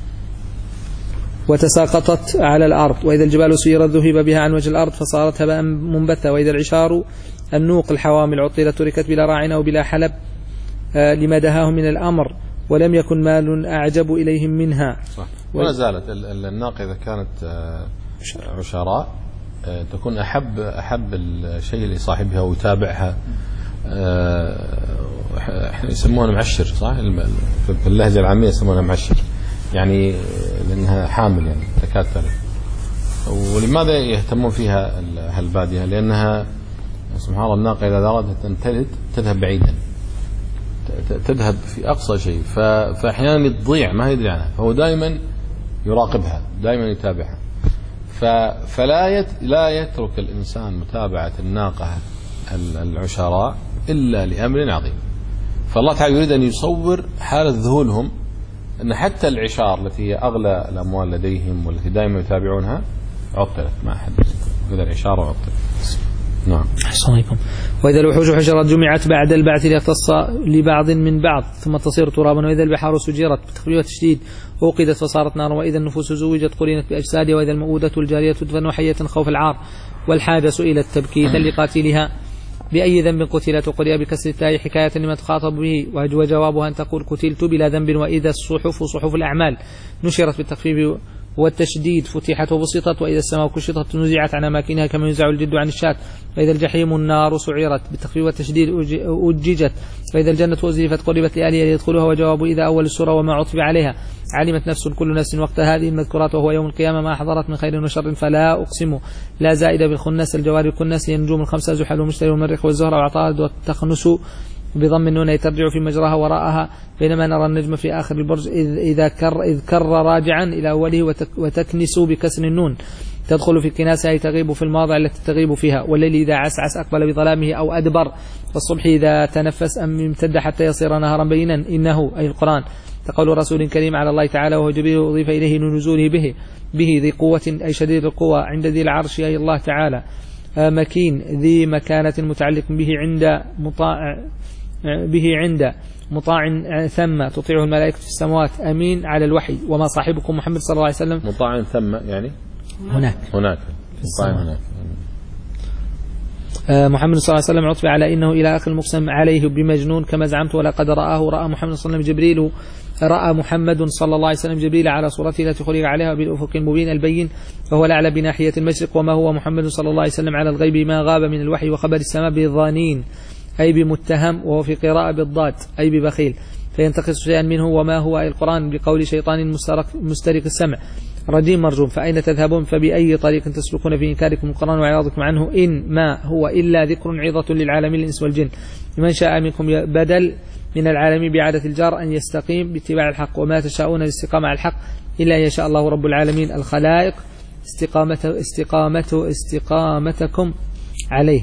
وتساقطت على الأرض، وإذا الجبال سيرت ذهب بها عن وجه الأرض فصارت هباء منبثا، وإذا العشار النوق الحوامل عطلت تركت بلا راع أو بلا حلب آه لما دهاهم من الأمر ولم يكن مال أعجب إليهم منها. صح. ولا زالت الناقة إذا كانت عشراء تكون أحب أحب الشيء لصاحبها ويتابعها، يسمونها معشر، صح؟ في اللهجة العامية يسمونها معشر، يعني لأنها حامل يعني تكاد تلد. ولماذا يهتمون فيها هالبادية؟ لأنها سبحان الله الناقة إذا أرادت أن تلد تذهب بعيدا، تذهب في أقصى شيء، فأحيانا تضيع ما يدري عنها، فهو دائما يراقبها دائما يتابعها. فلا يت لا يترك الإنسان متابعة الناقة العشراء إلا لأمر عظيم. فالله تعالى يريد أن يصور حالة ذهولهم أن حتى العشار التي هي أغلى الأموال لديهم والتي دائما يتابعونها عطلت، ما أحد إذا العشار عطلت. نعم. أحسن عليكم. وإذا الوحوش حشرت جمعت بعد البعث ليختص لبعض من بعض ثم تصير ترابا، وإذا البحار سجرت بتخفيف وتشديد أوقدت فصارت نارا، وإذا النفوس زوجت قرنت بأجسادها، وإذا المؤودة الجارية تدفن حية خوف العار، والحاجة سئلت تبكيتا لقاتلها بأي ذنب قتلت، وقرئ بكسر التاء حكاية لما تخاطب به، وجوابها أن تقول قتلت بلا ذنب. وإذا الصحف صحف الأعمال نشرت بالتخفيف والتشديد فتحت وبسطت، وإذا السماء كشطت نزعت عن أماكنها كما ينزع الجد عن الشاة، وإذا الجحيم النار سعرت بالتخفيف والتشديد أججت، وإذا الجنة أزلفت قربت لأهلها ليدخلوها. وجواب إذا أول السورة وما عطف عليها علمت نفس كل نفس وقت هذه المذكورات وهو يوم القيامة ما أحضرت من خير وشر فلا أقسم لا زائدة بالخنس الجوار الكنس هي النجوم الخمسة زحل ومشتري والمريخ والزهرة وعطارد والتخنس بضم النون ترجع في مجراها وراءها، بينما نرى النجم في آخر البرج إذ, إذا كر إذ كر راجعا إلى أوله وتك وتكنس بكسر النون تدخل في الكناسة أي تغيب في المواضع التي تغيب فيها. والليل إذا عسعس أقبل بظلامه أو أدبر، والصبح إذا تنفس أم امتد حتى يصير نهارا بينا إنه أي القرآن تقول رسول كريم على الله تعالى، وهو جبريل أضيف إليه نزوله به به ذي قوة أي شديد القوة عند ذي العرش أي الله تعالى، مكين ذي مكانة متعلق به عند مطاع به عند مطاع ثم تطيعه الملائكة في السماوات أمين على الوحي. وما صاحبكم محمد صلى الله عليه وسلم مطاع ثم يعني هناك هناك مطاع هناك. محمد صلى الله عليه وسلم عطف على إنه إلى آخر المقسم عليه بمجنون كما زعمت، ولقد رآه رأى محمد صلى الله عليه وسلم جبريل رأى محمد صلى الله عليه وسلم جبريل على صورته التي خلق عليها بالأفق المبين البين، فهو الأعلى بناحية المشرق. وما هو محمد صلى الله عليه وسلم على الغيب ما غاب من الوحي وخبر السماء بظانين أي بمتهم، وهو في قراءة بالضاد أي ببخيل، فينتقص شيئا منه. وما هو أي القرآن بقول شيطان مسترق السمع رجيم مرجوم. فأين تذهبون فبأي طريق تسلكون في إنكاركم القرآن وإعراضكم عنه إن ما هو إلا ذكر عظة للعالمين الإنس والجن. لمن شاء منكم بدل من العالمين بعادة الجار أن يستقيم باتباع الحق، وما تشاءون الاستقامة على الحق إلا يشاء الله رب العالمين الخلائق استقامة استقامة استقامتكم عليه.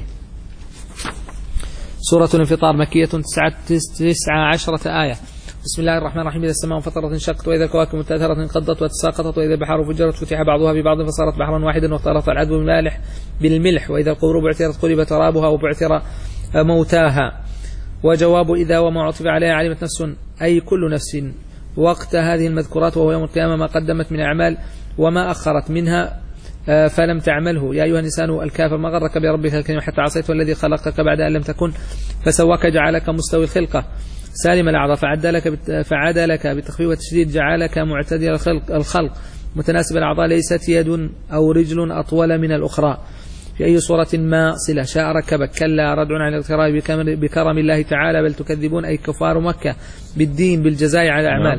سورة الانفطار مكية تسعة, تسعة عشرة آية. بسم الله الرحمن الرحيم. إذا السماء انفطرت انشقت، وإذا الكواكب انتثرت انقضت وتساقطت، وإذا البحار فجرت فتح بعضها ببعض فصارت بحرا واحدا واختلط العذب بالمالح بالملح، وإذا القبور بعثرت قلب ترابها وبعثر موتاها. وجواب إذا وما عطف عليها علمت نفس أي كل نفس وقت هذه المذكورات وهو يوم القيامة ما قدمت من أعمال وما أخرت منها فلم تعمله. يا أيها الإنسان الكافر ما غرك بربك الكريم حتى عصيت، والذي خلقك بعد أن لم تكن فسواك جعلك مستوي الخلقة سالم الأعضاء فعدلك فعدلك بالتخفيف والتشديد جعلك معتدل الخلق, الخلق متناسب الأعضاء ليست يد أو رجل أطول من الأخرى. في أي صورة ما صلة شاء ركبك كلا ردع عن الاغترار بكرم الله تعالى بل تكذبون أي كفار مكة بالدين بالجزاء على الأعمال.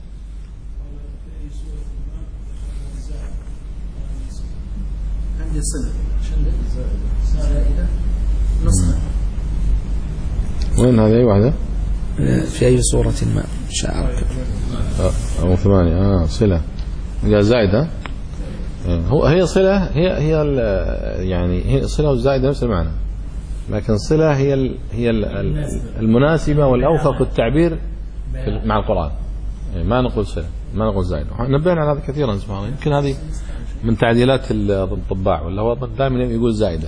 عندي صلة زائدة نصف. وين هذه أي واحدة؟ في أي صورة ما شاء ركبك أو ثمانية آه صلة زائدة. هو هي صلة هي هي يعني هي صلة والزائدة نفس المعنى، لكن صلة هي ال هي ال المناسبة والأوفق التعبير مع القرآن. ما نقول صلة ما نقول زائدة. نبهنا على هذا كثيرا سبحان الله. يمكن هذه من تعديلات الطباع ولا هو دائما يقول زائدة.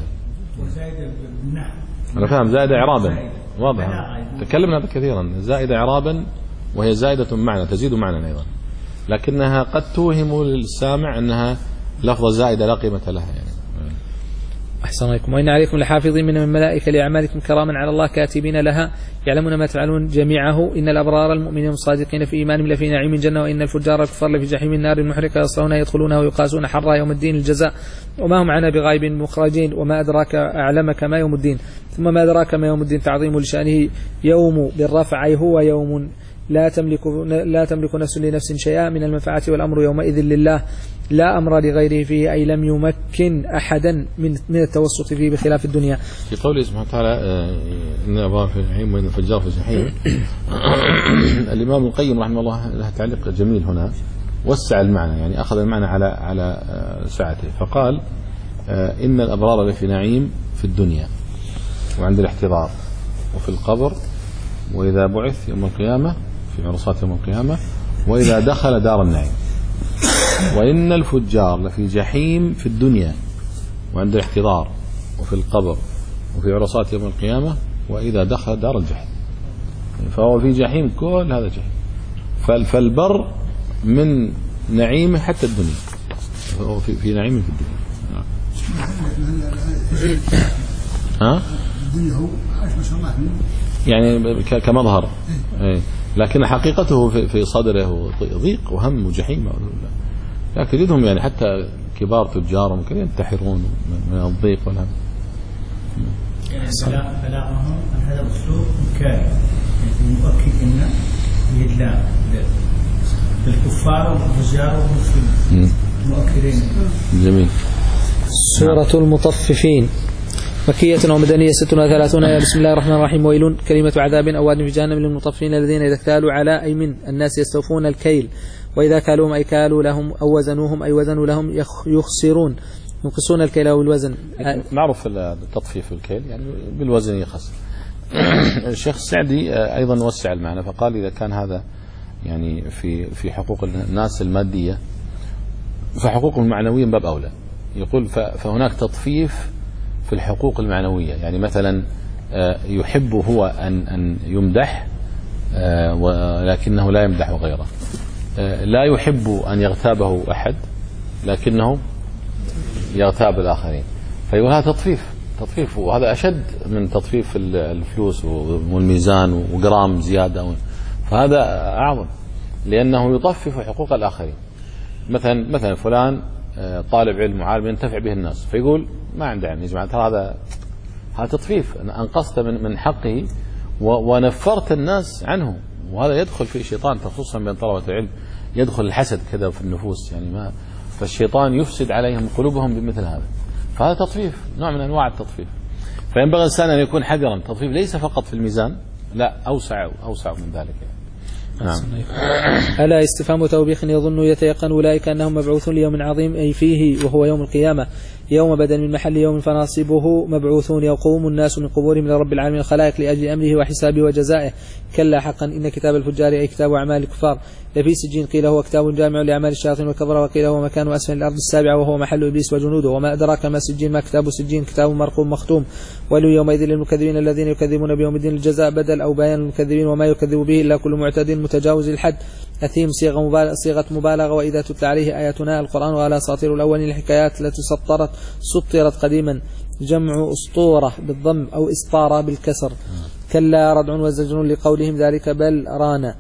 أنا فاهم زائدة إعرابا واضح تكلمنا هذا كثيرا. زائدة إعرابا وهي زائدة معنى تزيد معنى أيضا، لكنها قد توهم للسامع أنها لفظة زائدة لا قيمة لها يعني. أحسن عليكم. وإن عليكم لحافظين من الملائكة لأعمالكم كراما على الله كاتبين لها يعلمون ما تفعلون جميعه. إن الأبرار المؤمنين الصادقين في إيمانهم لفي نعيم الجنة وإن الفجار الكفار لفي جحيم النار المحرقة يصلونها يدخلونها ويقاسون حرا يوم الدين الجزاء وما هم عنها بغائب مخرجين. وما أدراك أعلمك ما يوم الدين ثم ما أدراك ما يوم الدين تعظيم لشأنه يوم بالرفع هو يوم لا تملك لا تملك نفس لنفس شيئا من المنفعة والأمر يومئذ لله لا أمر لغيره فيه أي لم يمكن أحدا من من التوسط فيه بخلاف الدنيا. في قوله سبحانه وتعالى إن أبرار في الجحيم وإن الفجار في الجحيم الإمام القيم رحمه الله له تعليق جميل هنا وسع المعنى يعني أخذ المعنى على على سعته فقال إن الأبرار في نعيم في الدنيا وعند الاحتضار وفي القبر وإذا بعث يوم القيامة في عرصات يوم القيامة وإذا دخل دار النعيم وإن الفجار لفي جحيم في الدنيا وعند الاحتضار وفي القبر وفي عرصات يوم القيامة وإذا دخل دار الجحيم فهو في جحيم كل هذا جحيم. فالبر من نعيمه حتى الدنيا فهو في, في نعيمه في الدنيا. ها الدنيا هو عاش ما شاء الله يعني كمظهر إيه. لكن حقيقته في صدره ضيق وهم وجحيم لكن تجدهم يعني حتى كبار تجار ممكن ينتحرون من الضيق والهم. بلاغهم أن هذا أسلوب كامل مؤكد أن يدلام للكفار والفجار والمسلمين مؤكدين. جميل. سورة المطففين مكية ومدنية ستة وثلاثون آية. بسم الله الرحمن الرحيم. ويل كلمة عذاب أو واد في جهنم للمطففين الذين إذا اكتالوا على أي من الناس يستوفون الكيل وإذا كالوهم أي كالوا لهم أو وزنوهم أي وزنوا لهم يخسرون ينقصون الكيل أو الوزن. معروف التطفيف الكيل يعني بالوزن يخسر. الشيخ السعدي أيضا وسع المعنى فقال إذا كان هذا يعني في في حقوق الناس المادية فحقوقهم المعنوية باب أولى. يقول فهناك تطفيف في الحقوق المعنوية يعني مثلا يحب هو أن أن يمدح ولكنه لا يمدح غيره لا يحب أن يغتابه أحد لكنه يغتاب الآخرين فيقول هذا تطفيف تطفيف وهذا أشد من تطفيف الفلوس والميزان وجرام زيادة فهذا أعظم لأنه يطفف حقوق الآخرين. مثلا مثلا فلان طالب علم وعالم ينتفع به الناس فيقول ما عنده علم يا جماعة ترى هذا هذا تطفيف أنقصت من من حقه ونفرت الناس عنه وهذا يدخل في الشيطان خصوصا بين طلبة العلم يدخل الحسد كذا في النفوس يعني ما فالشيطان يفسد عليهم قلوبهم بمثل هذا فهذا تطفيف نوع من أنواع التطفيف. فينبغي الإنسان أن يكون حذرا. تطفيف ليس فقط في الميزان لا أوسع أوسع من ذلك يعني. نعم. ألا استفهام توبيخ يظن يتيقن أولئك أنهم مبعوثون ليوم عظيم أي فيه وهو يوم القيامة يوم بدل من محل يوم فناصبه مبعوثون يقوم الناس من قبورهم لرب العالمين الخلائق لأجل أمره وحسابه وجزائه. كلا حقا إن كتاب الفجار أي كتاب أعمال الكفار لفي سجين قيل هو كتاب جامع لأعمال الشياطين والكفر وقيل هو مكان أسفل الأرض السابعة وهو محل إبليس وجنوده. وما أدراك ما سجين ما كتاب سجين كتاب مرقوم مختوم. ويل يومئذ للمكذبين الذين يكذبون بيوم الدين الجزاء بدل أو بيان المكذبين وما يكذب به إلا كل معتد متجاوز الحد أثيم صيغة مبالغة, صيغة مبالغة. وإذا تتلى عليه آياتنا القرآن وعلى ساطير الأولين الحكايات التي سطرت سطرت قديما جمع أسطورة بالضم أو إسطارة بالكسر. كلا ردع وزجر لقولهم ذلك بل رانا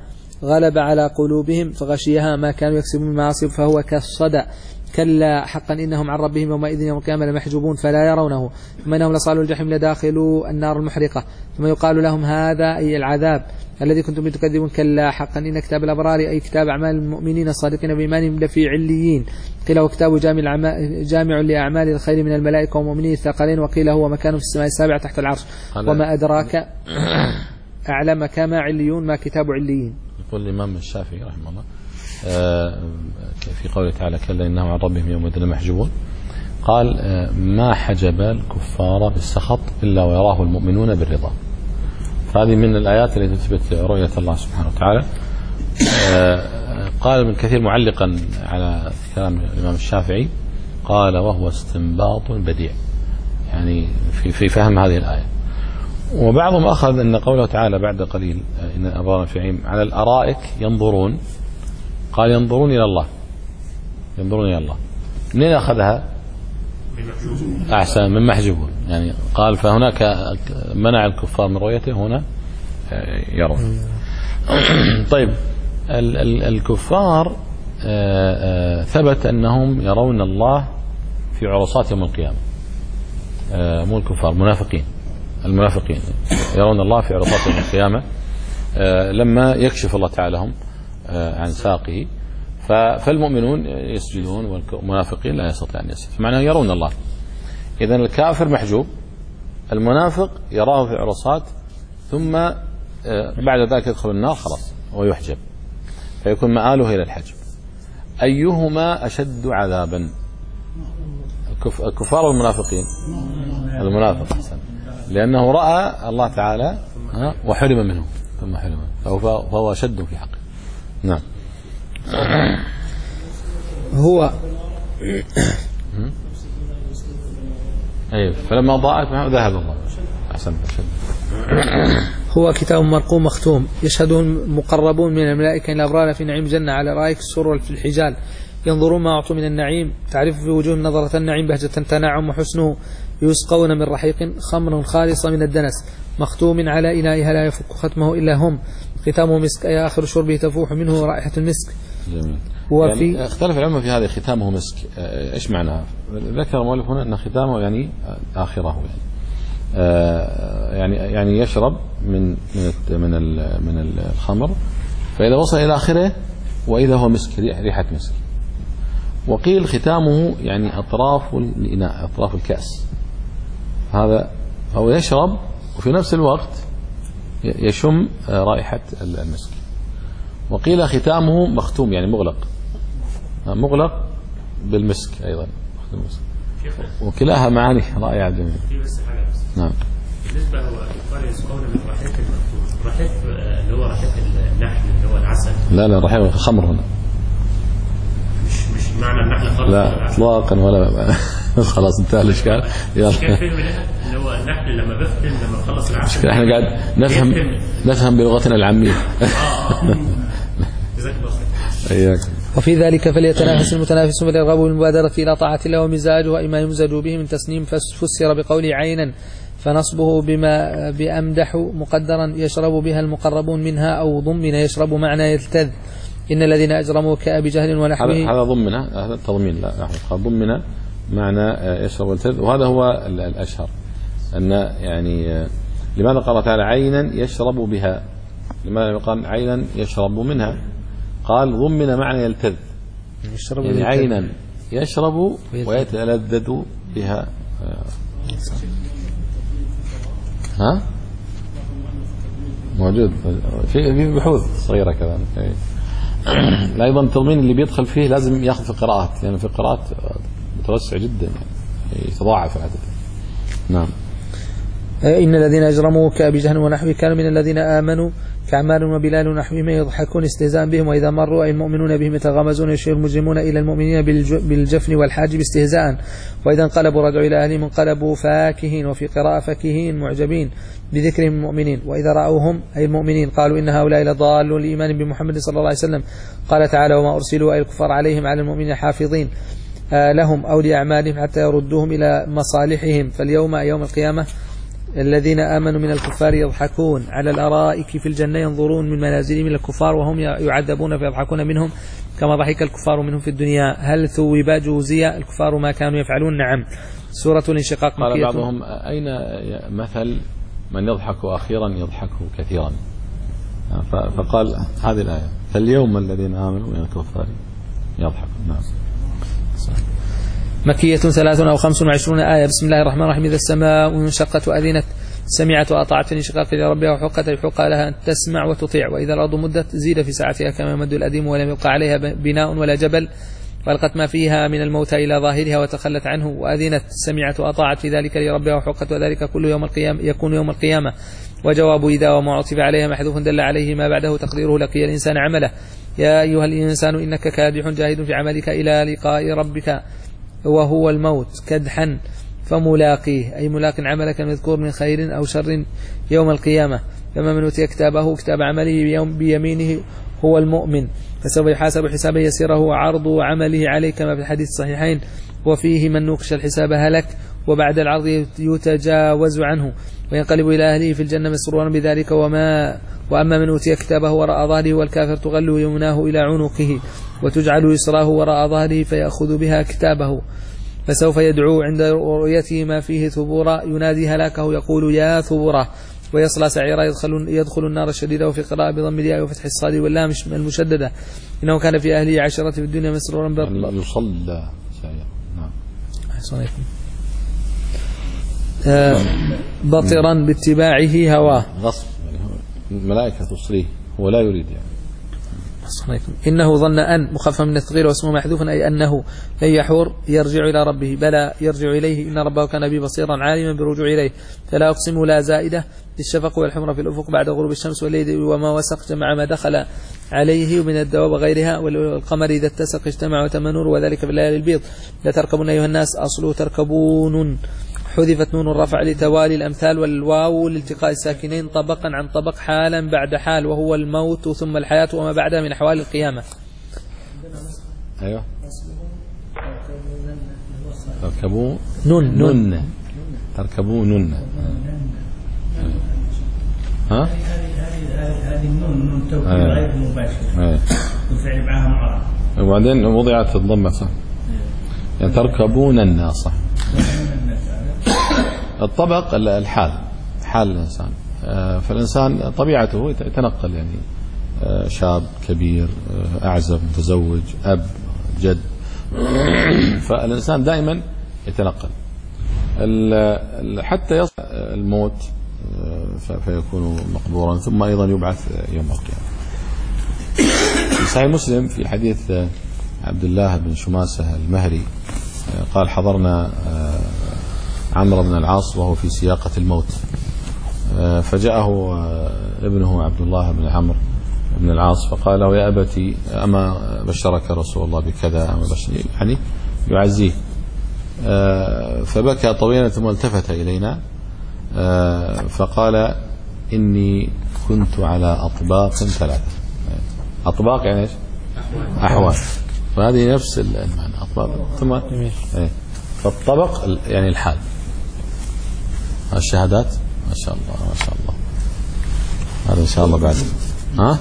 غلب على قلوبهم فغشيها ما كانوا يكسبون من معاصي فهو كالصدى كلا حقا إنهم عن ربهم يومئذ يوم القيامة لمحجوبون فلا يرونه ثم إنهم لصالوا الجحيم لداخلوا النار المحرقة ثم يقال لهم هذا أي العذاب الذي كنتم تكذبون كلا حقا إن كتاب الأبرار أي كتاب أعمال المؤمنين الصادقين بإيمانهم لفي عليين قيل هو كتاب جامع, جامع لأعمال الخير من الملائكة والمؤمنين الثقلين وقيل هو مكان في السماء السابعة تحت العرش وما أدراك أعلم كما عليون ما كتاب عليين. يقول الإمام الشافعي رحمه الله في قوله تعالى كلا إنهم عن ربهم يومئذ لمحجوبون قال ما حجب الكفار بالسخط إلا ويراه المؤمنون بالرضا. فهذه من الآيات التي تثبت رؤية الله سبحانه وتعالى. قال ابن كثير معلقا على كلام الإمام الشافعي قال وهو استنباط بديع يعني في في فهم هذه الآية. وبعضهم أخذ أن قوله تعالى بعد قليل إن الأبرار في نعيم على الأرائك ينظرون قال ينظرون إلى الله ينظرون إلى الله منين أخذها أحسن من محجوبون يعني قال فهناك منع الكفار من رؤيته هنا يرون. طيب ال ال الكفار ثبت أنهم يرون الله في عرصات يوم القيامة مو الكفار منافقين المنافقين يرون الله في عرصات يوم القيامة لما يكشف الله تعالى هم عن ساقه فالمؤمنون يسجدون والمنافقين لا يستطيع أن يسجد فمعناه يرون الله. إذن الكافر محجوب المنافق يراه في عرصات ثم بعد ذلك يدخل النار خلاص ويحجب فيكون مآله إلى الحجب. أيهما أشد عذابا الكفار والمنافقين؟ المنافق أحسن لأنه رأى الله تعالى وحرم منه ثم حرم فهو أشد في حقه. نعم هو أيه فلما ضاعت ذهب الله أحسن هو كتاب مرقوم مختوم يشهده المقربون من الملائكة الأبرار في نعيم جنة على رائك السر في الحجال ينظرون ما أعطوا من النعيم تعرف في وجوه نظرة النعيم بهجة تنعم وحسنه يسقون من رحيق خمر خالصة من الدنس مختوم على إنائها لا يفك ختمه إلا هم ختامه مسك أي آخر شربه تفوح منه رائحة المسك. جميل. وفي يعني اختلف العلماء في هذا ختامه مسك إيش معناه؟ ذكر المؤلف هنا أن ختامه يعني آخره يعني يعني يعني يشرب من من من من الخمر فإذا وصل إلى آخره وإذا هو مسك ريحة مسك. وقيل ختامه يعني أطراف الإناء أطراف الكأس هذا هو يشرب وفي نفس الوقت يشم رائحة المسك. وقيل ختامه مختوم يعني مغلق مغلق بالمسك أيضا وكلاها معاني رائعة جميلة. نعم بالنسبة هو قال يسقون من رحيق المختوم رحيق اللي هو رحيق النحل اللي هو العسل لا لا رحيق الخمر هنا مش مش معنى النحل خالص لا اطلاقا ولا خلاص انتهى الاشكال يلا كيف فهم اللي هو النحل لما بفتن لما خلص العسل احنا قاعد نفهم نفهم بلغتنا العاميه جزاك الله اياك. وفي ذلك فليتنافس المتنافسون فليرغبوا بالمبادرة إلى طاعة الله ومزاجه إما يمزج به من تسنيم فسر بقوله عينا فنصبه بما بأمدح مقدرا يشرب بها المقربون منها أو ضمن يشرب معنى يلتذ إن الذين أجرموا كأبي جهل ونحوه هذا ضمنه هذا تضمين لا نحن ضمنه معنى يشرب يلتذ وهذا هو الأشهر أن يعني لماذا قال تعالى عينا يشرب بها لماذا قال عينا يشرب منها قال ضمن معنى يلتذ يعني عينا يشرب ويتلذذ بها ها موجود في بحوث صغيرة كذا. لا أيضا التضمين اللي بيدخل فيه لازم يأخذ في القراءات لأن يعني في القراءات متوسع جدا يعني يتضاعف العدد. نعم إن الذين أجرموا كأبي جهل ونحوه كانوا من الذين آمنوا كعمار وبلال ونحوهم يضحكون استهزاء بهم وإذا مروا أي المؤمنون بهم يتغامزون يشير المجرمون إلى المؤمنين بالجفن والحاجب استهزاء وإذا انقلبوا رجعوا إلى أهلهم انقلبوا فاكهين وفي قراءة فاكهين معجبين بذكرهم المؤمنين وإذا رأوهم أي المؤمنين قالوا إن هؤلاء لضالون لإيمان بمحمد صلى الله عليه وسلم. قال تعالى وما أرسلوا أي الكفار عليهم على المؤمنين حافظين لهم أو لأعمالهم حتى يردوهم إلى مصالحهم فاليوم يوم القيامة الذين آمنوا من الكفار يضحكون على الأرائك في الجنة ينظرون من منازلهم من الكفار وهم يعذبون فيضحكون منهم كما ضحك الكفار منهم في الدنيا هل ثوب جوزي الكفار ما كانوا يفعلون نعم. سورة الانشقاق قال بعضهم أين مثل من يضحك أخيرا يضحك كثيرا فقال هذه الآية فاليوم الذين آمنوا من الكفار يضحكون. نعم. مكية ثلاث أو خمس وعشرون آية. بسم الله الرحمن الرحيم إذا السماء انشقت وأذنت سمعت وأطاعت في انشقاق لربها وحقت يحق لها أن تسمع وتطيع وإذا الأرض مدت زيد في ساعتها كما يمد الأديم ولم يبقى عليها بناء ولا جبل فألقت ما فيها من الموتى إلى ظاهرها وتخلت عنه وأذنت سمعت وأطاعت في ذلك لربها وحقت وذلك كل يوم القيامة يكون يوم القيامة. وجواب إذا وما عطف عليها محذوف دل عليه ما بعده تقديره لقي الإنسان عمله يا أيها الإنسان إنك كادح جاهد في عملك إلى لقاء ربك وهو الموت كدحا فملاقيه أي ملاق عملك المذكور من خير أو شر يوم القيامة. فما من أوتي كتابه كتاب عمله بيمينه هو المؤمن فسوف يحاسب حسابا يسيره وعرض عمله عليه كما في الحديث الصحيحين وفيه من نوقش الحساب هلك وبعد العرض يتجاوز عنه وينقلب إلى أهله في الجنة مسرورا بذلك. وما وأما من أوتي كتابه وراء ظهره والكافر تغل يمناه إلى عنقه وتجعل يسراه وراء ظهره فيأخذ بها كتابه فسوف يدعو عند رؤيته ما فيه ثبورا ينادي هلاكه يقول يا ثبورا ويصلى سعيرا يدخل, يدخل النار الشديدة وفي قراءة بضم الياء وفتح الصاد واللام المشددة إنه كان في أهله عشرة في الدنيا مسرورا يعني يصلى سعيرا. نعم. أحسن عليكم. آه بطرا باتباعه هواه غصب يعني الملائكة تصليه هو لا يريد يعني. إنه ظن أن مخفف من الثقيل واسمه محذوف أي أنه لن يحور يرجع إلى ربه بلى يرجع إليه إن ربه كان به بصيرا عالما برجوع إليه. فلا أقسم لا زائدة للشفق والحمر في الأفق بعد غروب الشمس والليل وما وسق جمع ما دخل عليه من الدواب وغيرها والقمر إذا اتسق اجتمع وتم نور وذلك في الليالي البيض. لا تركبون أيها الناس أصله تركبون حذفت نون الرفع لتوالي الأمثال والواو لالتقاء الساكنين طبقا عن طبق حالا بعد حال وهو الموت ثم الحياة وما بعدها من أحوال القيامة. أيوة تركبون نون نون تركبون نون ها هذه النون نون توكيد غير مباشر وفعل معها معرض وبعدين وضعت الضمة صح يعني تركبون الناس. الطبق الحال حال الإنسان فالإنسان طبيعته يتنقل يعني شاب كبير أعزب متزوج أب جد فالإنسان دائما يتنقل حتى يصل الموت فيكون مقبورا ثم أيضا يبعث يوم القيامة. في صحيح مسلم في حديث عبد الله بن شماسة المهري قال حضرنا عمرو بن العاص وهو في سياقة الموت فجاءه ابنه عبد الله بن عمرو بن العاص فقال له يا أبتي أما بشرك رسول الله بكذا أما بشري يعني يعزيه فبكى طويلا ثم التفت إلينا فقال إني كنت على أطباق ثلاثة. أطباق يعني إيش؟ أحوال وهذه نفس المعنى أطباق ثم إيه فالطبق يعني الحال. الشهادات ما شاء الله ما شاء الله هذا إن شاء الله بعد ها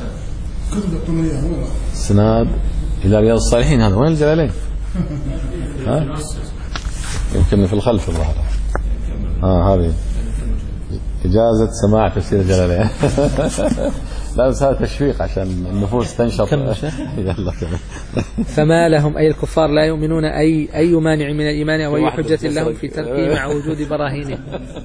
سناد إلى رياض الصالحين. هذا وين الجلالين ها يمكن في الخلف الظاهر ها هذه إجازة سماع تفسير الجلالين. لا بس هذا تشويق عشان النفوس تنشط. يلا فما لهم أي الكفار لا يؤمنون أي أي مانع من الإيمان أو أي حجة لهم في تركه مع وجود براهينه.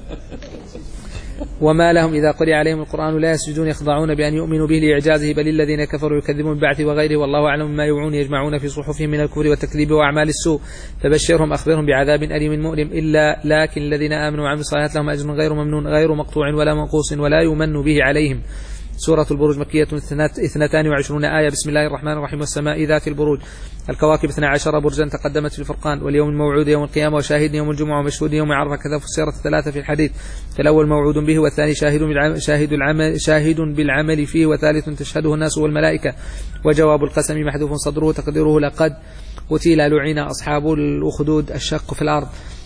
وما لهم إذا قرئ عليهم القرآن لا يسجدون يخضعون بأن يؤمنوا به لإعجازه بل الذين كفروا يكذبون بالبعث وغيره والله أعلم ما يوعون يجمعون في صحفهم من الكفر والتكذيب وأعمال السوء فبشرهم أخبرهم بعذاب أليم مؤلم إلا لكن الذين آمنوا وعملوا الصالحات لهم أجر غير ممنون غير مقطوع ولا منقوص ولا يمن به عليهم. سورة البروج مكية اثنتان وعشرون آية. بسم الله الرحمن الرحيم والسماء ذات البروج. الكواكب اثنا عشر برجا تقدمت في الفرقان واليوم الموعود يوم القيامة وشاهد يوم الجمعة ومشهود يوم عرفة كذا فسرت الثلاثة في الحديث فالأول موعود به والثاني شاهد بالعمل, شاهد العمل شاهد بالعمل فيه وثالث تشهده الناس والملائكة. وجواب القسم محذوف صدره تقديره لقد قتل لعن أصحاب الأخدود الشق في الأرض.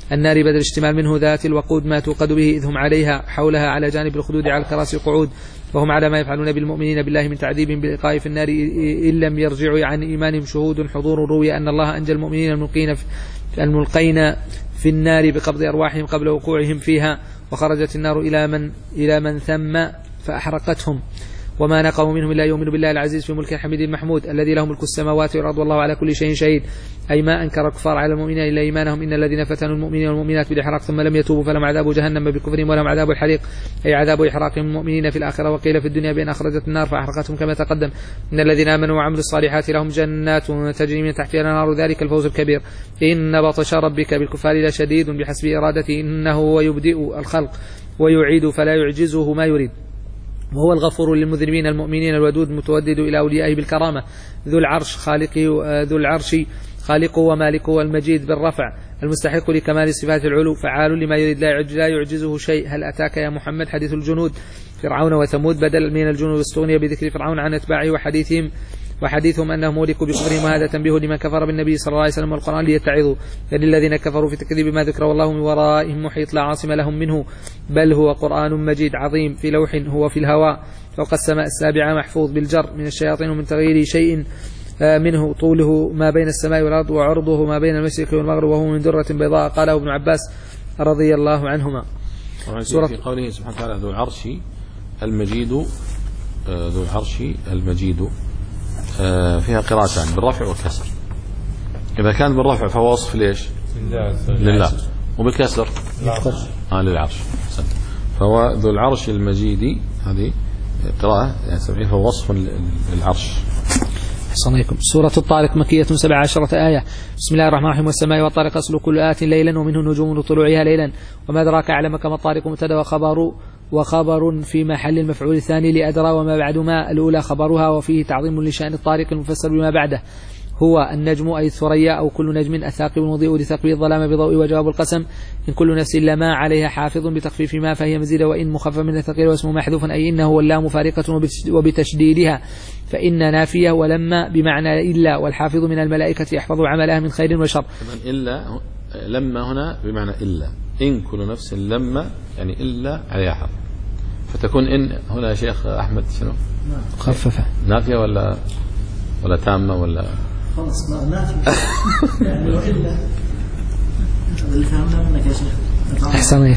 النار بدل اشتمال منه ذات الوقود ما توقد به إذ هم عليها حولها على جانب الخدود على الكراسي القعود، وهم على ما يفعلون بالمؤمنين بالله من تعذيب بالإلقاء في النار إن لم يرجعوا عن إيمانهم شهود حضور. روي أن الله أنجى المؤمنين الملقين في, الملقين في النار بقبض أرواحهم قبل وقوعهم فيها، وخرجت النار إلى من, إلى من ثم فأحرقتهم. وما نقموا منهم إلا يؤمنوا بالله العزيز في ملك الحميد المحمود الذي له ملك السماوات والأرض والله على كل شيء شهيد، أي ما أنكر الكفار على المؤمنين إلا إيمانهم. إن الذين فتنوا المؤمنين والمؤمنات بالإحراق ثم لم يتوبوا فلهم عذاب جهنم بكفرهم ولهم عذاب الحريق، أي عذاب إحراقهم المؤمنين في الآخرة. وقيل في الدنيا بأن أخرجت النار فأحرقتهم كما تقدم. إن الذين آمنوا وعملوا الصالحات لهم جنات تجري من تحتها الأنهار ذلك الفوز الكبير. إن بطش ربك بالكفار لشديد بحسب إرادته إنه هو يبدئ الخلق ويعيد فلا يعجزه ما يريد، وهو الغفور للمذنبين المؤمنين الودود المتودد إلى أوليائه بالكرامة، ذو العرش خالقه ذو العرش خالقه ومالكه المجيد بالرفع المستحق لكمال صفات العلو فعال لما يريد لا يعجزه شيء. هل أتاك يا محمد حديث الجنود فرعون وثمود بدل من الجنود استغني بذكر فرعون عن أتباعه وحديثهم وحديثهم أنهم مولكوا بكفرهم، وهذا تنبيه لمن كفر بالنبي صلى الله عليه وسلم والقرآن ليتعظوا، فللذين كفروا في تكذيب ما ذكر والله من ورائهم محيط لا عاصم لهم منه، بل هو قرآن مجيد عظيم في لوح هو في الهواء فوق السماء السابعة محفوظ بالجر من الشياطين ومن تغيير شيء منه، طوله ما بين السماء والأرض وعرضه ما بين المشرق والمغرب وهو من درة بيضاء. قاله ابن عباس رضي الله عنهما. سورة في قوله سبحانه وتعالى ذو العرش المجيد، ذو العرش المجيد فيها قراءتان بالرفع والكسر. إذا كان بالرفع فهو وصف ليش؟ لله، وبالكسر آه للعرش. فهو ذو العرش المجيد هذه قراءة يعني فهو وصف للعرش. عليكم. سورة الطارق مكية سبع عشرة آية. بسم الله الرحمن الرحيم. والسماء والطارق أصل كل آت ليلا ومنه النجوم لطلوعها ليلا وما أدراك أعلمك ما الطارق مبتدأ وخبر وخبر في محل المفعول الثاني لأدرى وما بعد ما الأولى خبرها وفيه تعظيم لشأن الطارق المفسر بما بعده. هو النجم أي الثريا أو كل نجم الثاقب المضيء لثقب الظلام بضوء. وجواب القسم إن كل نفس لما عليها حافظ بتخفيف ما فهي مزيدة وإن مخفف من الثقيل واسمه محذوف أي إنه واللام فارقة وبتشديدها فإن نافية ولما بمعنى إلا والحافظ من الملائكة يحفظ عملها من خير وشر. إلا لما هنا بمعنى إلا إن كل نفس لما يعني إلا عليها حافظ فتكون إن هنا يا شيخ أحمد شنو خففة نافية ولا ولا تامة ولا خلاص ما نافية يعني لو إلا اللي فهمنا منك يا شيخ. أحسن.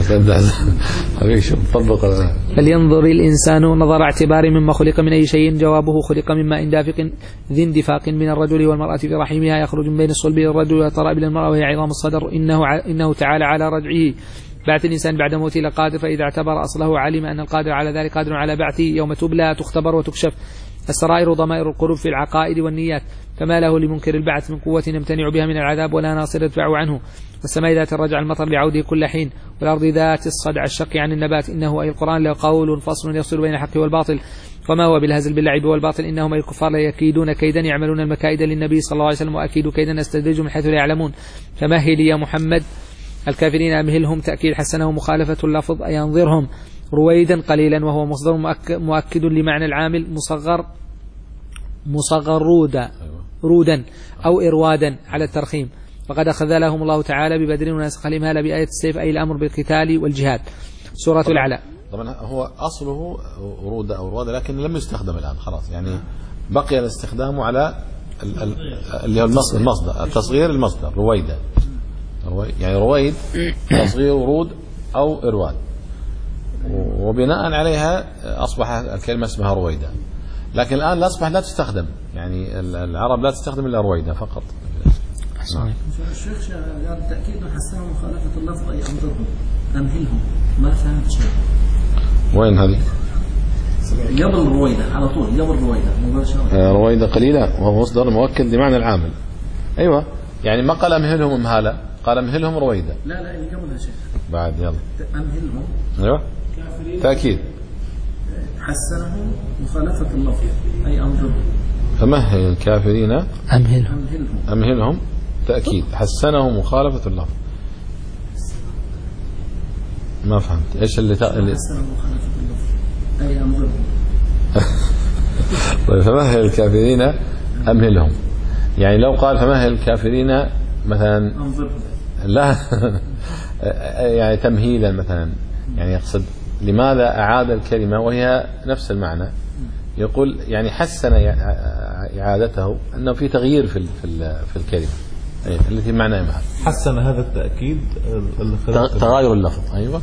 فلينظر الإنسان نظر اعتبار مما خلق من أي شيء. جوابه خلق مما إن دافق ذي اندفاق من الرجل والمرأة في رحمها يخرج من بين الصلب الرجل ويتراب إلى المرأة وهي عظام الصدر. إنه إنه تعالى على رجعه بعث الإنسان بعد موته لقادر فإذا اعتبر أصله علم أن القادر على ذلك قادر على بعثه يوم تبلى تختبر وتكشف السرائر ضمائر القلوب في العقائد والنيات فما له لمنكر البعث من قوة يمتنع بها من العذاب ولا ناصر يدفع عنه. والسماء ذات الرجع المطر لعوده كل حين والأرض ذات الصدع الشق عن النبات. إنه أي القرآن لقول فصل يفصل بين الحق والباطل وما هو بالهزل باللعب والباطل. إنهم أي الكفار ليكيدون كيدا يعملون المكائد للنبي صلى الله عليه وسلم وأكيد كيدا استدرجوا من حيث لا يعلمون. فمهل يا محمد الكافرين أمهلهم تأكيد حسنه مخالفة اللفظ أي أنظرهم رويدا قليلا وهو مصدر مؤكد لمعنى العامل مصغر مصغر رودا رودا أو إروادا على الترخيم. وقد أخذ لهم الله تعالى ببدر ونسخ الإمهال بآية السيف أي الأمر بالقتال والجهاد. سورة الأعلى. طبعا هو أصله رودا أو رودا لكن لم يستخدم الآن خلاص يعني بقي الاستخدام على اللي هو المصدر التصغير المصدر رويدا يعني رويد تصغير ورود أو إرواد وبناء عليها أصبح الكلمة اسمها رويدا. لكن الآن أصبح لا تستخدم يعني العرب لا تستخدم إلا رويدا فقط. الشيخ قال تأكيد حسنه مخالفة اللفظ أي أنظرهم أمهلهم ما فهمت شيء. وين هذه؟ قبل رويدا على طول قبل رويدا مباشرة. رويدا قليلة وهو مصدر مؤكد لمعنى العامل. أيوة يعني ما قال أمهلهم أمهالا قال أمهلهم رويدا. لا لا اللي قبلها شيخ. بعد يلا. أمهلهم. أيوة. تأكيد. حسنه مخالفة اللفظ أي أنظرهم. فمهل الكافرين أمهلهم أمهلهم تأكيد حسنه مخالفة اللفظ. ما فهمت إيش اللي تق... اللي حسنه مخالفة اللفظ أي أنظرهم. طيب فمهل الكافرين أمهلهم يعني لو قال فمهل الكافرين مثلا أنظرهم لا يعني تمهيدا مثلا، يعني يقصد لماذا أعاد الكلمة وهي نفس المعنى؟ يقول يعني حسن إعادته أنه في تغيير في في الكلمة التي معنى إمهال. حسن هذا التأكيد تغاير اللفظ. أيوة.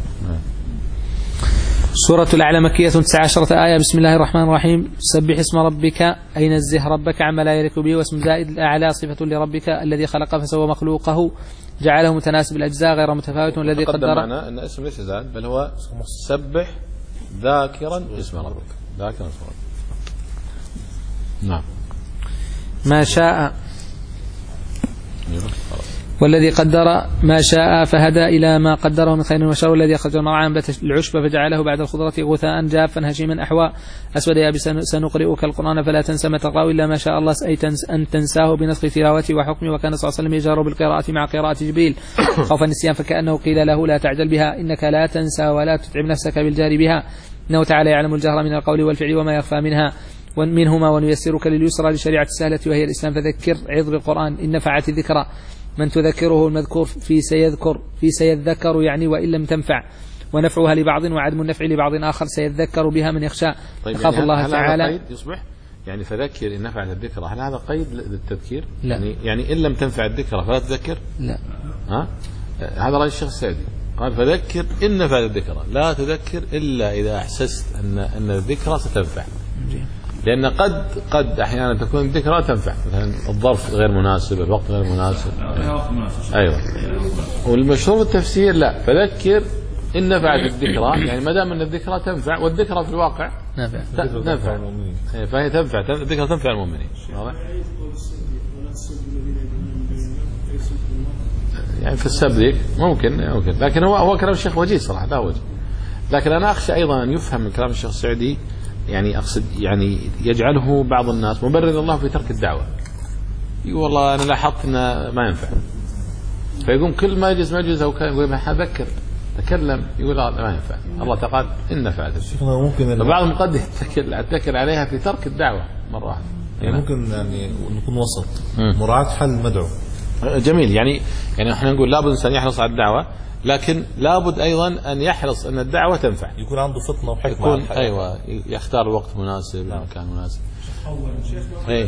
سورة الأعلى مكية تسع عشرة آية. بسم الله الرحمن الرحيم. سبح اسم ربك أي نزه ربك عما لا يليق به. واسم زائد الأعلى صفة لربك الذي خلق فسوى مخلوقه جعله متناسب الأجزاء غير متفاوت الذي قدر. معنى أن اسم ليس زائد بل هو سبح ذاكرا اسم ربك. ذاكرا اسم ربك. نعم. ما شاء والذي قدر ما شاء فهدى إلى ما قدره من خير وشر. الذي أخرج المرعى أنبت العشب فجعله بعد الخضرة غثاء جافا هشيما أحوى أسود يابسا. سنقرئك القرآن فلا تنسى ما تقرأ إلا ما شاء الله أي أن تنساه بنسخ تلاوته وحكمه. وكان صلى الله عليه وسلم يجهر بالقراءة مع قراءة جبريل خوف النسيان فكأنه قيل له لا تعجل بها إنك لا تنسى ولا تتعب نفسك بالجهر بها إنه تعالى يعلم الجهر من القول والفعل وما يخفى منها ومنهما ونيسرك لليسرى لشريعة السهلة وهي الإسلام فذكر عظ بالقرآن إن نفعت الذكرى من تذكره المذكور في سيذكر في سيذكر يعني وإن لم تنفع ونفعها لبعض وعدم النفع لبعض آخر سيذكر بها من يخشى طيب يخاف يعني الله هل تعالى. هذا قيد يصبح يعني فذكر إن نفعت الذكرى، هل هذا قيد للتذكير؟ لا. يعني يعني إن لم تنفع الذكرى فلا تذكر؟ لا. ها؟ هذا رأي الشيخ السعدي قال فذكر إن نفعت الذكرى لا تذكر إلا إذا أحسست أن أن الذكرى ستنفع. لأن قد قد أحيانا تكون الذكرى تنفع مثلا الظرف غير مناسب الوقت غير مناسب. أيوة. والمشهور التفسير لا فذكر إن نفعت الذكرى يعني ما دام أن الذكرى تنفع والذكرى في الواقع نفع تنفع فهي تنفع الذكرى تنفع المؤمنين. يعني في السبب ممكن ممكن لكن هو هو كلام الشيخ وجيه صراحة لا وجه. لكن أنا أخشى أيضا أن يفهم من كلام الشيخ السعدي يعني أقصد يعني يجعله بعض الناس مبرر الله في ترك الدعوة. يقول والله أنا لاحظت أنه ما ينفع فيقوم كل ما يجلس مجلس أو كان يقول حذكر تكلم يقول لا ما ينفع الله تعالى إن نفعت. ممكن فبعضهم قد يتكل عليها في ترك الدعوة مرة واحدة. يعني ممكن يعني نكون وسط مراعاة حل المدعو. جميل. يعني يعني احنا نقول لابد الإنسان يحرص على الدعوة لكن لابد أيضا أن يحرص أن الدعوة تنفع يكون عنده فطنة وحكمة يكون أيوة يختار الوقت مناسب المكان مناسب. أي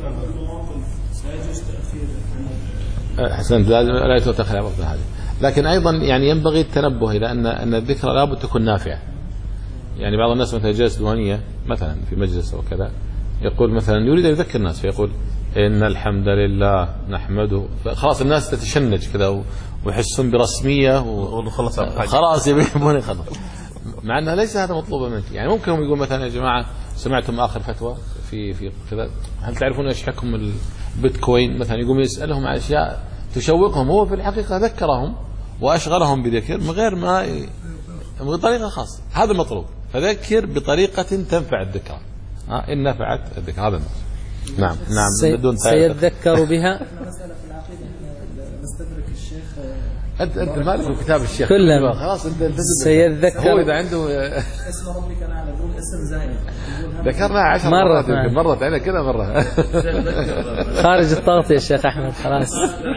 حسنت لا يتأخر وقت هذه. لكن أيضا يعني ينبغي التنبه إلى أن أن الذكرى لابد تكون نافعة. يعني بعض الناس مثلا جالس ديوانية مثلا في مجلس أو كذا يقول مثلا يريد أن يذكر الناس فيقول إن الحمد لله نحمده خلاص الناس تتشنج كذا ويحسون برسمية وخلاص خلاص يبون يخلص مع أنها ليس هذا مطلوب منك. يعني ممكن هم يقول مثلا يا جماعة سمعتم آخر فتوى في في كذا هل تعرفون إيش حكم البيتكوين مثلا يقوم يسألهم عن أشياء تشوقهم هو في الحقيقة ذكرهم وأشغلهم بذكر من غير ما بطريقة خاصة. هذا المطلوب فذكر بطريقة تنفع الذكرى إن نفعت الذكرى هذا المطلوب. نعم نعم سي بدون سيذكر بها. مسألة في العقيدة نستدرك الشيخ أنت أنت مالك كتاب الشيخ كلنا خلاص أنت سيذكر هو إذا عنده اسم ربك الأعلى يقول اسم زائد ذكرنا عشر مرة مرات مرت علينا كذا مرة خارج الضغط يا شيخ أحمد خلاص.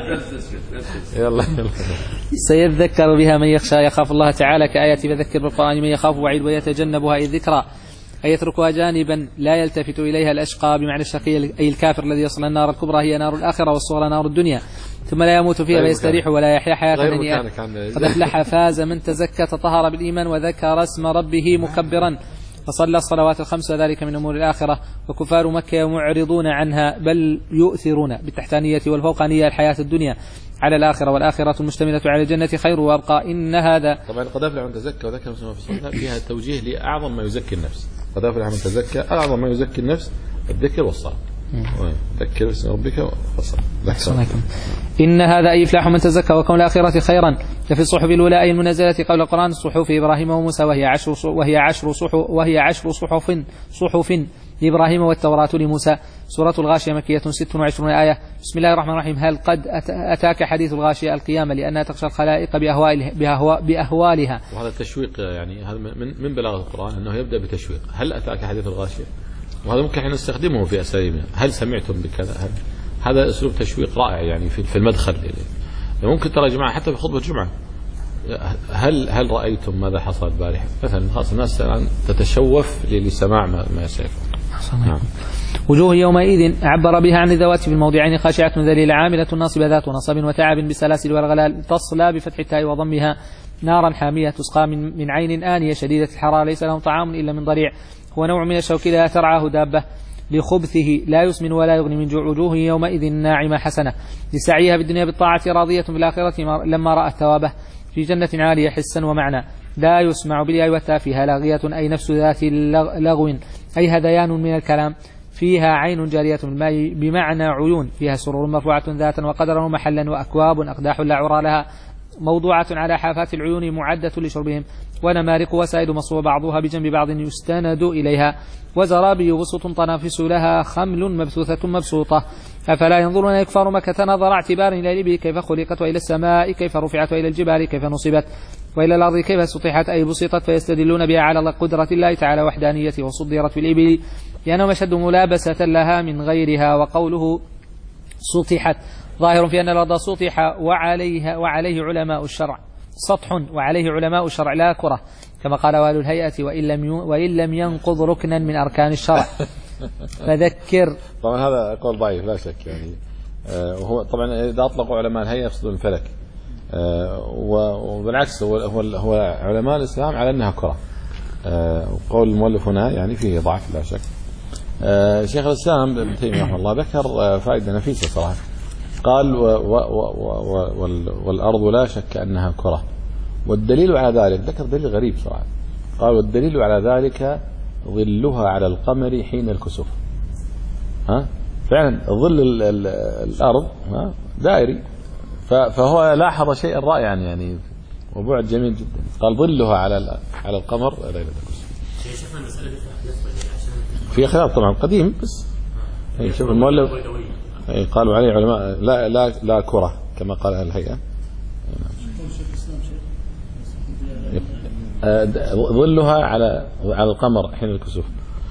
يلا يلا سيذكر بها من يخشى يخاف الله تعالى كآية فذكر بالقرآن من يخاف وعيد ويتجنبها أي الذكرى أي يتركها جانبا لا يلتفت إليها الأشقى بمعنى الشقي أي الكافر الذي يصل النار الكبرى هي نار الآخرة والصغرى نار الدنيا ثم لا يموت فيها فيستريح ولا يحيا حياة هنيئة قد أفلح فاز من تزكى تطهر بالإيمان وذكر اسم ربه مكبرا فصلى الصلوات الخمس وذلك من أمور الآخرة. وكفار مكة معرضون عنها بل يؤثرون بالتحتانية والفوقانية الحياة الدنيا على الآخرة والآخرة المشتملة على الجنة خير وأبقى. إن هذا طبعا قد أفلح من تزكى وذكر اسمه في الصلاة فيها توجيه لأعظم ما يزكي النفس. قد أفلح من تزكى أعظم ما يزكي النفس الذكر والصلاة. ذكر اسم ربك والصلاة. إن هذا أي إفلاح من تزكى وكون الآخرة خيرا لفي الصحف الأولى أي المنزلة قول القرآن صحف إبراهيم وموسى وهي عشر وهي عشر صحف وهي عشر صحف صحف لإبراهيم والتوراة لموسى. سورة الغاشية مكية ست وعشرون آية. بسم الله الرحمن الرحيم. هل قد أتاك حديث الغاشية القيامة لأنها تخشى الخلائق بأهوالها, بأهوالها. وهذا التشويق يعني هذا من من بلاغة القرآن أنه يبدأ بتشويق. هل أتاك حديث الغاشية وهذا ممكن احنا نستخدمه في أساليبنا. هل سمعتم بكذا هل هذا أسلوب تشويق رائع يعني في في المدخل. ممكن ترى يا جماعة حتى في خطبة الجمعة هل هل رأيتم ماذا حصل البارحة مثلا؟ خاصة الناس الآن تتشوف لسماع ما ما سيكون. نعم. وجوه يومئذ عبر بها عن الذوات في الموضعين خاشعة ذليلة عاملة ناصبة ذات نصب وتعب بسلاسل والغلال تصلى بفتح التاء وضمها نارا حامية تسقى من, من عين آنية شديدة الحرارة ليس لهم طعام إلا من ضريع هو نوع من الشوك لا ترعاه دابة لخبثه لا يسمن ولا يغني من جوع وجوه يومئذ ناعمة حسنة لسعيها بالدنيا بالطاعة راضية بالآخرة لما رأت ثوابه في جنة عالية حسا ومعنى لا يسمع بالياء والتاء فيها لاغية أي نفس ذات لغو أي هذيان من الكلام فيها عين جارية من الماء بمعنى عيون فيها سرور مرفوعة ذاتا وقدرا ومحلا وأكواب أقداح لا عرى لها موضوعة على حافات العيون معدة لشربهم ونمارق وسائد مصروف بعضها بجنب بعض يستند إليها وزرابي وسط طنافس لها خمل مبثوثة مبسوطة أفلا ينظرون يكفر مكة نظر اعتبار إلى الإبل كيف خلقت وإلى السماء كيف رفعت وإلى الجبال كيف نصبت وإلى الأرض كيف سطحت أي بسطت فيستدلون بها على قدرة الله تعالى وحدانيته وصدرت في الإبل لأنهم أشد ملابسة لها من غيرها وقوله سطحت ظاهر في أن الأرض سطح وعليها وعليه علماء الشرع سطح وعليه علماء الشرع لا كرة كما قال والي الهيئة وإن لم وإن لم ينقض ركنا من أركان الشرع فذكر. طبعا هذا قول ضعيف لا شك يعني وهو طبعا إذا أطلقوا علماء الهيئة يقصدون الفلك وبالعكس هو هو علماء الإسلام على أنها كرة وقول المؤلف هنا يعني فيه ضعف لا شك. شيخ الإسلام ابن تيمية رحمه الله ذكر فائدة نفيسة صراحة قال و و و والأرض لا شك أنها كرة والدليل على ذلك ذكر دليل غريب صراحة قال والدليل على ذلك ظلها على القمر حين الكسوف. ها فعلا ظل ال ال الأرض ها دائري فهو لاحظ شيئا رائعا يعني وبعد جميل جدا قال ظلها على على القمر ليلة الكسوف. في خلاف طبعا قديم بس شوف المؤلف قالوا عليه علماء لا لا لا كرة كما قال الهيئة ظلها على على القمر حين الكسوف.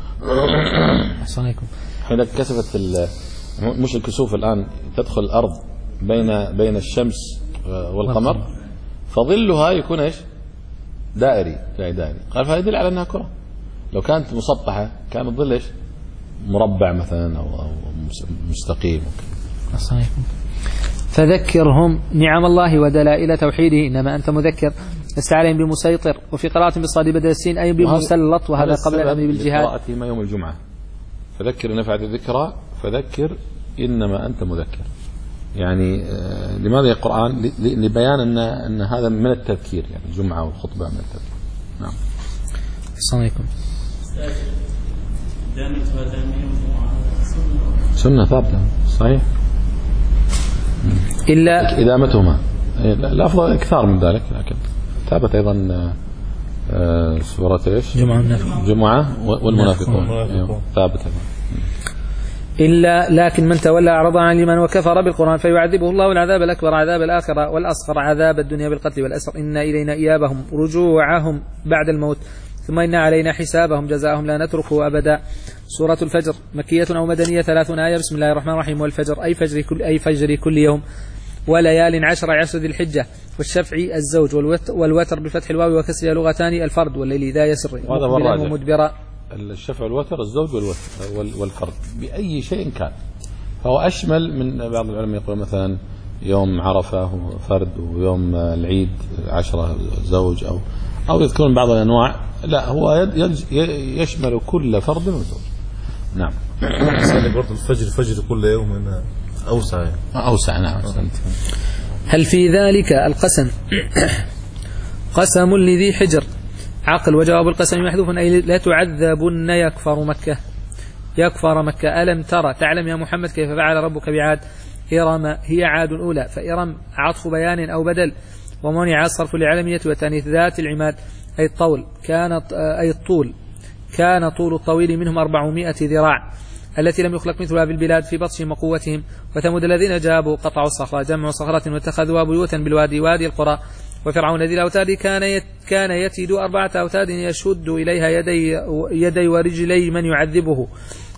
حين كسفت مش الكسوف الآن تدخل الأرض بين بين الشمس والقمر فظلها يكون ايش دائري دائري قال فيدل على أنها كرة. لو كانت مسطحة كان الظل ايش مربع مثلا أو مستقيم. فذكرهم نعم الله ودلائل توحيده إنما أنت مذكر لست عليهم بمسيطر وفي قراءة بالصاد بدل السين أي بمسلط وهذا قبل الأمر بالجهاد. قراءتي ما يوم الجمعة فذكر نفعت الذكرى فذكر إنما أنت مذكر يعني آه لماذا يا القرآن لبيان أن أن هذا من التذكير يعني الجمعة والخطبة من التذكير. نعم. السلام عليكم. سنة ثابتة صحيح إلا إدامتهما الأفضل إكثار من ذلك لكن ثابت أيضا سورة إيش جمعة جمعة والمنافقون ثابت أيضا. إلا لكن من تولى أعرض عن الإيمان وكفر بالقرآن فيعذبه الله العذاب الأكبر عذاب الآخرة والأصغر عذاب الدنيا بالقتل والأسر إن إلينا إيابهم رجوعهم بعد الموت ثم إن علينا حسابهم جزاءهم لا نتركه أبدا. سورة الفجر مكية أو مدنية ثلاثون آية. بسم الله الرحمن الرحيم. والفجر أي فجر كل, أي فجر كل يوم وليال عشر عشر ذي الحجة والشفع الزوج والوتر بفتح الواو وكسر لغتان الفرد والليل إذا يسر ومدبرا. الشفع والوتر الزوج والوتر والفرد بأي شيء كان فهو أشمل من بعض العلماء يقول مثلا يوم عرفة فرد ويوم العيد عشرة زوج أو أو يذكرون بعض الأنواع لا هو يشمل كل فرد وزوج. نعم. برضه الفجر فجر كل يوم هنا أوسع يعني. أوسع نعم. هل في ذلك القسم قسم لذي حجر عقل وجواب القسم محذوف أي لا تعذبن يكفر مكة يكفر مكة. ألم ترى تعلم يا محمد كيف فعل ربك بعاد إرم هي عاد الأولى فإرم عطف بيان أو بدل ومنع الصرف للعلمية وتانيث ذات العماد أي الطول كانت أي الطول كان طول الطويل منهم أربعمائة ذراع التي لم يخلق مثلها في البلاد في بطشهم وقوتهم. وثمود الذين جابوا قطعوا الصخرة جمعوا صخرة واتخذوا بيوتا بالوادي وادي القرى. وفرعون ذي الأوتاد كان كان يتيد أربعة أوتاد يشد إليها يدي, يدي ورجلي من يعذبه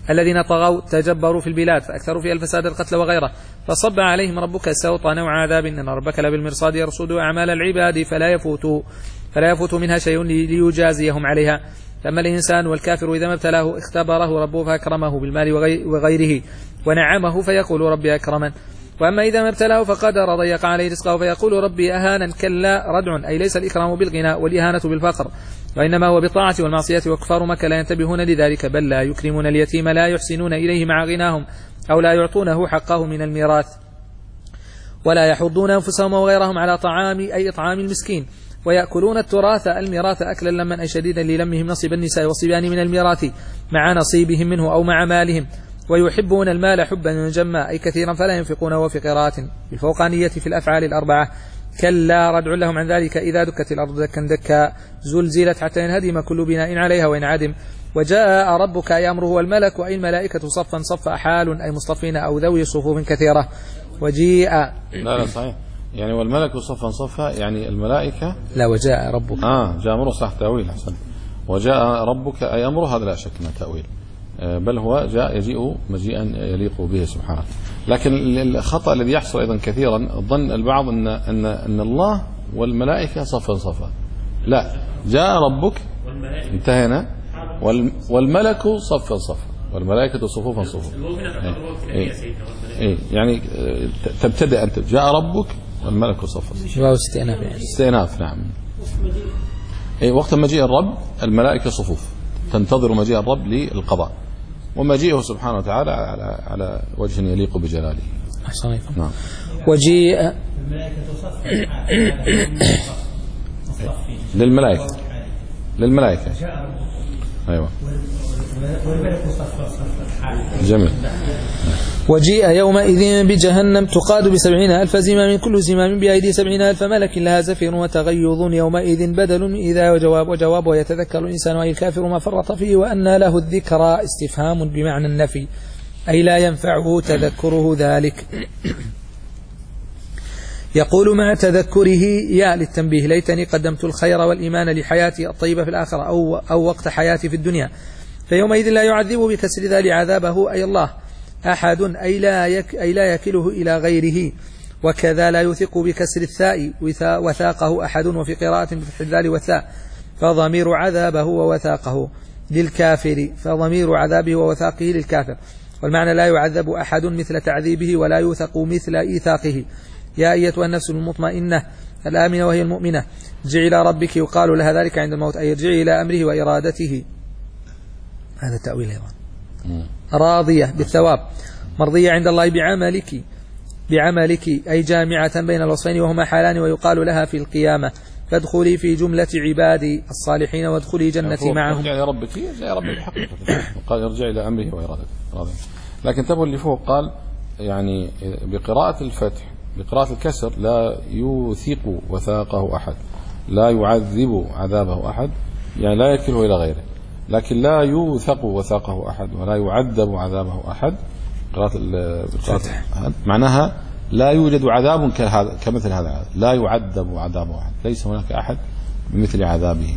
الذين طغوا تجبروا في البلاد فأكثروا فيها الفساد القتل وغيره فصب عليهم ربك سوط نوع عذاب إن ربك لبالمرصاد يرصد أعمال العباد فلا يفوت فلا يفوت منها شيء ليجازيهم عليها. فأما الإنسان والكافر إذا ما ابتلاه اختبره ربه فأكرمه بالمال وغيره ونعمه فيقول ربي أكرمن. وأما إذا ما ابتلاه فقدر ضيق عليه رزقه فيقول ربي أهانا. كلا ردع أي ليس الإكرام بالغنى والإهانة بالفقر وإنما هو بالطاعة والمعصية وكفار مكة لا ينتبهون لذلك بل لا يكرمون اليتيم لا يحسنون إليه مع غناهم أو لا يعطونه حقه من الميراث ولا يحضون أنفسهم وغيرهم على طعام أي إطعام المسكين ويأكلون التراث الميراث أكلا لمن أي شديدا للمهم نصيب النساء والصبيان من الميراث مع نصيبهم منه أو مع مالهم ويحبون المال حبا جما أي كثيرا فلا ينفقونه. وفي قراءة بالفوقانية في الأفعال الأربعة كلا ردع لهم عن ذلك إذا دكت الأرض دكا دكا زلزلت حتى ينهدم كل بناء عليها وينعدم. وجاء ربك أي أمره والملك وأي الملائكة صفا صفا حال أي مصطفين أو ذوي صفوف كثيرة. وجيء لا لا صحيح يعني والملك صفا صفا يعني الملائكة لا وجاء ربك آه جاء أمره صح تأويل أحسن وجاء ربك أي أمره هذا لا شك من تأويل بل هو جاء يجيء مجيئا يليق به سبحانه. لكن الخطأ الذي يحصل أيضا كثيرا ظن البعض أن, أن, أن الله والملائكة صفا صفا لا جاء ربك انتهينا والملك صفا صفا والملائكة صفوفا صفوفا إيه إيه يعني تبتدأ أنت جاء ربك والملك صفا صفا استئناف يعني استئناف نعم إيه وقت مجيء الرب الملائكة صفوف تنتظر مجيء الرب للقضاء ومجيئه سبحانه وتعالى على على وجه يليق بجلاله. أحسن نعم. وجيء للملائكة للملائكة أيوة جميل. وجيء يومئذ بجهنم تقاد بسبعين ألف زمام كل زمام بأيدي سبعين ألف ملك لها زفير وتغيظ يومئذ بدل من إذا وجواب وجواب ويتذكر الإنسان أي الكافر ما فرط فيه وأن له الذكرى استفهام بمعنى النفي أي لا ينفعه تذكره ذلك. يقول مع تذكره يا للتنبيه ليتني قدمت الخير والإيمان لحياتي الطيبة في الآخرة أو, أو وقت حياتي في الدنيا فيومئذ لا يعذب بكسر ذلك عذابه أي الله أحد أي لا, يك أي لا يكله إلى غيره وكذا لا يثق بكسر الثاء وثاقه أحد وفي قراءة بفتح الذال والثاء فضمير عذابه ووثاقه للكافر فضمير عذابه ووثاقه للكافر والمعنى لا يعذب أحد مثل تعذيبه ولا يوثق مثل إيثاقه. يا أيتها النفس المطمئنة الآمنة وهي المؤمنة ارجعي إلى ربك يقال لها ذلك عند الموت أي ارجعي إلى أمره وإرادته هذا التأويل أيضا. راضية بالثواب مرضية عند الله بعملك بعملك أي جامعة بين الوصفين وهما حالان ويقال لها في القيامة فادخلي في جملة عبادي الصالحين وادخلي جنتي معهم. ارجعي إلى ربك ارجعي ربك حقيقة قال ارجعي إلى أمره وإرادته راضية. لكن تبغى اللي فوق قال يعني بقراءة الفتح بقراءة الكسر لا يوثق وثاقه أحد لا يعذب عذابه أحد يعني لا يكله إلى غيره لكن لا يوثق وثاقه أحد ولا يعذب عذابه أحد قراءة الفتح معناها لا يوجد عذاب كمثل هذا العذاب لا يعذب عذابه أحد ليس هناك أحد بمثل عذابه.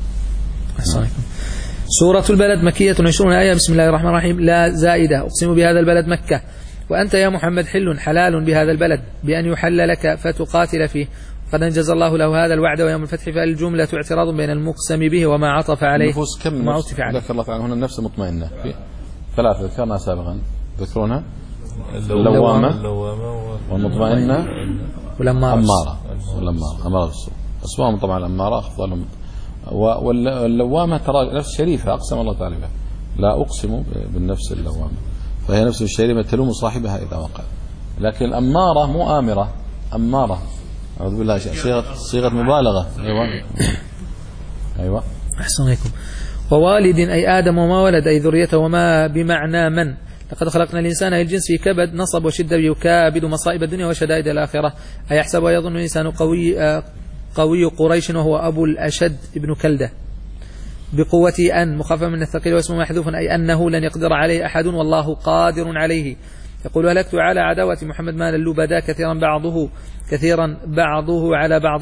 سورة البلد مكية عشرون آية. بسم الله الرحمن الرحيم. لا زائدة أقسم بهذا البلد مكة وأنت يا محمد حل حلال بهذا البلد بأن يحل لك فتقاتل فيه قد أنجز الله له هذا الوعد ويوم الفتح فالجملة اعتراض بين المقسم به وما عطف عليه. النفوس كم ما عطف عليه؟ ذكر الله تعالى هنا النفس المطمئنة في ثلاثة ذكرنا سابقا ذكرونها اللوامة والمطمئنة والأمارة والأمارة أمارة بالسوء أسمائهم طبعا الأمارة أفضلهم واللوامة ترى نفس شريفة أقسم الله تعالى بها لا أقسم بالنفس اللوامة فهي نفس الشريفة تلوم صاحبها إذا وقع لكن الأمارة مو آمرة أمارة أعوذ بالله صيغة صيغة مبالغة. أيوة أيوة أحسن عليكم. ووالد أي آدم وما ولد أي ذريته وما بمعنى من لقد خلقنا الإنسان أي الجنس في كبد نصب وشدة يكابد مصائب الدنيا وشدائد الآخرة أي يحسب ويظن الإنسان قوي قوي قريش وهو أبو الأشد ابن كلدة بقوة أن مخفف من الثقيل واسمه محذوف أي أنه لن يقدر عليه أحد والله قادر عليه. يقول هلكت على عداوة محمد مال اللبدا كثيرا بعضه كثيرا بعضه على بعض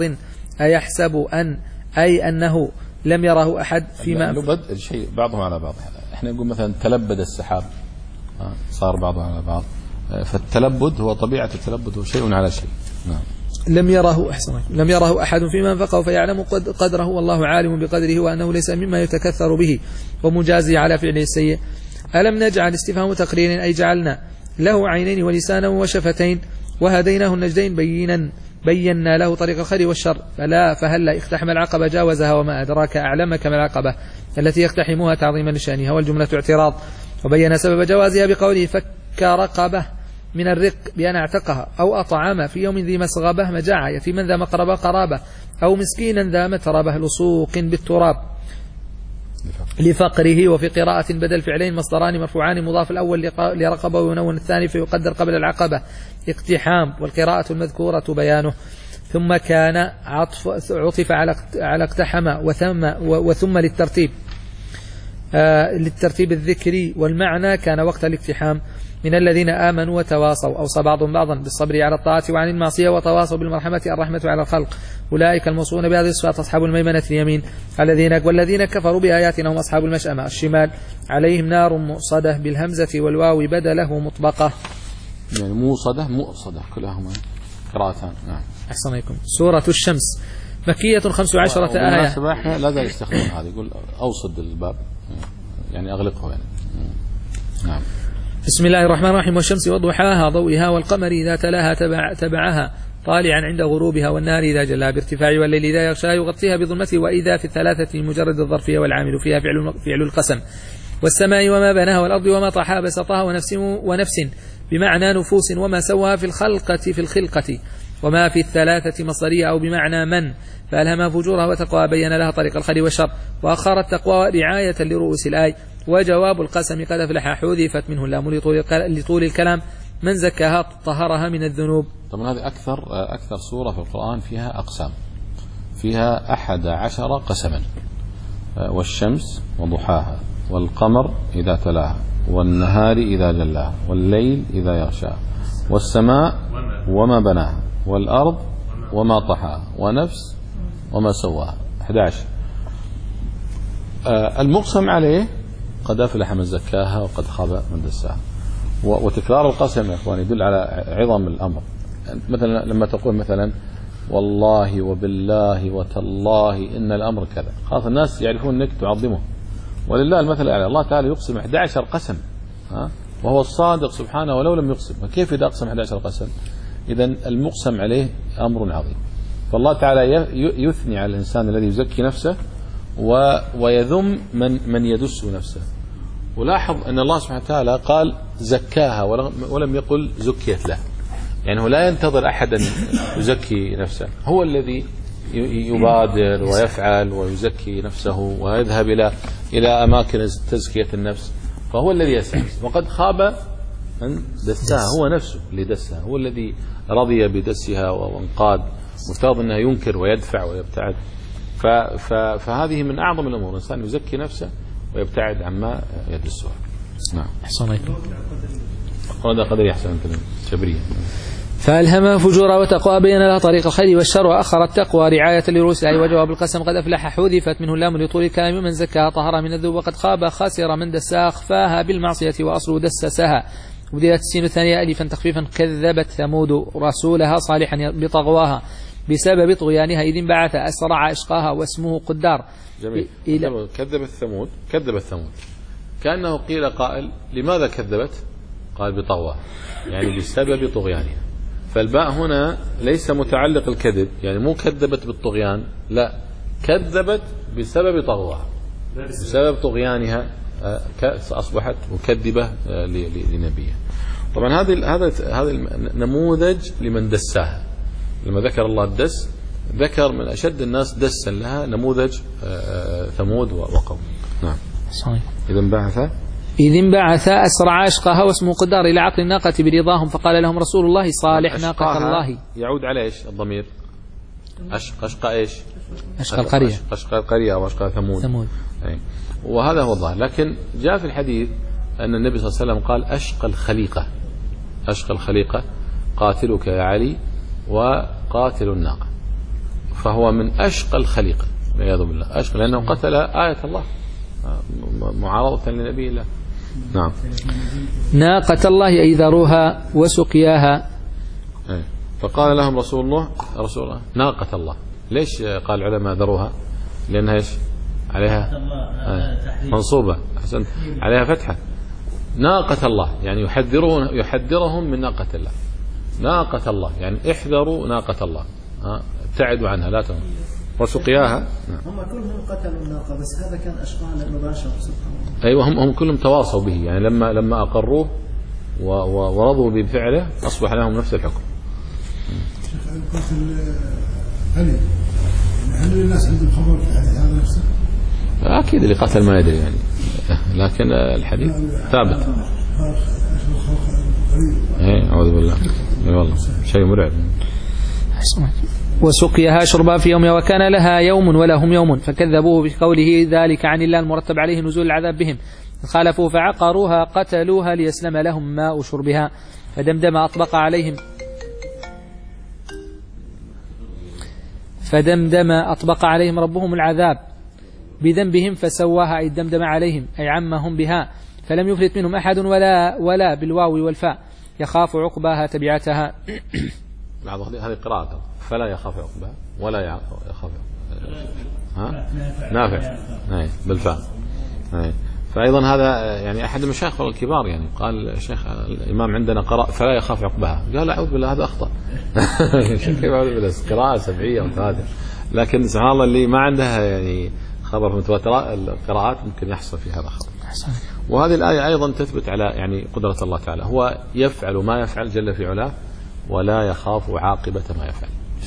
أيحسب أن أي أنه لم يره أحد فيما اللبد الشيء بعضهم على بعض احنا نقول مثلا تلبد السحاب صار بعضه على بعض، فالتلبد هو طبيعة التلبد هو شيء على شيء. نعم. لم يره أحسن لم يره أحد فيما انفقه فيعلم قدره والله عالم بقدره وأنه ليس مما يتكثر به ومجازي على فعله السيء. ألم نجعل استفهام تقرير أي جعلنا له عينين ولسانا وشفتين وهديناه النجدين بينا بينا له طريق الخير والشر فلا فهلا اقتحم العقبة جاوزها وما أدراك أعلمك ما العقبة التي يقتحمها تعظيما لشأنها والجملة اعتراض. وبين سبب جوازها بقوله فك رقبة من الرق بأن اعتقها أو أطعم في يوم ذي مسغبة مجاعة يتيما ذا مقربة قرابة أو مسكينا ذا متربة لصوق بالتراب لفقره. وفي قراءة بدل فعلين مصدران مرفوعان مضاف الأول لرقبة وينون الثاني فيقدر قبل العقبة اقتحام والقراءة المذكورة بيانه. ثم كان عطف عطف على على اقتحم وثم وثم للترتيب آه للترتيب الذكري والمعنى كان وقت الاقتحام من الذين آمنوا وتواصوا أوصى بعضهم بعضا بالصبر على الطاعة وعن المعصية وتواصوا بالمرحمة الرحمة على الخلق أولئك الموصون بهذه الصفات أصحاب الميمنة اليمين الذين والذين كفروا بآياتنا هم أصحاب المشأمة الشمال عليهم نار مؤصدة بالهمزة والواو بدله مطبقة يعني موصدة مؤصدة كلهم قراءتان. نعم. أحسنكم. سورة الشمس مكية خمس عشرة آية. احنا لا زال يستخدم هذا يقول أوصد الباب يعني أغلقه يعني. نعم. بسم الله الرحمن الرحيم والشمس وضحاها ضوئها والقمر إذا تلاها تبع تبعها طالعا عند غروبها والنار إذا جلاها بارتفاع والليل إذا يغشاها يغطيها بظلمته وإذا في الثلاثة مجرد الظرفية والعامل فيها فعل, فعل القسم والسماء وما بناها والأرض وما طحاها بسطها ونفس, ونفس بمعنى نفوس وما سواها في الخلقة في الخلقة وما في الثلاثة مصدرية أو بمعنى من فألهمها فجورها وتقوى بين لها طريق الخير والشر وأخر التقوى رعاية لرؤوس الآي. وجواب القسم قد أفلح حذفت منه اللام لطول الكلام من زكاها طهرها من الذنوب. طبعا هذه أكثر أكثر سورة في القرآن فيها أقسام فيها أحد عشر قسما والشمس وضحاها والقمر إذا تلاها والنهار إذا جلاها والليل إذا يغشاها والسماء وما بناها والأرض وما طحاها ونفس وما سواها أحد عشر. المقسم عليه قد أفلح من زكاها وقد خاب من دساها. وتكرار القسم يا إخواني يدل على عظم الأمر. مثلا لما تقول مثلا والله وبالله وتالله إن الأمر كذا خلاص الناس يعرفون أنك تعظمه ولله المثل الأعلى. الله تعالى يقسم أحد عشر قسم ها وهو الصادق سبحانه ولو لم يقسم فكيف إذا أقسم أحد عشر قسم؟ إذن المقسم عليه أمر عظيم. فالله تعالى يثني على الإنسان الذي يزكي نفسه ويذم من من يدس نفسه. ولاحظ أن الله سبحانه وتعالى قال زكاها ولم يقل زكيت له يعني هو لا ينتظر أحدا يزكي نفسه هو الذي يبادر ويفعل ويزكي نفسه ويذهب إلى إلى أماكن تزكية النفس فهو الذي يسعى. وقد خاب من دسها هو نفسه اللي دسها هو الذي رضي بدسها وانقاد مفترض أنه ينكر ويدفع ويبتعد. فهذه من أعظم الأمور الإنسان يزكي نفسه ويبتعد عما يدسها. نعم. أحسنكم. هذا قدر يحسن كلام شبرية. فألهمها فجورها وتقوى بين لها طريق الخير والشر وأخر التقوى رعاية لرؤوس الآي. وجواب القسم قد أفلح حذفت منه اللام لطول الكلام من زكاها طهرها من الذنوب وقد خاب خسر من دساها أخفاها بالمعصية وأصل دسسها. وبدأت السين الثانية ألفا تخفيفا كذبت ثمود رسولها صالحا بطغواها بسبب طغيانها إذ انبعث أسرع إشقاها واسمه قدار. جميل. إلى كذبت ثمود كذبت ثمود كأنه قيل قائل لماذا كذبت؟ قال بطغواها يعني بسبب طغيانها. فالباء هنا ليس متعلق الكذب يعني مو كذبت بالطغيان لا كذبت بسبب طغواها بسبب طغيانها أصبحت مكذبة لنبيه. طبعا هذا هذا هذا نموذج لمن دساها. لما ذكر الله الدس ذكر من أشد الناس دسا لها نموذج ثمود وقوم. نعم. إذا انبعث إذ انبعث أسرع أشقاها واسمه قدار إلى عقل الناقة برضاهم فقال لهم رسول الله صالح ناقة الله. يعود على إيش الضمير؟ أشق أشقى إيش؟ أشقى القرية أشقى القرية أو أشقى ثمود. ثمود. أي. وهذا هو الظاهر. لكن جاء في الحديث أن النبي صلى الله عليه وسلم قال أشقى الخليقة أشقى الخليقة قاتلك يا علي وقاتل الناقة. فهو من أشقى الخليقة والعياذ بالله أشقى لأنه قتل آية الله معارضة لنبي الله. نعم. ناقة الله أي ذروها وسقياها. فقال لهم رسول الله رسول الله ناقة الله. ليش قال العلماء ذروها؟ لأنها إيش عليها منصوبة أحسنت عليها فتحة. ناقة الله يعني يحذرون يحذرهم من ناقة الله. ناقة الله يعني احذروا ناقة الله، ابتعدوا عنها لا تهم. وسقياها هم كلهم قتلوا الناقة بس هذا كان أشباه المباشر سبحان الله. أيوة هم هم كلهم تواصوا به يعني لما لما أقروه ورضوا بفعله أصبح لهم نفس الحكم. هل هل الناس عندهم خبر في هذا نفسه؟ أكيد اللي قتل ما يدري يعني، لكن الحديث ثابت. إيه أعوذ بالله. إيه والله شيء مرعب. وسقيها شربا في يوم وكان لها يوم ولهم يوم فكذبوه بقوله ذلك عن الله المرتب عليه نزول العذاب بهم خالفوا فعقروها قتلوها ليسلم لهم ماء شربها فدمدم أطبق عليهم فدمدم أطبق عليهم ربهم العذاب بذنبهم فسواها أي دمدم عليهم أي عمهم بها فلم يفلت منهم أحد ولا ولا بالواو والفاء يخاف عقباها تبعتها. بعض هذه قراءة فلا يخاف عقباها ولا يخاف ها نافع أي بالفاء. أي فأيضا هذا يعني أحد المشايخ الكبار يعني قال الشيخ الإمام عندنا قرأ فلا يخاف عقباها قال أعوذ بالله هذا أخطأ. كيف أعوذ بالله قراءة سبعية متواترة لكن سبحان الله اللي ما عندها يعني خبر متواتر القراءات ممكن يحصل في هذا خطأ. وهذه الآية أيضا تثبت على يعني قدرة الله تعالى هو يفعل ما يفعل جل في علاه ولا يخاف عاقبة ما يفعل.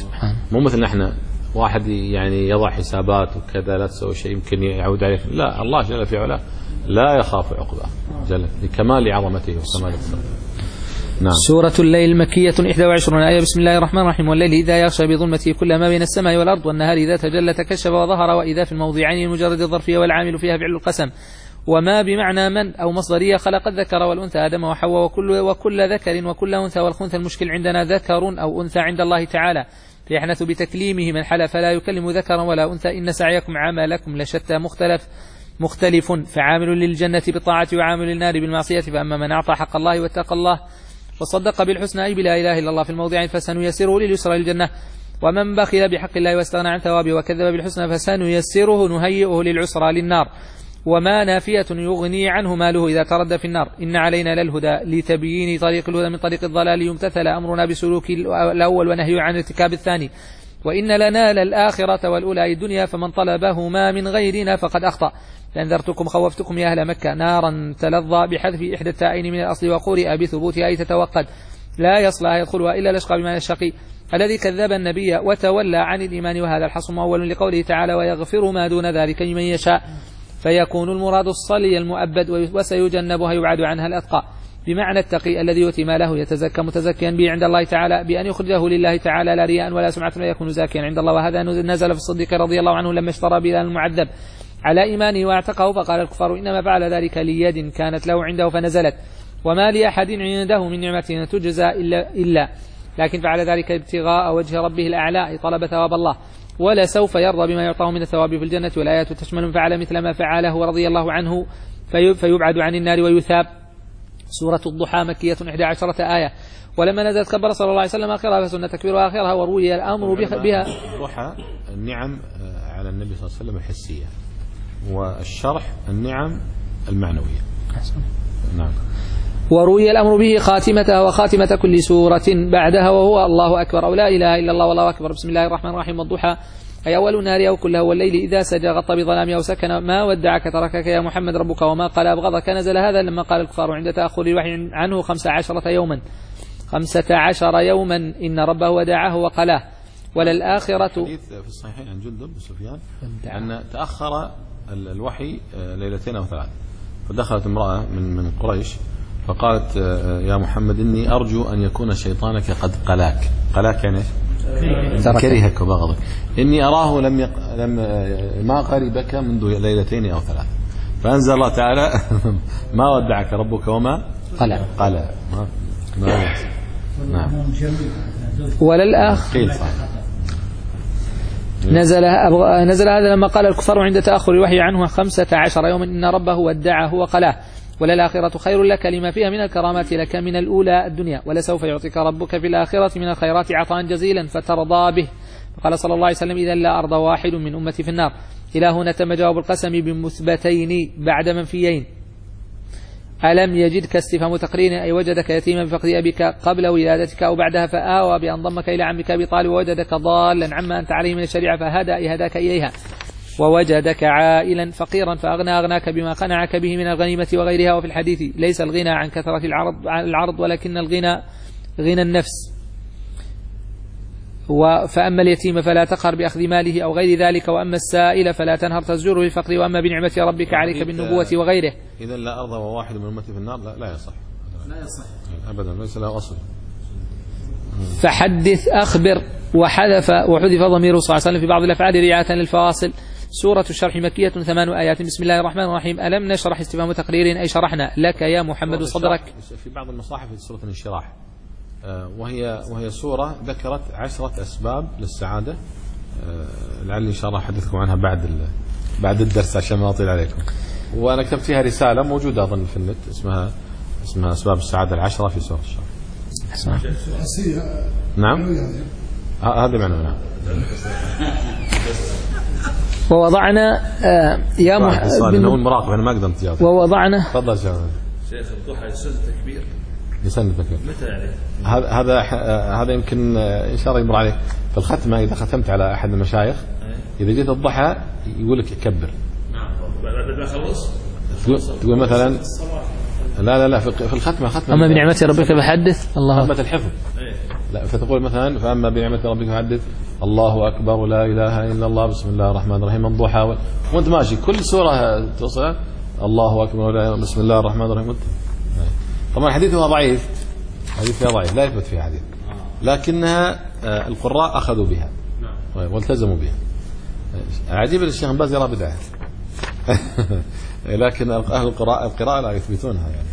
مو مثل نحن واحد يعني يضع حسابات وكذا لا تسوي شيء يمكن يعود عليك لا الله جل في علاه لا يخاف عقبه جل لكمال عظمته وكمال قدرته. نعم. سورة الليل المكية إحدى وعشرون آية. بسم الله الرحمن الرحيم. والليل إذا يغشى بظلمته كل ما بين السماء والأرض والنهار إذا تجلى تكشف وظهر وإذا في الموضعين مجرد الظرفية والعامل فيها فعل القسم وما بمعنى من أو مصدرية خلق الذكر والأنثى آدم وحواء وكل, وكل ذكر وكل أنثى والخنثى المشكل عندنا ذكر أو أنثى عند الله تعالى فيحنث بتكليمه من حلف لا يكلم ذكرا ولا أنثى إن سعيكم عملكم لشتى مختلف مختلف فعامل للجنة بالطاعة وعامل للنار بالمعصية فأما من أعطى حق الله واتقى الله وصدق بالحسنى أي بلا إله إلا الله في الموضعين فسنيسره لليسرى للجنة ومن بخل بحق الله واستغنى عن ثوابه وكذب بالحسنى فسنيسره نهيئه للعسرى للنار وما نافية يغني عنه ماله إذا تردى في النار إن علينا للهدى لتبيين طريق الهدى من طريق الضلال يمتثل أمرنا بسلوك الأول ونهي عن ارتكاب الثاني وإن لنا للآخرة والأولى الدنيا فمن طلبهما من غيرنا فقد أخطأ فأنذرتكم خوفتكم يا أهل مكة نارا تلظى بحذف إحدى التائين من الأصل وقرئ بثبوتها أي تتوقد لا يصلها يدخلها إلا الأشقى بمعنى الشقي الذي كذب النبي وتولى عن الإيمان وهذا الحصر مؤول لقوله تعالى ويغفر ما دون ذلك لمن يشاء فيكون المراد الصلي المؤبد وسيجنبها يبعد عنها الأتقى بمعنى التقي الذي يؤتي ماله يتزكى متزكيا به عند الله تعالى بأن يخرجه لله تعالى لا رياء ولا سمعة ولا يكون زاكيا عند الله وهذا نزل في الصديق رضي الله عنه لما اشترى بلال المعذب على إيمانه واعتقه فقال الكفار إنما فعل ذلك ليد كانت له عنده فنزلت وما لأحد عنده من نعمة تجزى إلا, إلا لكن فعل ذلك ابتغاء وجه ربه الأعلى طلب ثواب الله ولا سوف يرضى بما يعطاه من الثواب في الجنة والآيات تشمل فعل مثل ما فعله رضي الله عنه فيبعد عن النار ويثاب. سورة الضحى مكية إحدى عشرة آية ولما نزلت كبر صلى الله عليه وسلم آخرها فسنة تكبير آخرها وروي الأمر بها. الضحى النعم على النبي صلى الله عليه وسلم الحسية والشرح النعم المعنوية. نعم. وروي الأمر به خاتمتها وخاتمة كل سورة بعدها وهو الله أكبر أو لا إله إلا الله والله أكبر بسم الله الرحمن الرحيم. والضحى أي أول النهار أو كلها والليل إذا سجى غطى بظلام أو سكن ما ودعك تركك يا محمد ربك وما قال أبغضك نزل هذا لما قال الكفار عند تأخر الوحي عنه خمسة عشرة يوما خمسة عشر يوما إن ربه ودعه وقلاه وللآخرة. حديث في الصحيحين عن جندب بن سفيان أن تأخر الوحي ليلتين أو ثلاث فدخلت امرأة من من قريش فقالت يا محمد إني أرجو أن يكون شيطانك قد قلاك قلاك يعني كرهك وبغضك إني أراه لم يق... لم ما قربك منذ ليلتين أو ثلاث فأنزل الله تعالى ما ودعك ربك وما قلا قلا ما نعم وللآخر نزل نزل هذا لما قال الكفار عند تأخر الوحي عنه خمسة عشر يوما إن ربه ودعه وقلاه وللآخرة خير لك لما فيها من الكرامات لك من الأولى الدنيا ولسوف يعطيك ربك في الآخرة من الخيرات عطاء جزيلا فترضى به. قال صلى الله عليه وسلم إذا لا أرضى واحد من أمتي في النار. إلى هنا تم جواب القسم بمثبتين بعد منفيين. ألم يجدك استفهام تقرير أي وجدك يتيما بفقد أبيك قبل ولادتك أو بعدها فآوى بأن ضمك إلى عمك أبي طالب ووجدك ضالا عما أنت عليه من الشريعة فهدى أي هداك إليها ووجدك عائلا فقيرا فأغنى أغناك بما قنعك به من الغنيمة وغيرها. وفي الحديث ليس الغنى عن كثرة العرض, العرض ولكن الغنى غنى النفس. فأما اليتيم فلا تقهر بأخذ ماله أو غير ذلك وأما السائل فلا تنهر تزجره للفقر وأما بنعمة ربك عليك بالنبوة وغيره. إذا لا أرضى وواحد من أمتي في النار لا, لا يصح لا يصح أبدا ليس له أصل. فحدث أخبر وحذف وحذف ضميره صلى الله عليه وسلم في بعض الأفعال رعاية للفواصل. سورة الشرح مكية ثمان آيات. بسم الله الرحمن الرحيم. ألم نشرح استفهام تقرير أي شرحنا لك يا محمد صدرك. في بعض المصاحف في سورة الانشراح وهي وهي سورة ذكرت عشرة أسباب للسعادة لعلي إن شاء الله أحدثكم عنها بعد بعد الدرس عشان ما أطيل عليكم. وأنا كتبت فيها رسالة موجودة أظن في النت اسمها اسمها أسباب السعادة العشرة في سورة الشرح. نعم هذا معنى نعم. ووضعنا آه يا محمد المراقب أنا ما أقدر أنت ووضعنا تفضل شيخ الضحى يسن التكبير يسن التكبير متى يعني؟ هذا هذا هذا يمكن إن شاء الله يمر عليك في الختمة إذا ختمت على أحد المشايخ إذا جيت الضحى يقول لك كبر. نعم بعد ما خلص تقول مثلا لا لا لا في الختمة ختمة أما بنعمة ربك فحدث الله ختمة الحفظ لا فتقول مثلا فأما بنعمة ربك فحدث الله أكبر لا إله إلا الله بسم الله الرحمن الرحيم الضحى وأنت ماشي كل سورة توصل الله أكبر لا بسم الله الرحمن الرحيم. طبعا الحديث هو ضعيف حديث ضعيف لا يثبت فيه حديث لكنها القراء أخذوا بها والتزموا بها. عجيب الشيخ باز يرى بدعة لكن أهل القراءة القراءة لا يثبتونها يعني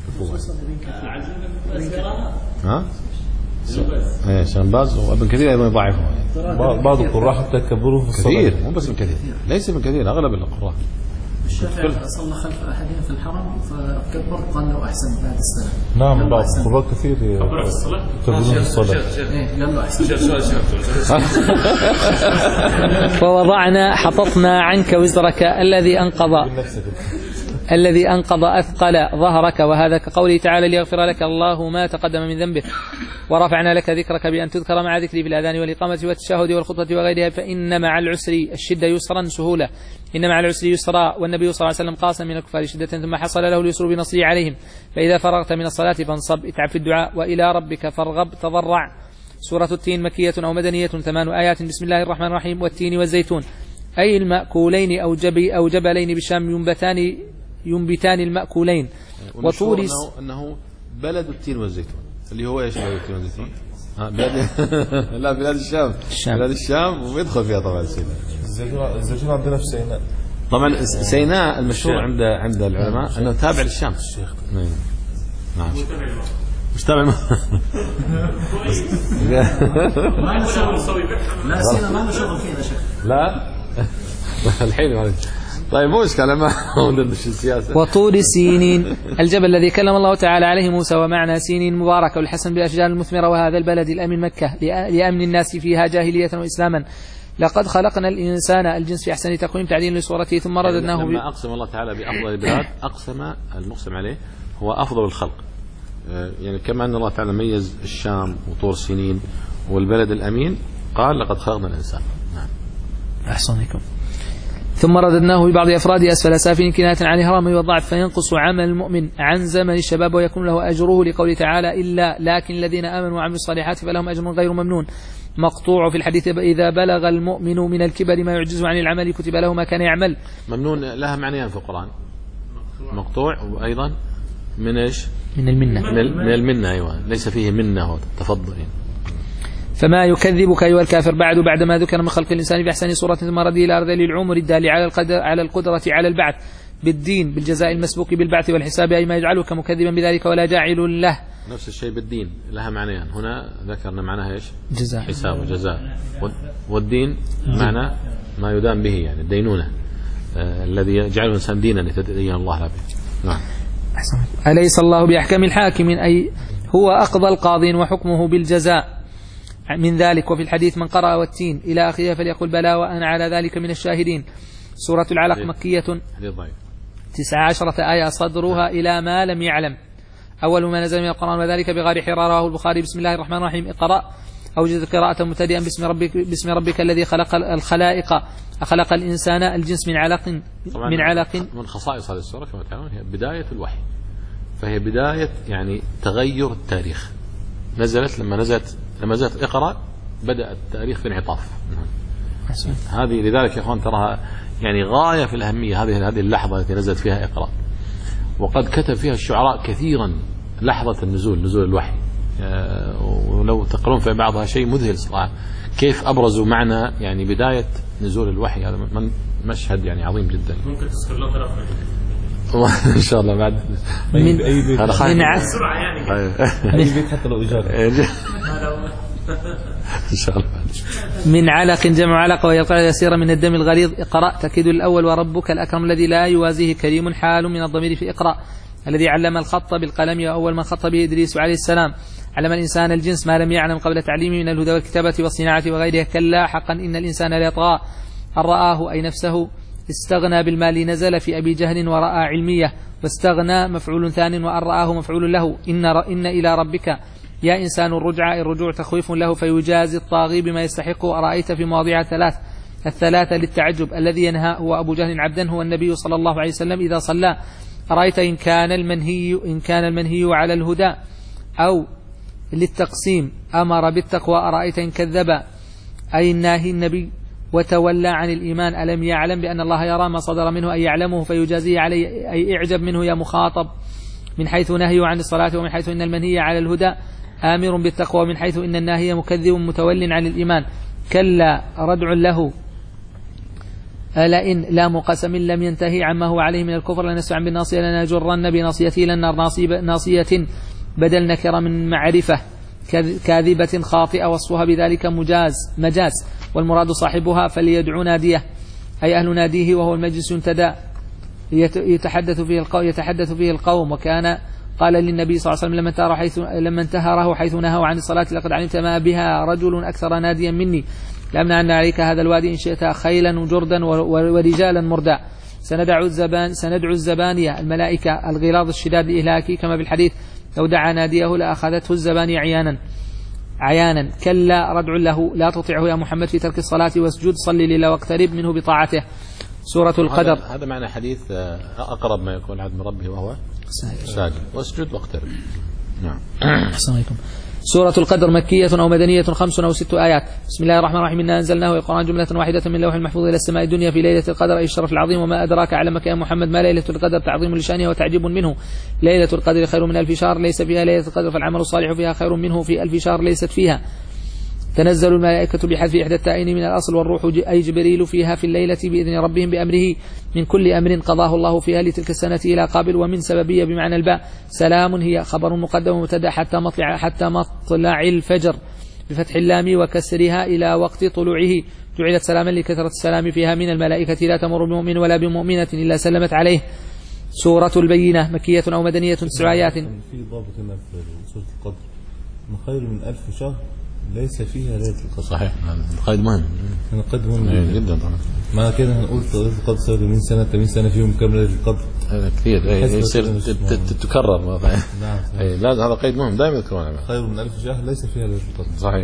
ها ايه شيخ باز وابن كثير ايضا يضعفه يعني. بعض القراء حتى كبروا في الصلاة كثير مو بس من كثير ليس من كثير اغلب القراء. الشافعي صلى خلف احدهم في الحرم فكبر قال له احسن بعد السلام. نعم بعض القراء كثير كبر الصلاة كبروا في الصلاة ايه قال له احسن. ووضعنا حططنا عنك وزرك الذي انقض الذي أنقض أثقل ظهرك وهذا كقوله تعالى ليغفر لك الله ما تقدم من ذنبك ورفعنا لك ذكرك بأن تذكر مع ذكري في الأذان والإقامة والتشهد والخطبة وغيرها فإن مع العسر الشدة يسرا سهولة إن مع العسر يسرا والنبي صلى الله عليه وسلم قاسم من الكفار شدة ثم حصل له اليسر بنصره عليهم فإذا فرغت من الصلاة فانصب اتعب في الدعاء وإلى ربك فارغب تضرع. سورة التين مكية أو مدنية ثمان آيات. بسم الله الرحمن الرحيم. والتين والزيتون أي المأكولين أو, جبي أو جبلين بالشام ينبتان ينبتان المأكولين. وطور إنه, إنه بلد التين والزيتون اللي هو ايش بلد التين والزيتون؟ ها بلاد لا بلاد الشام. الشام بلاد الشام ويدخل فيها طبعا الزيتون. الزيتون عندنا في سيناء. طبعا سيناء المشهور عند عند العلماء انه تابع للشام. نعم مش تابع ما سيناء ما له شغل فيها شيخ. لا الحين طيب مو إشكال ما ندش السياسة. وطور سينين الجبل الذي كلم الله تعالى عليه موسى ومعنى سينين مباركة والحسن بالأشجار المثمرة وهذا البلد الأمن مكة لأمن الناس فيها جاهلية وإسلاما. لقد خلقنا الإنسان الجنس في أحسن تقويم تعديل لصورته ثم رددناه. لما أقسم الله تعالى بأفضل البلاد أقسم المقسم عليه هو أفضل الخلق يعني كما أن الله تعالى ميز الشام وطور سينين والبلد الأمين قال لقد خلقنا الإنسان. نعم أحسنكم. ثم رددناه ببعض أفراد أسفل سافلين كناية عن الهرم والضعف فينقص عمل المؤمن عن زمن الشباب ويكون له أجره لقوله تعالى إلا لكن الذين آمنوا وعملوا الصالحات فلهم أجر غير ممنون. مقطوع في الحديث إذا بلغ المؤمن من الكبر ما يعجز عن العمل كتب له ما كان يعمل. ممنون لها معنيان في القرآن مقطوع وأيضا من إيش من المنة من المنة أيوة ليس فيه منة تفضل. فما يكذبك أيها الكافر بعد بعدما ذكر من خلق الإنسان بأحسن صورة ثم رده إلى أرض العمر الدال على القدر على القدرة على البعث بالدين بالجزاء المسبوق بالبعث والحساب أي ما يجعلك مكذبا بذلك ولا جاعل له. نفس الشيء بالدين لها معنيان هنا ذكرنا معناها إيش جزاء حساب وجزاء والدين معنى ما يدان به يعني الدينونة آه الذي يجعل الإنسان دينا يتدين الله له به. نعم. أليس الله بأحكم الحاكمين أي هو أقضى القاضين وحكمه بالجزاء من ذلك. وفي الحديث من قرأ والتين إلى آخره فليقل بلى وأنا على ذلك من الشاهدين. سورة العلق مكية تسع عشرة آية صدرها إلى ما لم يعلم. أول ما نزل من القرآن وذلك بغار حراء. رواه البخاري. بسم الله الرحمن الرحيم. اقرأ أوجد قراءة مبتدئا باسم ربك باسم ربك الذي خلق الخلائق خلق الإنسان الجنس من علق من علق. من خصائص هذه السورة كما تعلمون هي بداية الوحي، فهي بداية يعني تغير التاريخ. نزلت لما نزلت لما نزلت اقرأ بدأ التاريخ في انعطاف. هذه لذلك يا اخوان تراها يعني غاية في الأهمية هذه هذه اللحظة التي نزلت فيها اقرأ، وقد كتب فيها الشعراء كثيرا لحظة النزول نزول الوحي، ولو تقرون في بعضها شيء مذهل صراحة كيف أبرزوا معنى يعني بداية نزول الوحي. هذا من مشهد يعني عظيم جدا. ممكن تذكر له طرف إن شاء الله بعد من أي بيت من بسرعة يعني أي بيت حتى لو إجارة إن شاء الله. من علق جمع علق وهي القطعة اليسيرة من الدم الغليظ. اقرأ تأكيد الأول وربك الأكرم الذي لا يوازيه كريم حال من الضمير في اقرأ الذي علم الخط بالقلم وأول من خط به إدريس عليه السلام. علم الإنسان الجنس ما لم يعلم قبل تعليمه من الهدى والكتابة والصناعة وغيرها. كلا حقا إن الإنسان ليطغى أن رآه أي نفسه استغنى بالمال. نزل في أبي جهل ورأى علمية واستغنى مفعول ثان وأن رآه مفعول له. إن, إن إلى ربك يا إنسان الرجع الرجوع تخويف له فيجازي الطاغي بما يستحقه. أرأيت في مواضيع ثلاث الثلاثة للتعجب. الذي ينهى هو أبو جهل عبدا هو النبي صلى الله عليه وسلم إذا صلى. أرأيت إن كان المنهي إن كان المنهي على الهدى أو للتقسيم أمر بالتقوى. أرأيت إن كذب أي الناهي النبي وتولى عن الإيمان. ألم يعلم بأن الله يرى ما صدر منه أي يعلمه فيجازيه عليه أي اعجب منه يا مخاطب. من حيث نهي عن الصلاة ومن حيث إن المنهي على الهدى آمر بالتقوى ومن حيث إن الناهي مكذب متول عن الإيمان. كلا ردع له لئن لا مقسم لم ينتهي عما هو عليه من الكفر لنسفعا بالناصية لنجرن بناصيته للنار. ناصية بدل نكرة من معرفة كاذبة خاطئة وصفها بذلك مجاز مجاز والمراد صاحبها فليدعو ناديه أي أهل ناديه وهو المجلس ينتدى يتحدث فيه القوم يتحدث فيه القوم. وكان قال للنبي صلى الله عليه وسلم لما انتهره حيث لما انتهره حيث نهوا عن الصلاة لقد علمت ما بها رجل أكثر ناديا مني لأمنعن عليك هذا الوادي إن شئت خيلا وجردا ورجالا مردا. سندع الزبان سندعو الزبانية الملائكة الغلاظ الشداد لإهلاكي كما بالحديث لو دعا ناديه لأخذته الزبانية عيانا عيانا. كلا ردع له لا تطيعه يا محمد في ترك الصلاة واسجد صلي لله واقترب منه بطاعته. سورة القدر. هذا, هذا معنى حديث أقرب ما يكون العبد من ربه وهو ساجد واسجد واقترب. نعم. السلام عليكم. سورة القدر مكية أو مدنية خمس أو ست آيات. بسم الله الرحمن الرحيم. إنا أنزلناه القرآن جملة واحدة من لوح المحفوظ إلى السماء الدنيا في ليلة القدر أي الشرف العظيم. وما أدراك أعلمك يا محمد ما ليلة القدر تعظيم لشانها وتعجب منه. ليلة القدر خير من ألف شهر ليس فيها ليلة القدر فالعمل الصالح فيها خير منه في ألف شهر ليست فيها. تنزل الملائكة بحذف إحدى التائين من الأصل والروح أي جبريل فيها في الليلة بإذن ربهم بأمره من كل أمر قضاه الله فيها لتلك السنة إلى قابل. ومن سببية بمعنى الباء. سلام هي خبر مقدم مبتدأ حتى مطلع حتى مطلع الفجر بفتح اللام وكسرها إلى وقت طلوعه. جعلت سلاما لكثرة السلام فيها من الملائكة لا تمر بمؤمن ولا بمؤمنة إلا سلمت عليه. سورة البينة مكية أو مدنية تسع آيات. في ضابط هنا في سورة القدر خير من ألف شهر ليس فيها ليلة القدر. صحيح القيد مهم. القيد مهم جدا طبعا. ما كده هنقول ليلة القدر صار من سنة من سنة فيهم كم ليلة القدر. هذا كثير يصير تتكرر مرة. نعم. أي لازم هذا قيد مهم دائما يذكرونه. خير من ألف شهر ليس فيها ليلة القدر. صحيح.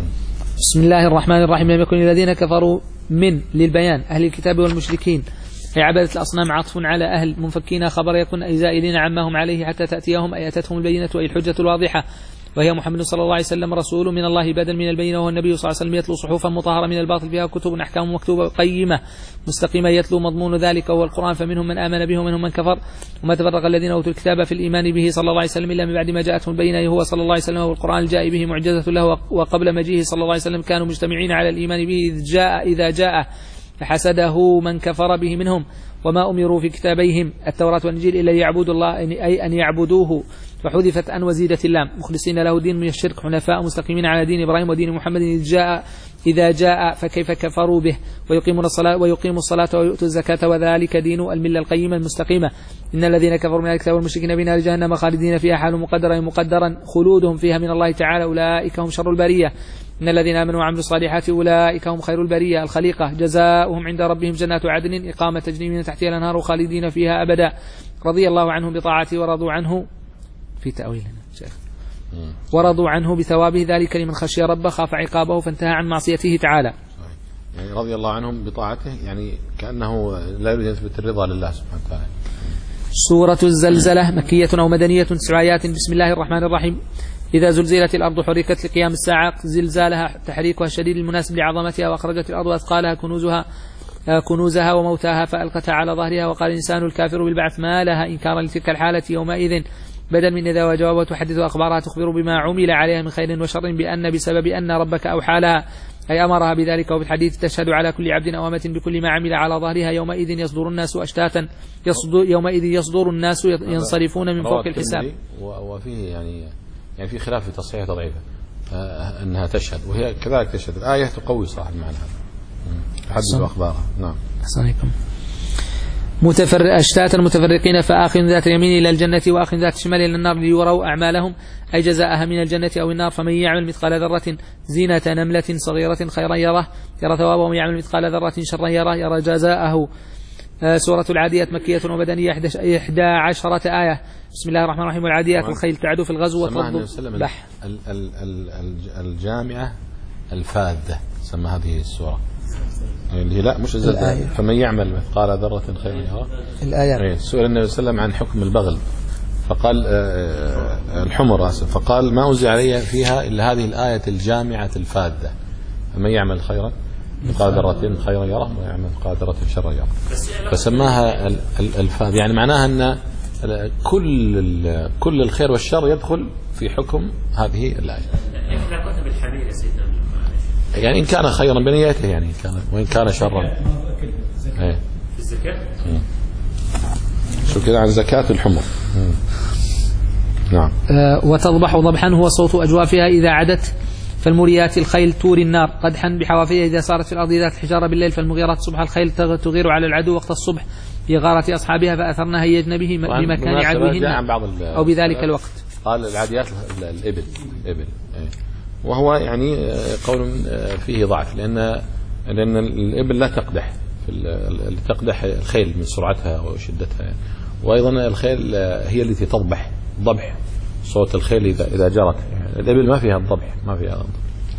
بسم الله الرحمن الرحيم. لم يكن الذين كفروا من للبيان أهل الكتاب والمشركين أي عبادة الأصنام عطف على أهل منفكين خبر يكن أي زائلين عما هم عليه حتى تأتيهم أي أتتهم البينة أي الحجة الواضحة وهي محمد صلى الله عليه وسلم رسول من الله بدل من البينة وهو النبي صلى الله عليه وسلم يتلو صحفا مطهرة من الباطل فيها كتب أحكام مكتوبة قيمة مستقيمة يتلو مضمون ذلك وهو القرآن فمنهم من آمن به ومنهم من كفر. وما تفرق الذين أوتوا الكتاب في الإيمان به صلى الله عليه وسلم إلا من بعد ما جاءتهم البينة هو صلى الله عليه وسلم والقرآن الجاء به معجزة له. وقبل مجيئه صلى الله عليه وسلم كانوا مجتمعين على الإيمان به إذ جاء إذا جاء فحسده من كفر به منهم وما أمروا في كتابيهم التوراة والإنجيل إلا يعبدوا الله أي أن يعبدوه، فحذفت أن وزيدت اللام، مخلصين له دين من الشرك حنفاء مستقيمين على دين إبراهيم ودين محمد إذ جاء إذا جاء فكيف كفروا به ويقيمون الصلاة ويقيموا الصلاة ويؤتوا الزكاة وذلك دين الملة القيمة المستقيمة. إن الذين كفروا من الكتاب والمشركين بنار جهنم خالدين فيها حال مقدرا مقدرا خلودهم فيها من الله تعالى أولئك هم شر البرية. إن الذين آمنوا وعملوا الصالحات أولئك هم خير البرية الخليقة جزاؤهم عند ربهم جنات عدن إقامة تجري من تحتها الأنهار خالدين فيها أبدا رضي الله عنهم بطاعته ورضوا عنه في تأويلنا ورضوا عنه بثوابه ذلك لمن خشي ربه خاف عقابه فانتهى عن معصيته تعالى. يعني رضي الله عنهم بطاعته يعني كأنه لا يريد يثبت الرضا لله سبحانه وتعالى. سورة الزلزلة مكية أو مدنية تسع آيات. بسم الله الرحمن الرحيم. إذا زلزلت الأرض حركت لقيام الساعة زلزالها تحريكها الشديد المناسب لعظمتها وأخرجت الأرض أثقالها كنوزها كنوزها وموتاها فألقتها على ظهرها وقال الإنسان الكافر بالبعث ما لها إنكارا لتلك الحالة يومئذ بدل من إذا وجواب وتحدث أخبارها تخبر بما عمل عليها من خير وشر بأن بسبب أن ربك أوحى لها أي أمرها بذلك وبالحديث تشهد على كل عبد أو أمة بكل ما عمل على ظهرها يومئذ يصدر الناس أشتاتا يصدر يومئذ يصدر الناس ينصرفون من فوق الحساب. وفيه يعني يعني في خلاف في تصحيح تضعيفه أنها تشهد وهي كذلك تشهد الآية تقوي صاحب المعنى هذا تحدث أخبارها. نعم. أحسنكم. متفر أشتاتا متفرقين فآخذ ذات اليمين إلى الجنة وآخذ ذات الشمال إلى النار ليروا أعمالهم أي جزاءها من الجنة أو النار فمن يعمل مثقال ذرة زينة نملة صغيرة خيرا يره يرى ثوابه ومن يعمل مثقال ذرة شرا يره يرى جزاءه. سورة العاديات مكية ومدنية إحدى عشرة آية. بسم الله الرحمن الرحيم. والعاديات الخيل تعدو في الغزو وتضب الجامعة الفاذة سمى هذه السورة اللي لا مش الزلزال فمن يعمل مثقال ذرة خيرا يره الآية. سئل النبي صلى الله عليه وسلم عن حكم البغل فقال الحمر آسف فقال ما أوزع علي فيها إلا هذه الآية الجامعة الفاذة فمن يعمل خيرا مثقال ذرة خيرا يره ويعمل مثقال ذرة شرا يره فسماها الفاذ يعني معناها أن كل كل الخير والشر يدخل في حكم هذه الآية. يعني إن كان خيرا بنيته يعني كان وإن كان شرا. إيه. في الزكاة. شو كذا عن زكاة الحمر. نعم. أه وتضبح ضبحا هو صوت أجوافها إذا عدت فالمريات الخيل تور النار قدحا بحوافرها إذا صارت في الأرض ذات حجارة بالليل فالمغيرات صبح الخيل تغير على العدو وقت الصبح في غارة أصحابها فأثرنا هيجن به بمكان عدوهن أو بذلك الوقت. قال العاديات الإبل الإبل. إيه. وهو يعني قول فيه ضعف لأن لأن الإبل لا تقدح في تقدح الخيل من سرعتها وشدتها يعني. وأيضا الخيل هي التي تضبح ضبح صوت الخيل إذا إذا جرت يعني الإبل ما فيها الضبح ما فيها الضبح.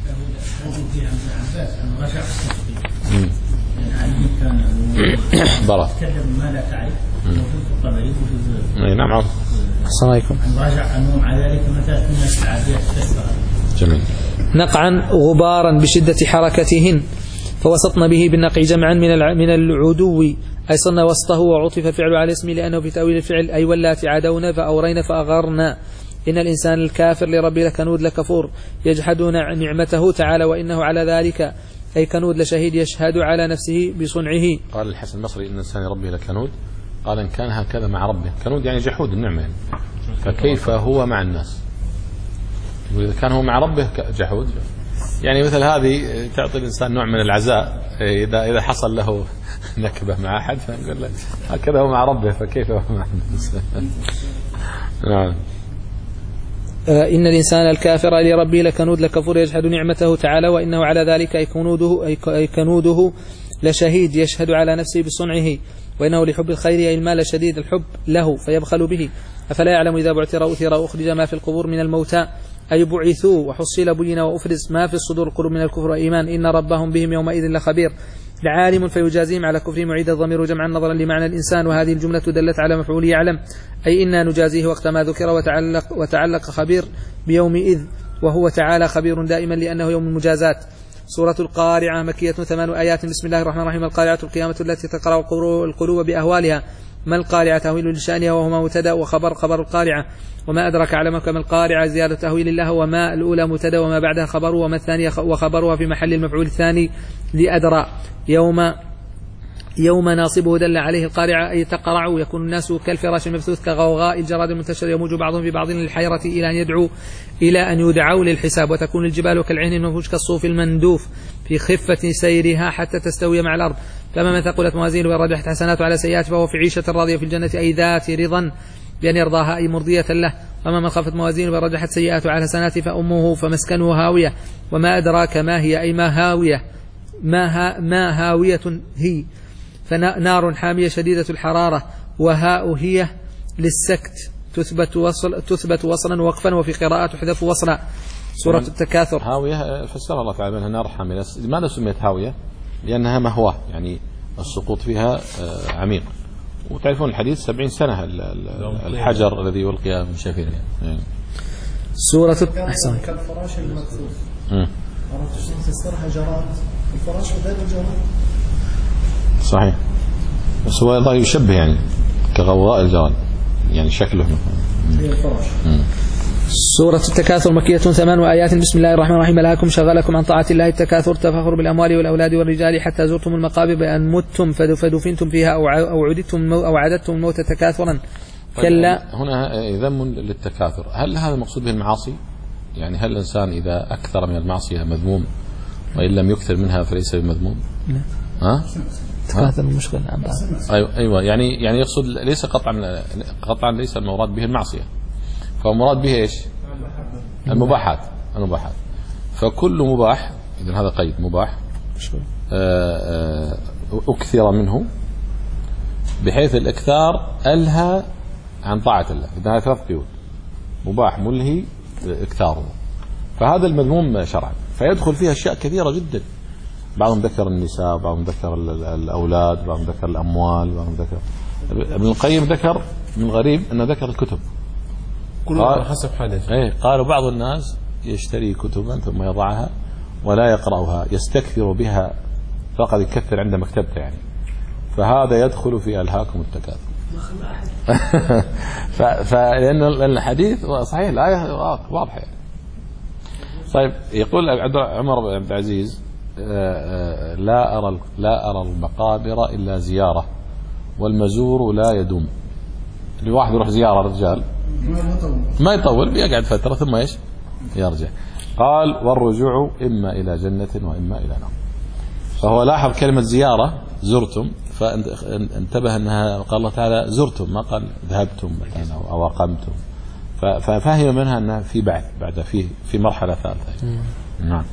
ضرب ما لا تعرف نعم عارف. السلام عليكم. راجع أنهم على ذلك متى كنا العاديات تسرع. جميل. نقعا غبارا بشدة حركتهن فوسطنا به بالنقع جمعا من من العدو أي صرنا وسطه وعطف فعل على اسمه لأنه في تأويل الفعل أي واللاتي عادونا فأورينا فأغرنا. إن الإنسان الكافر لربه لكنود لكفور يجحدون نعمته تعالى وإنه على ذلك أي كنود لشهيد يشهد على نفسه بصنعه. قال الحسن البصري إن الإنسان ربه لكنود قال إن كان هكذا مع ربه كنود يعني جحود النعمة يعني. فكيف هو مع الناس وإذا كان هو مع ربه جحود يعني مثل هذه تعطي الإنسان نوع من العزاء إذا إذا حصل له نكبة مع أحد فنقول له هكذا هو مع ربه فكيف هو مع الناس. نعم. إن الإنسان الكافر لربه لكنود لكفور يجحد نعمته تعالى وإنه على ذلك أي كنوده, أي كنوده لشهيد يشهد على نفسه بصنعه وإنه لحب الخير أي المال شديد الحب له فيبخل به. أفلا يعلم إذا بعثر أثر أخرج ما في القبور من الموتى أي بعثوا وحصل بين وأفرز ما في الصدور القلوب من الكفر وإيمان إن ربهم بهم يومئذ لخبير لعالم فيجازيهم على كفرهم وعيد الضمير جمعا نظرا لمعنى الإنسان وهذه الجملة دلت على مفعول يعلم أي إنا نجازيه وقت ما ذكر وتعلق, وتعلق خبير بيومئذ وهو تعالى خبير دائما لأنه يوم المجازات. سورة القارعة مكية ثمان آيات. بسم الله الرحمن الرحيم. القارعة القيامة التي تقرأ القلوب بأهوالها ما القارعة تأويل لشأنها وهما مبتدأ وخبر خبر القارعة وما أدرك علمك ما القارعة زيادة تأويل الله وما الأولى مبتدأ وما بعدها خبر وما الثانية وخبرها في محل المفعول الثاني لأدرى يوم يوم ناصبه دل عليه القارعة أي تقرع، يكون الناس كالفراش المبثوث كغوغاء الجراد المنتشر يموج بعضهم في بعض للحيرة إلى أن يدعو إلى أن يدعوا للحساب. وتكون الجبال كالعين المنفوش كالصوف المندوف في خفة سيرها حتى تستوي مع الأرض. فما من ثقلت موازينه ورجحت حسناته على سيئات فهو في عيشة راضية في الجنة أي ذات رضا بأن يرضاها أي مرضية له. وما من خفت موازينه ورجحت سيئاته على حسناته فأمه فمسكنه هاوية. وما أدراك ما هي أي ما هاوية ما, ها ما هاوية هي فنار حامية شديدة الحرارة. وهاء هي للسكت تثبت وصل تثبت وصلا وقفا وفي قراءة تحذف وصلا. سورة التكاثر. هاوية فسر الله تعالى بأنها نار حامية. لماذا سميت هاوية؟ لأنها مهواه يعني السقوط فيها عميق. وتعرفون الحديث سبعين سنة الحجر الذي يلقي من شفيره يعني. سورة أحسن كالفراش المكثوف. عرفت شلون تفسرها جراد؟ الفراش غير الجراد. صحيح. بس هو أيضا يشبه يعني كغواء الجراد يعني شكله هي الفراش. سورة التكاثر مكية ثمان آيات. بسم الله الرحمن الرحيم. ألهاكم شغلكم عن طاعة الله التكاثر تفاخر بالأموال والأولاد والرجال حتى زرتم المقابر بأن متم فدفنتم فيها أو عددتم أو عددتم الموت تكاثرا. كلا. هنا ذم للتكاثر. هل هذا المقصود به المعاصي؟ يعني هل الإنسان إذا أكثر من المعصية مذموم وإن لم يكثر منها فليس بمذموم؟ لا. ها؟ تكاثر المشكلة. أيوة أيوة يعني يعني يقصد ليس قطعا قطعا ليس المراد به المعصية. فالمراد به إيش؟ المباحات المباحات. فكل مباح إذن هذا قيد مباح أكثر منه بحيث الإكثار ألهى عن طاعة الله. إذن هذا ثلاث قيود: مباح ملهي إكثاره. فهذا المذموم شرعا فيدخل فيها أشياء كثيرة جدا. بعضهم ذكر النساء، بعضهم ذكر الأولاد، بعضهم ذكر الأموال، بعضهم ذكر. ابن القيم ذكر من غريب أنه ذكر الكتب كلها حسب حاله. ايه قالوا بعض الناس يشتري كتبا ثم يضعها ولا يقرأها يستكثر بها فقد يكثر عند مكتبته يعني. فهذا يدخل في ألهاكم التكاثر. فلأن الحديث صحيح الآية واضحة يعني. طيب يقول عمر بن عبد العزيز لا أرى لا أرى المقابر إلا زيارة والمزور لا يدوم. الواحد يروح زيارة رجال ما يطول بيقعد فترة ثم ايش يرجع. قال والرجوع إما إلى جنة وإما إلى نار. فهو لاحظ كلمة زيارة زرتم فانتبه أنها قال الله تعالى زرتم ما قال ذهبتم أو أقمتم. ففهم منها أنها في بعد بعد في في مرحلة ثالثة. نعم.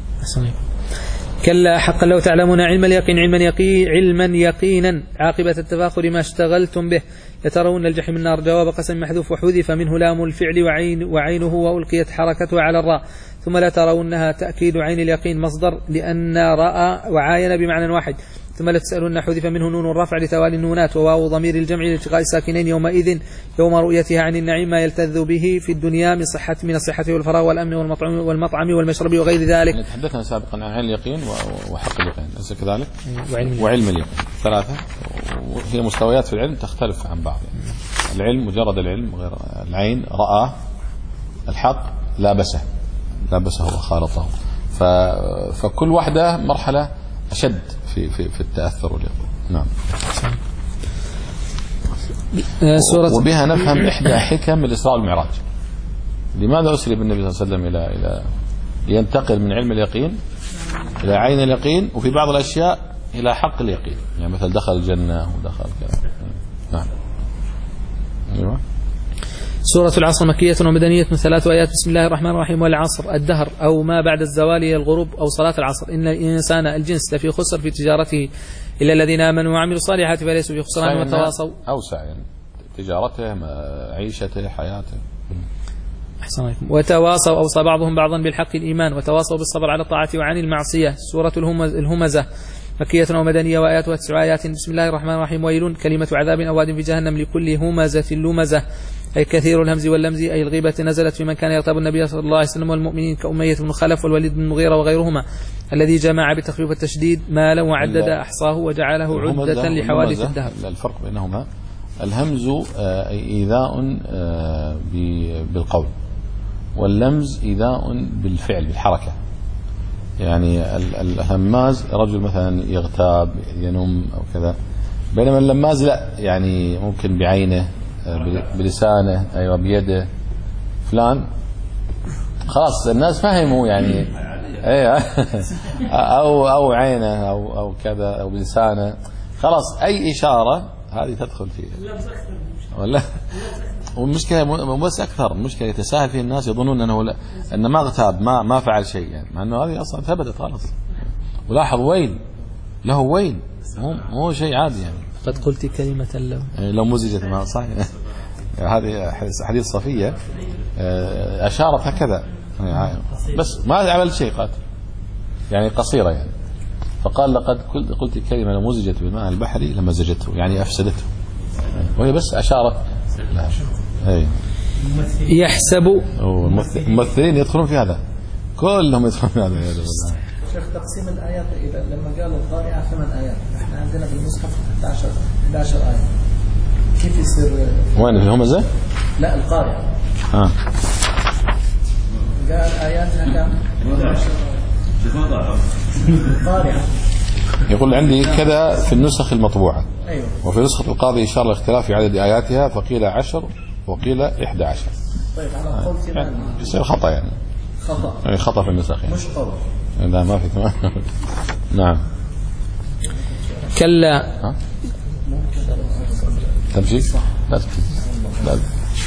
كلا حقا لو تعلمون علم اليقين علما يقين علما يقينا عاقبة التفاخر ما اشتغلتم به لترون الجحيم النار. جواب قسم محذوف وحذف منه لام الفعل وعين وعينه وألقيت حركته على الراء. ثم لا ترونها تأكيد عين اليقين مصدر لأن رأى وعاين بمعنى واحد. ثم لا تسألون حذف منه نون الرفع لتوالي النونات وواو ضمير الجمع لالتقاء الساكنين يومئذ يوم رؤيتها عن النعيم ما يلتذ به في الدنيا من صحة من الصحة والفراغ والأمن والمطعم والمطعم والمشرب وغير ذلك. تحدثنا سابقا عن عين اليقين وحق اليقين أليس كذلك؟ وعلم, وعلم اليقين ثلاثة وهي مستويات في العلم تختلف عن بعض يعني. العلم مجرد العلم غير العين رأى الحق لابسه لابسه وخالطه. فكل واحدة مرحلة أشد في في في التأثر واليقين. نعم. وبها نفهم إحدى حكم الإسراء والمعراج. لماذا أسري بالنبي صلى الله عليه وسلم إلى إلى ينتقل من علم اليقين إلى عين اليقين وفي بعض الأشياء إلى حق اليقين يعني مثل دخل الجنة ودخل كذا. نعم. أيوة. سورة العصر مكية ومدنية من ثلاث آيات. بسم الله الرحمن الرحيم. والعصر الدهر أو ما بعد الزوال الغروب أو صلاة العصر. إن الإنسان الجنس لفي خسر في تجارته إلا الذين آمنوا وعملوا الصالحات فليسوا في خسران وتواصوا أوسع يعني تجارته عيشته حياته. أحسن عليكم. وتواصوا أوصى بعضهم بعضا بالحق الإيمان وتواصوا بالصبر على الطاعة وعن المعصية. سورة الهمزة مكية ومدنية وآياتها تسع آيات. بسم الله الرحمن الرحيم. ويل كلمة عذاب أواد في جهنم لكل همزة لمزة أي كثير الهمز واللمز أي الغيبة نزلت في من كان يغتاب النبي صلى الله عليه وسلم والمؤمنين كأمية بن خلف والوليد بن المغيرة وغيرهم الذي جمع بتخفيف التشديد مالا وعدد أحصاه وجعله عدة لحوادث الدهر. الفرق بينهما الهمز إيذاء بالقول واللمز إيذاء بالفعل بالحركة. يعني الهماز رجل مثلا يغتاب ينم أو كذا، بينما اللماز لا، يعني ممكن بعينه بلسانه أيوة بيده فلان، خلاص الناس فهموا يعني ايه او او عينه او او كذا او بلسانه، خلاص اي اشاره هذه تدخل فيه ولا. والمشكله مو بس اكثر، المشكله يتساهل فيه الناس يظنون انه لا، انه ما اغتاب ما ما فعل شيء، يعني مع انه هذه اصلا ثبتت خلاص. ولاحظ ويل له ويل، مو مو شيء عادي يعني. قد قلت كلمه لو لو مزجت ما صح. هذه حديث صفيه اشارت هكذا بس ما عمل شيء، قالت يعني قصيرة يعني، فقال لقد قلت كلمة لمزجت بالماء البحري لمزجته، يعني أفسدته، وهي بس أشارت لها. أي يحسب الممثلين يدخلون في هذا، كلهم يدخلون في هذا. شيخ تقسيم الآيات إذا لما قالوا القارعة ثمان آيات، إحنا عندنا في المصحف أحد عشر آية، كيف يصير؟ وين في الهمزة؟ لا القارعة. آه. قال آياتها كم؟ القارعة. يقول عندي كذا في النسخ المطبوعة. أيوة. وفي نسخة القاضي إشارة الاختلاف في عدد آياتها، فقيل عشر وقيل إحدى عشر. طيب على قول ثمان. يعني يصير خطأ يعني. خطأ. يعني خطأ في النسخ يعني. مش قول. لا ما في ثمان. نعم. كلا. ها؟ تمشي؟ لا لا.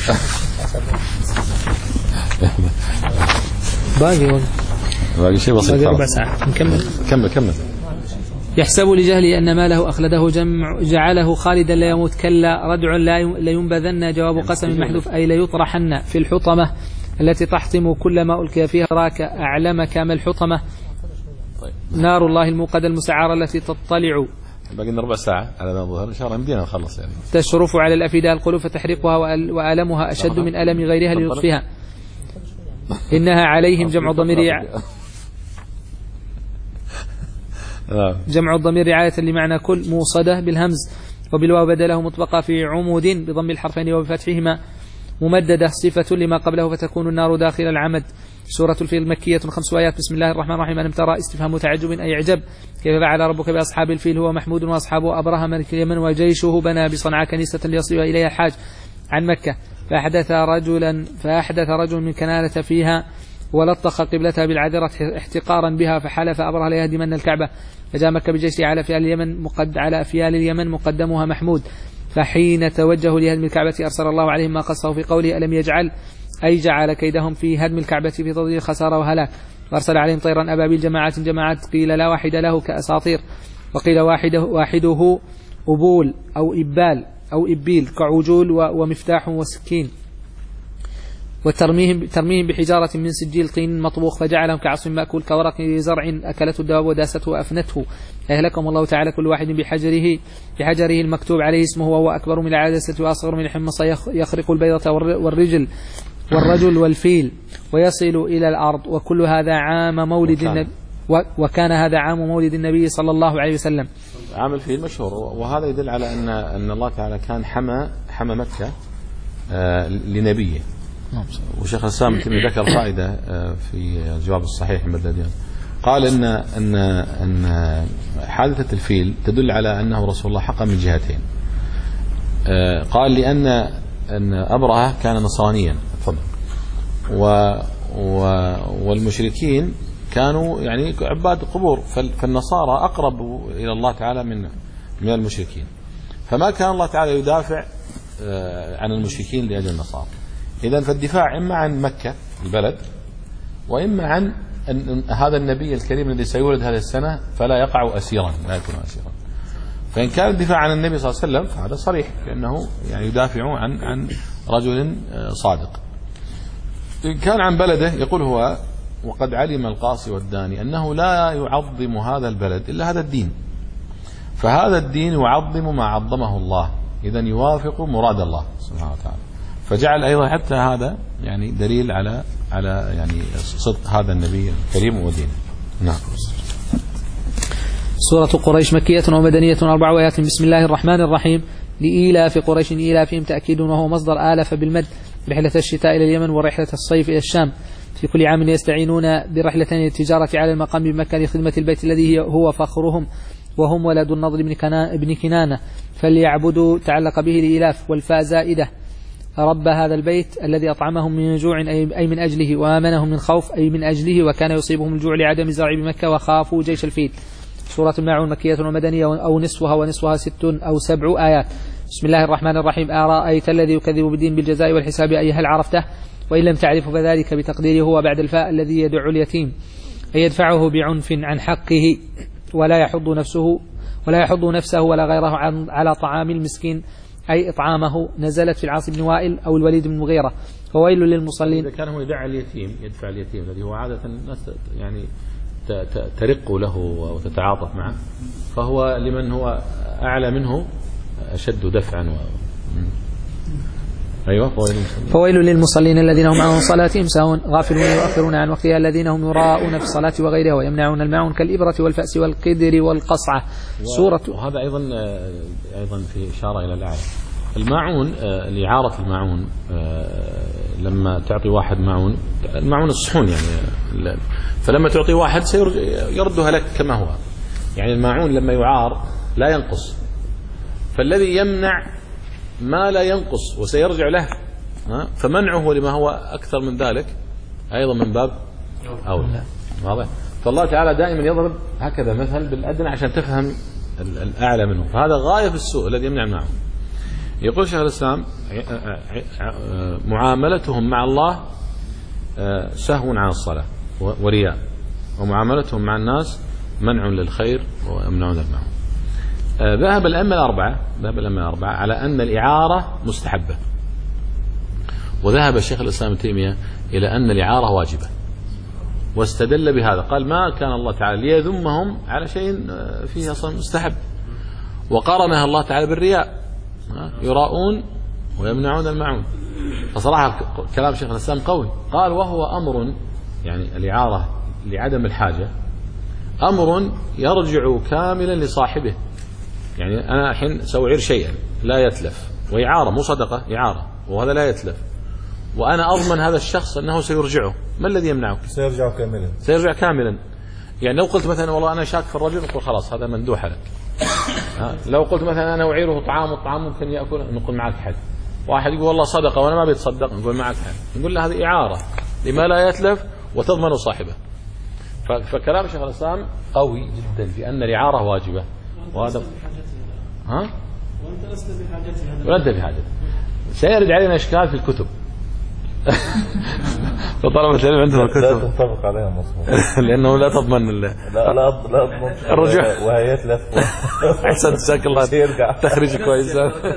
باقي وقت. باقي شيء بسيط. باقي ربع ساعة. نكمل. كمل كمل. يحسب لجهله أن ماله أخلده جمع جعله خالدا لا يموت. كلا ردع لا ينبذن جواب قسم محذوف أي ليطرحن في الحطمة التي تحطم كل ما ألقي فيها راك أعلمك ما الحطمة. نار الله الموقدة المسعرة التي تطلع. باقي لنا ربع ساعة على ما ظهر، إن شاء الله يمدينا نخلص يعني. تشرف على الأفئدة القلوب فتحرقها وألمها أشد من ألم غيرها ليطفئها. إنها عليهم جمع ضمير جمع الضمير رعاية لمعنى كل موصدة بالهمز، وبالواو بدله مطبقة في عمود بضم الحرفين وبفتحهما ممددة صفة لما قبله فتكون النار داخل العمد. سورة الفيل مكية خمس آيات. بسم الله الرحمن الرحيم. ألم ترى استفهام تعجب أي عجب كيف فعل ربك بأصحاب الفيل هو محمود وأصحابه أبرهة ملك اليمن وجيشه بنى بصنعاء كنيسة ليصلوا إليها الحاج عن مكة فأحدث رجلا فأحدث رجل من كنانة فيها ولطخ قبلتها بالعذرة احتقارا بها فحلف أبرهة ليهدمن الكعبة فجاء مكة بجيشه على فيال اليمن مقد على فيال اليمن مقدمها محمود فحين توجهوا لهدم الكعبة أرسل الله عليهم ما قصه في قوله ألم يجعل أي جعل كيدهم في هدم الكعبة في تضييع خسارة وهلاك وأرسل عليهم طيرا أبابيل جماعات جماعات قيل لا واحد له كأساطير وقيل واحده, واحده أبول أو إبال أو إبيل كعجول ومفتاح وسكين وترميهم ترميهم بحجارة من سجيل طين مطبوخ فجعلهم كعصف مأكول كورق زرع أكلته الدواب وداسته وأفنته أهلكهم الله تعالى كل واحد بحجره بحجره المكتوب عليه اسمه وهو أكبر من العدسة وأصغر من الحمصة يخرق البيضة والرجل والرجل والفيل ويصل إلى الأرض وكل هذا عام مولد النبي وكان هذا عام مولد النبي صلى الله عليه وسلم. عام الفيل مشهور وهذا يدل على أن أن الله تعالى كان حمى حمى مكة لنبيه. وشيخ الإسلام ابن تيمية ذكر فائدة في الجواب الصحيح من الدين قال إن أن أن حادثة الفيل تدل على أنه رسول الله حق من جهتين. قال لأن أن أبرهة كان نصرانيا و والمشركين كانوا يعني عباد قبور فالنصارى أقرب إلى الله تعالى من من المشركين فما كان الله تعالى يدافع عن المشركين لأجل النصارى. إذن فالدفاع إما عن مكة البلد وإما عن هذا النبي الكريم الذي سيولد هذه السنة فلا يقع أسيرا لا يكون أسيرا. فإن كان الدفاع عن النبي صلى الله عليه وسلم فهذا صريح لأنه يعني يدافع عن عن رجل صادق. إن كان عن بلده يقول هو وقد علم القاصي والداني أنه لا يعظم هذا البلد إلا هذا الدين فهذا الدين يعظم ما عظمه الله إذن يوافق مراد الله سبحانه وتعالى فجعل أيضا حتى هذا يعني دليل على على يعني صدق هذا النبي الكريم ودينه. نعم. سورة قريش مكية ومدنية أربع آيات. بسم الله الرحمن الرحيم. لإيلاف قريش إيلافهم تأكيد وهو مصدر آلف بالمد رحلة الشتاء إلى اليمن ورحلة الصيف إلى الشام في كل عام يستعينون برحلتين للتجارة على المقام بمكان خدمة البيت الذي هو فخرهم وهم ولد النضر بن كنانة فليعبدوا تعلق به الإلاف والفاء زائدة رب هذا البيت الذي أطعمهم من جوع أي من أجله وآمنهم من خوف أي من أجله وكان يصيبهم الجوع لعدم الزرع بمكة وخافوا جيش الفيل. سورة الماعون مكية ومدنية أو نصفها ونصفها ست أو سبع آيات. بسم الله الرحمن الرحيم. أرأيت الذي يكذب بالدين بالجزاء والحساب أي هل عرفته وإن لم تعرف فذلك بتقديره هو بعد الفاء الذي يدع اليتيم أي يدفعه بعنف عن حقه ولا يحض نفسه ولا يحض نفسه ولا غيره على طعام المسكين أي إطعامه. نزلت في العاص بن وائل أو الوليد بن مغيرة. وويل للمصلين. إذا كان هو يدع اليتيم يدفع اليتيم الذي هو عادة الناس يعني ترق له وتتعاطف معه فهو لمن هو أعلى منه أشد دفعا و... أيوة. فويل للمصلين الذين هم عن صلاتهم ساهون غافلون يؤخرون عن وقتها الذين هم يراءون في الصلاة وغيرها ويمنعون الماعون كالإبرة والفأس والقدر والقصعة. سورة. وهذا أيضا أيضا في إشارة إلى الآية. الماعون لإعارة الماعون لما تعطي واحد ماعون الماعون الصحون يعني فلما تعطي واحد سيردها لك كما هو يعني الماعون لما يعار لا ينقص فالذي يمنع ما لا ينقص وسيرجع له فمنعه لما هو أكثر من ذلك أيضا من باب أولى. واضح. فالله تعالى دائما يضرب هكذا مثل بالأدنى عشان تفهم الأعلى منه فهذا غاية في السوء الذي يمنع معه. يقول شيخ الإسلام معاملتهم مع الله سهو عن الصلاة ورياء ومعاملتهم مع الناس منع للخير ويمنعون المعون. ذهب الأئمة الأربعة ذهب الأئمة الأربعة على أن الإعارة مستحبة وذهب الشيخ الإسلام ابن تيمية إلى أن الإعارة واجبة واستدل بهذا قال ما كان الله تعالى ليذمهم على شيء فيه أصلا مستحب وقارنها الله تعالى بالرياء يراؤون ويمنعون المعون. فصراحة كلام شيخ الإسلام قوي. قال وهو أمر يعني الإعارة لعدم الحاجة أمر يرجع كاملا لصاحبه يعني أنا الحين سأعير شيئا لا يتلف وإعارة مو صدقة إعارة وهذا لا يتلف وأنا أضمن هذا الشخص أنه سيرجعه ما الذي يمنعك؟ سيرجع كاملا سيرجع كاملا. يعني لو قلت مثلا والله أنا شاك في الرجل نقول خلاص هذا مندوح لك. لو قلت مثلا أنا أعيره طعام والطعام ممكن يأكل نقول معك حد. واحد يقول والله صدقة وأنا ما بيتصدق نقول معك حد. نقول له هذه إعارة لما لا يتلف وتضمن صاحبه. فكلام شيخ الإسلام قوي جدا في أن الإعارة واجبة وهذا ها وأنت لست بحاجتها وأنت بحاجتها. سيرد علينا إشكال في الكتب فطلبة العلم عندهم الكتب لا تنطبق عليها مصروف لأنه لا تضمن ال... لا لا لا تضمن الرجوع وهي يتلف أحسن جزاك الله يرجع تخرج كويس.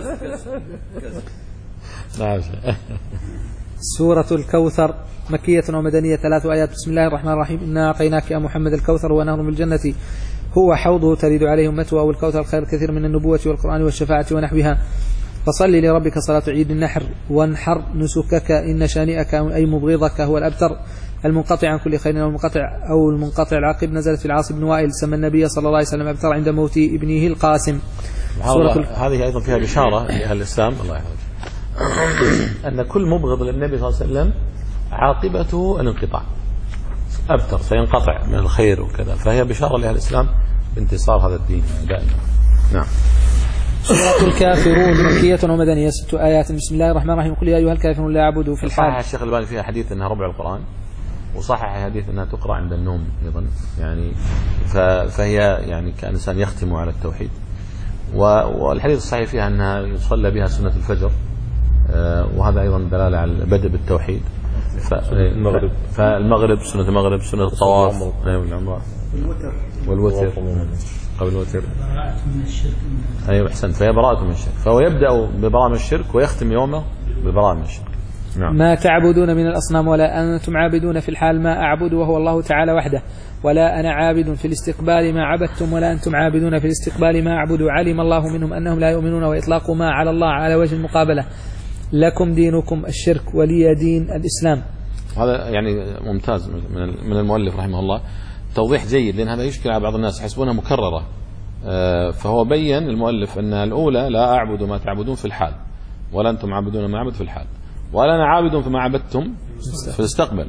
نعم. سورة الكوثر مكية ومدنية ثلاث آيات. بسم الله الرحمن الرحيم. إنا أعطيناك يا محمد الكوثر ونهر من الجنة هو حوضه تريد عليه أمته أو الكوثر خير كثير من النبوة والقرآن والشفاعة ونحوها فصل لربك صلاة عيد النحر وانحر نسكك إن شانئك أي مبغضك هو الأبتر المنقطع عن كل خير والمنقطع أو المنقطع العاقب. نزلت في العاص بن وائل سمى النبي صلى الله عليه وسلم أبتر عند موت ابنه القاسم. سورة هذه أيضا فيها بشارة لأهل الإسلام الله يحفظك أن كل مبغض للنبي صلى الله عليه وسلم عاقبته الانقطاع أبتر سينقطع من الخير وكذا فهي بشارة لأهل الإسلام بانتصار هذا الدين دائما. نعم. سورة الكافرون مكية ومدنية ست آيات. بسم الله الرحمن الرحيم. قل يا أيها الكافرون لا أعبد في الحال. صحح الشيخ الباني فيها حديث أنها ربع القرآن وصحح حديث أنها تقرأ عند النوم أيضا يعني فهي يعني كإنسان يختم على التوحيد والحديث الصحيح فيها أنها يصلى بها سنة الفجر وهذا أيضا دلالة على البدء بالتوحيد. المغرب فالمغرب سنة المغرب سنة الطواف والعمرة والوتر قبل الوتر. أيوة أحسنت. فهي براءة من الشرك فهو يبدأ ببراءة من الشرك ويختم يومه ببراءة من الشرك. نعم. ما تعبدون من الأصنام ولا أنتم عابدون في الحال ما أعبد وهو الله تعالى وحده ولا أنا عابد في الاستقبال ما عبدتم ولا أنتم عابدون في الاستقبال ما أعبد. علم الله منهم أنهم لا يؤمنون وإطلاق ما على الله على وجه المقابلة لكم دينكم الشرك ولي دين الإسلام. هذا يعني ممتاز من المؤلف رحمه الله توضيح جيد لأن هذا يشكل على بعض الناس يحسبونها مكررة فهو بين المؤلف أن الأولى لا أعبد ما تعبدون في الحال ولا أنتم عابدون ما أعبد في الحال ولا أنا عابد فيما عبدتم في الاستقبل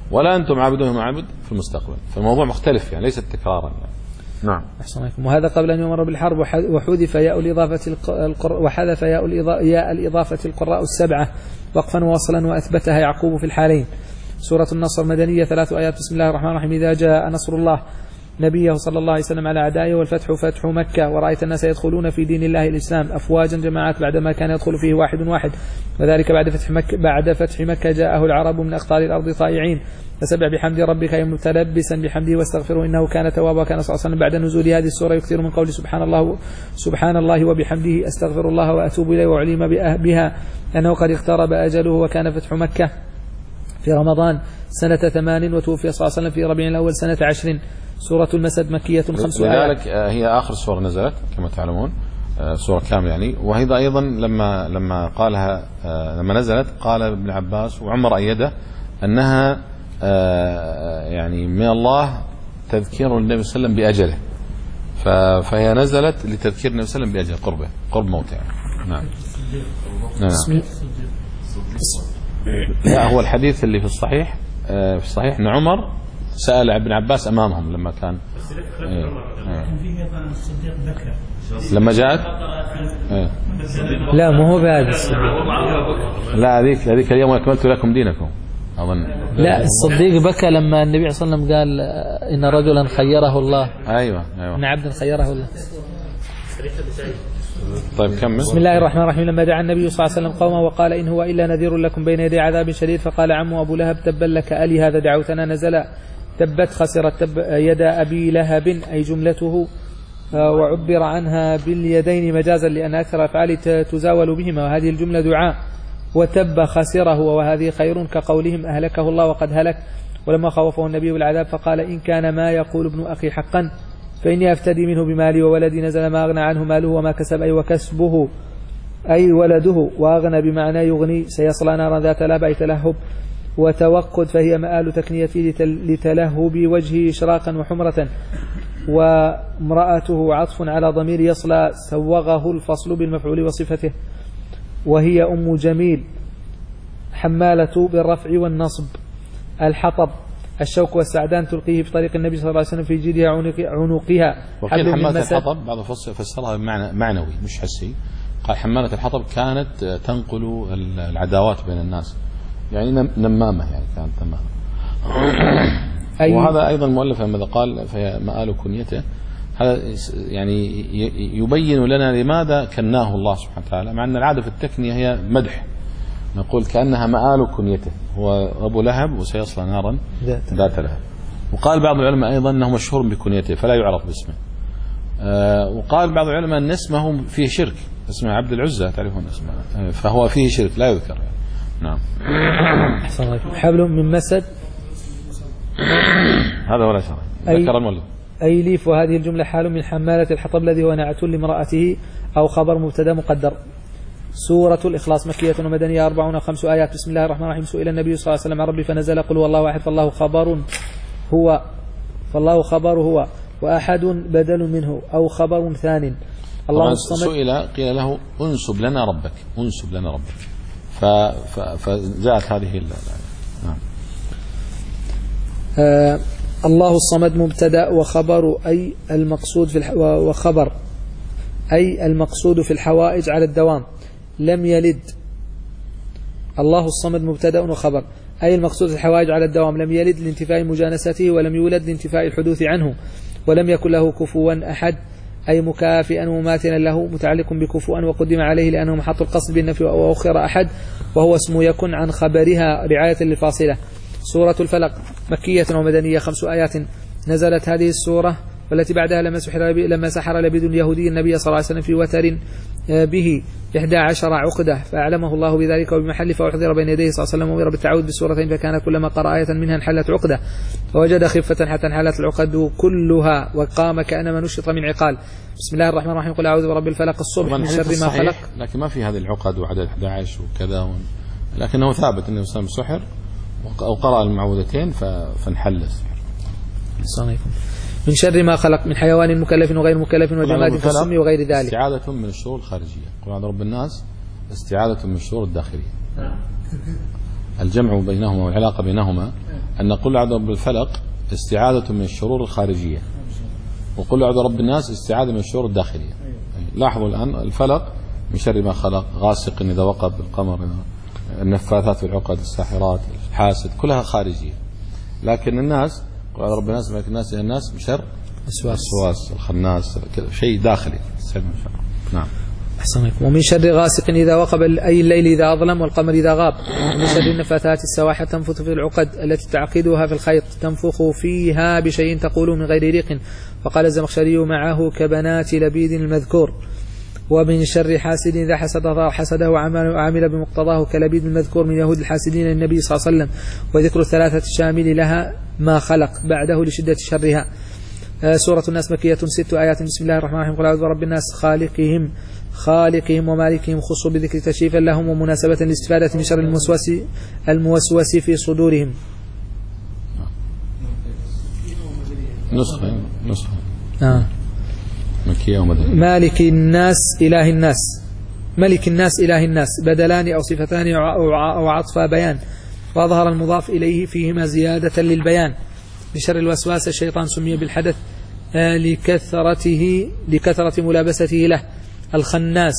ولا أنتم عابدون ما عبد في المستقبل. فالموضوع مختلف يعني ليس تكرارا يعني. نعم. أحسن عليكم. وهذا قبل أن يؤمر بالحرب وحذف ياء الإضافة القر وحذف ياء الإضافة ياء الإضافة القراء السبعة وقفا ووصلا وأثبتها يعقوب في الحالين. سورة النصر مدنية ثلاث آيات. بسم الله الرحمن الرحيم. إذا جاء نصر الله نبيه صلى الله عليه وسلم على أعدائه والفتح فتح مكة ورأيت الناس يدخلون في دين الله الإسلام أفواجا جماعات بعدما كان يدخل فيه واحد واحد وذلك بعد فتح مكة بعد فتح مكة جاءه العرب من أقطار الأرض طائعين فسبح بحمد ربك متلبسا بحمده واستغفره إنه كان توابا. كان صلى الله عليه وسلم بعد نزول هذه السورة يكثر من قول سبحان الله سبحان الله وبحمده أستغفر الله وأتوب إليه وعلم بها أنه قد اقترب أجله وكان فتح مكة في رمضان سنة ثمان وتوفي صلى الله عليه وسلم في ربيع الأول سنة عشر. سورة المسد مكية خمس آيات. لذلك هي آخر سورة نزلت كما تعلمون سورة كاملة يعني. وهذا أيضا لما لما قالها لما نزلت قال ابن عباس وعمر أيده أنها يعني من الله تذكير النبي صلى الله عليه وسلم بأجله. فهي نزلت لتذكير النبي صلى الله عليه وسلم بأجل قربه قرب موته يعني. نعم. نعم. لا هو الحديث اللي في الصحيح في الصحيح أن عمر سأل ابن عباس أمامهم لما كان إيه. إيه. لما جاءت إيه. لا مو هو بهذا لا هذيك هذيك اليوم أكملت لكم دينكم أظن. لا الصديق بكى لما النبي صلى الله عليه وسلم قال إن رجلا خيره الله. أيوة أيوة. إن عبدا خيره الله. طيب كمل. بسم الله الرحمن الرحيم. لما دعا النبي صلى الله عليه وسلم قومه وقال إن هو إلا نذير لكم بين يدي عذاب شديد فقال عمه أبو لهب تبا لك ألي هذا دعوتنا نزل تبت خسرت تب يد أبي لهب أي جملته وعبر عنها باليدين مجازا لأن أكثر أفعال تزاول بهما وهذه الجملة دعاء وتب خسره وهذه خير كقولهم أهلكه الله وقد هلك. ولما خوفه النبي بالعذاب فقال إن كان ما يقول ابن أخي حقا فإني أفتدي منه بمالي وولدي نزل ما أغنى عنه ماله وما كسب أي وكسبه أي ولده وأغنى بمعنى يغني سيصلى نارا ذات لهب أي تلهب وتوقد فهي مآل تكنيته لتلهب وجهه إشراقا وحمرة وامرأته عطف على ضمير يصلى سوغه الفصل بالمفعول وصفته وهي أم جميل حمالة بالرفع والنصب. الحطب الشوك والسعدان تلقيه في طريق النبي صلى الله عليه وسلم في جيدها عنقها. وقيل حمالة الحطب بعض فسرها بمعنى معنوي مش حسي. قال حمالة الحطب كانت تنقل العداوات بين الناس يعني نمامة يعني كانت نمامة. وهذا أيضا مؤلف ماذا قال فهي مآل كنيته. هذا يعني يبين لنا لماذا كناه الله سبحانه وتعالى مع أن العادة في التكنية هي مدح نقول كأنها مآل كنيته هو أبو لهب وسيصلى نارا ذات لهب. وقال بعض العلماء أيضا أنه مشهور بكنيته فلا يعرف باسمه. آه وقال بعض العلماء أن اسمه فيه شرك اسمه عبد العزة تعرفون اسمه فهو فيه شرك لا يذكر يعني. نعم. حبل من مسد هذا ولا شرع ذكر المؤلف أي ليف وهذه الجملة حال من حمالة الحطب الذي هو نعت لامرأته أو خبر مبتدا مقدر. سورة الإخلاص مكية ومدنية أربعون وخمس آيات. بسم الله الرحمن الرحيم. سئل النبي صلى الله عليه وسلم عن ربي فنزل قل والله واحد فالله خبر هو فالله خبر هو وأحد بدل منه أو خبر ثان. الله الصمد. سئل قيل له انسب لنا ربك انسب لنا ربك فجاءت هذه نعم. آه الله الصمد مبتدا وخبر أي المقصود في الح... وخبر أي المقصود في الحوائج على الدوام. لم يلد الله الصمد مبتدا وخبر أي المقصود في الحوائج على الدوام. لم يلد لانتفاء مجانسته ولم يولد لانتفاء الحدوث عنه. ولم يكن له كفوا أحد أي مكافئا ومماثلا له متعلق بكفوا وقدم عليه لأنه محط القصد بالنفي وأخر أحد وهو اسم يكن عن خبرها رعاية للفاصلة. سورة الفلق مكية ومدنية خمس آيات. نزلت هذه السورة والتي بعدها لما سحر لما سحر لبيد اليهودي النبي صلى الله عليه وسلم في وتر به إحدى عشر عقدة فأعلمه الله بذلك وبمحل فأحضر بين يديه صلى الله عليه وسلم وأمر بالتعوذ بالسورتين فكان كلما قرأ آية منها انحلت عقدة فوجد خفة حتى انحلت العقد كلها وقام كأنما نشط من عقال. بسم الله الرحمن الرحيم. قل أعوذ برب الفلق الصبح من شر ما خلق. لكن ما في هذه العقد وعدد أحد عشر وكذا و... لكنه ثابت أنه صلى سحر أو قرأ المعوذتين فانحل السحر. السلام عليكم. من شر ما خلق من حيوان مكلف وغير مكلف وجماد كالسم وغير ذلك. استعاذة من الشرور الخارجية. قل أعوذ برب الناس استعاذة من الشرور الداخلية. الجمع بينهما والعلاقة بينهما أن قل أعوذ برب الفلق استعاذة من الشرور الخارجية، وقل أعوذ برب الناس استعاذة من الشرور الداخلية. لاحظوا الآن الفلق من شر ما خلق، غاسق إذا وقب، القمر، النفاثات في العقد، الساحرات، الحاسد، كلها خارجية. لكن الناس قل أعوذ برب الناس، ملك الناس، إلى الناس بشر الوسواس الخناس، شيء داخلي. نعم. أحسنكم. ومن شر غاسق إذا وقب، أي الليل إذا أظلم والقمر إذا غاب. ومن شر النفاثات السواحة تنفث في العقد التي تعقدها في الخيط، تنفخ فيها بشيء تقول من غير ريق. وقال الزمخشري معه كبنات لبيد المذكور. ومن شر حاسد إذا حسده حسده وعمل بمقتضاه كلبيد المذكور من يهود الحاسدين للنبي صلى الله عليه وسلم. وذكر الثلاثة الشامل لها ما خلق بعده لشدة شرها. سورة الناس مكية ست آيات. بسم الله الرحمن الرحيم. قل أعوذ برب الناس خالقهم خالقهم ومالكهم، خص بذكر تشريفا لهم ومناسبة للاستفادة من شر الموسوس الموسوس في صدورهم. نسخة نسخة آه. مكية ومدنية. مالك الناس إله الناس، ملك الناس إله الناس، بدلان أو صفتان أو عطف بيان، وأظهر المضاف إليه فيهما زيادة للبيان. بشر الوسواس الشيطان سمي بالحدث لكثرته لكثرة ملابسته له. الخناس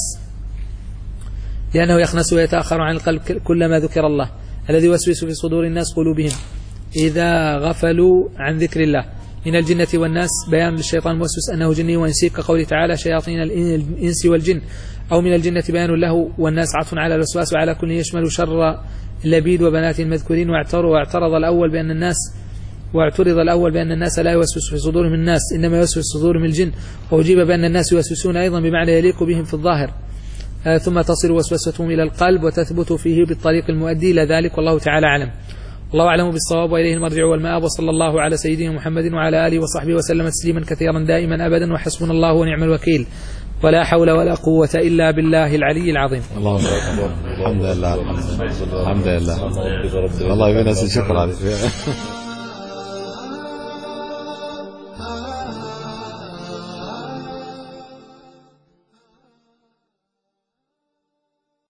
لأنه يخنس ويتأخر عن القلب كلما ذكر الله، الذي يوسوس في صدور الناس قلوبهم إذا غفلوا عن ذكر الله. من الجنة والناس بيان للشيطان الموسوس أنه جني وإنسي، كقوله تعالى شياطين الإنس والجن. أو من الجنة بيان له، والناس عطف على الوسواس وعلى كل يشمل شر اللبيد وبنات المذكورين. واعترض الأول بأن الناس واعترض الأول بأن الناس لا يوسوس في صدورهم الناس، إنما يوسوس في صدورهم الجن. وأجيب بأن الناس يوسوسون أيضا بمعنى يليق بهم في الظاهر، آه ثم تصل وسوستهم إلى القلب وتثبت فيه بالطريق المؤدي إلى ذلك، والله تعالى أعلم. الله أعلم بالصواب، وإليه المرجع والمآب. وصلى الله على سيدنا محمد وعلى آله وصحبه وسلم تسليما كثيرا دائما أبدا، وحسبنا الله ونعم الوكيل، ولا حول ولا قوة إلا بالله العلي العظيم. اللهم الحمد لله الحمد لله والله يبين شكرا.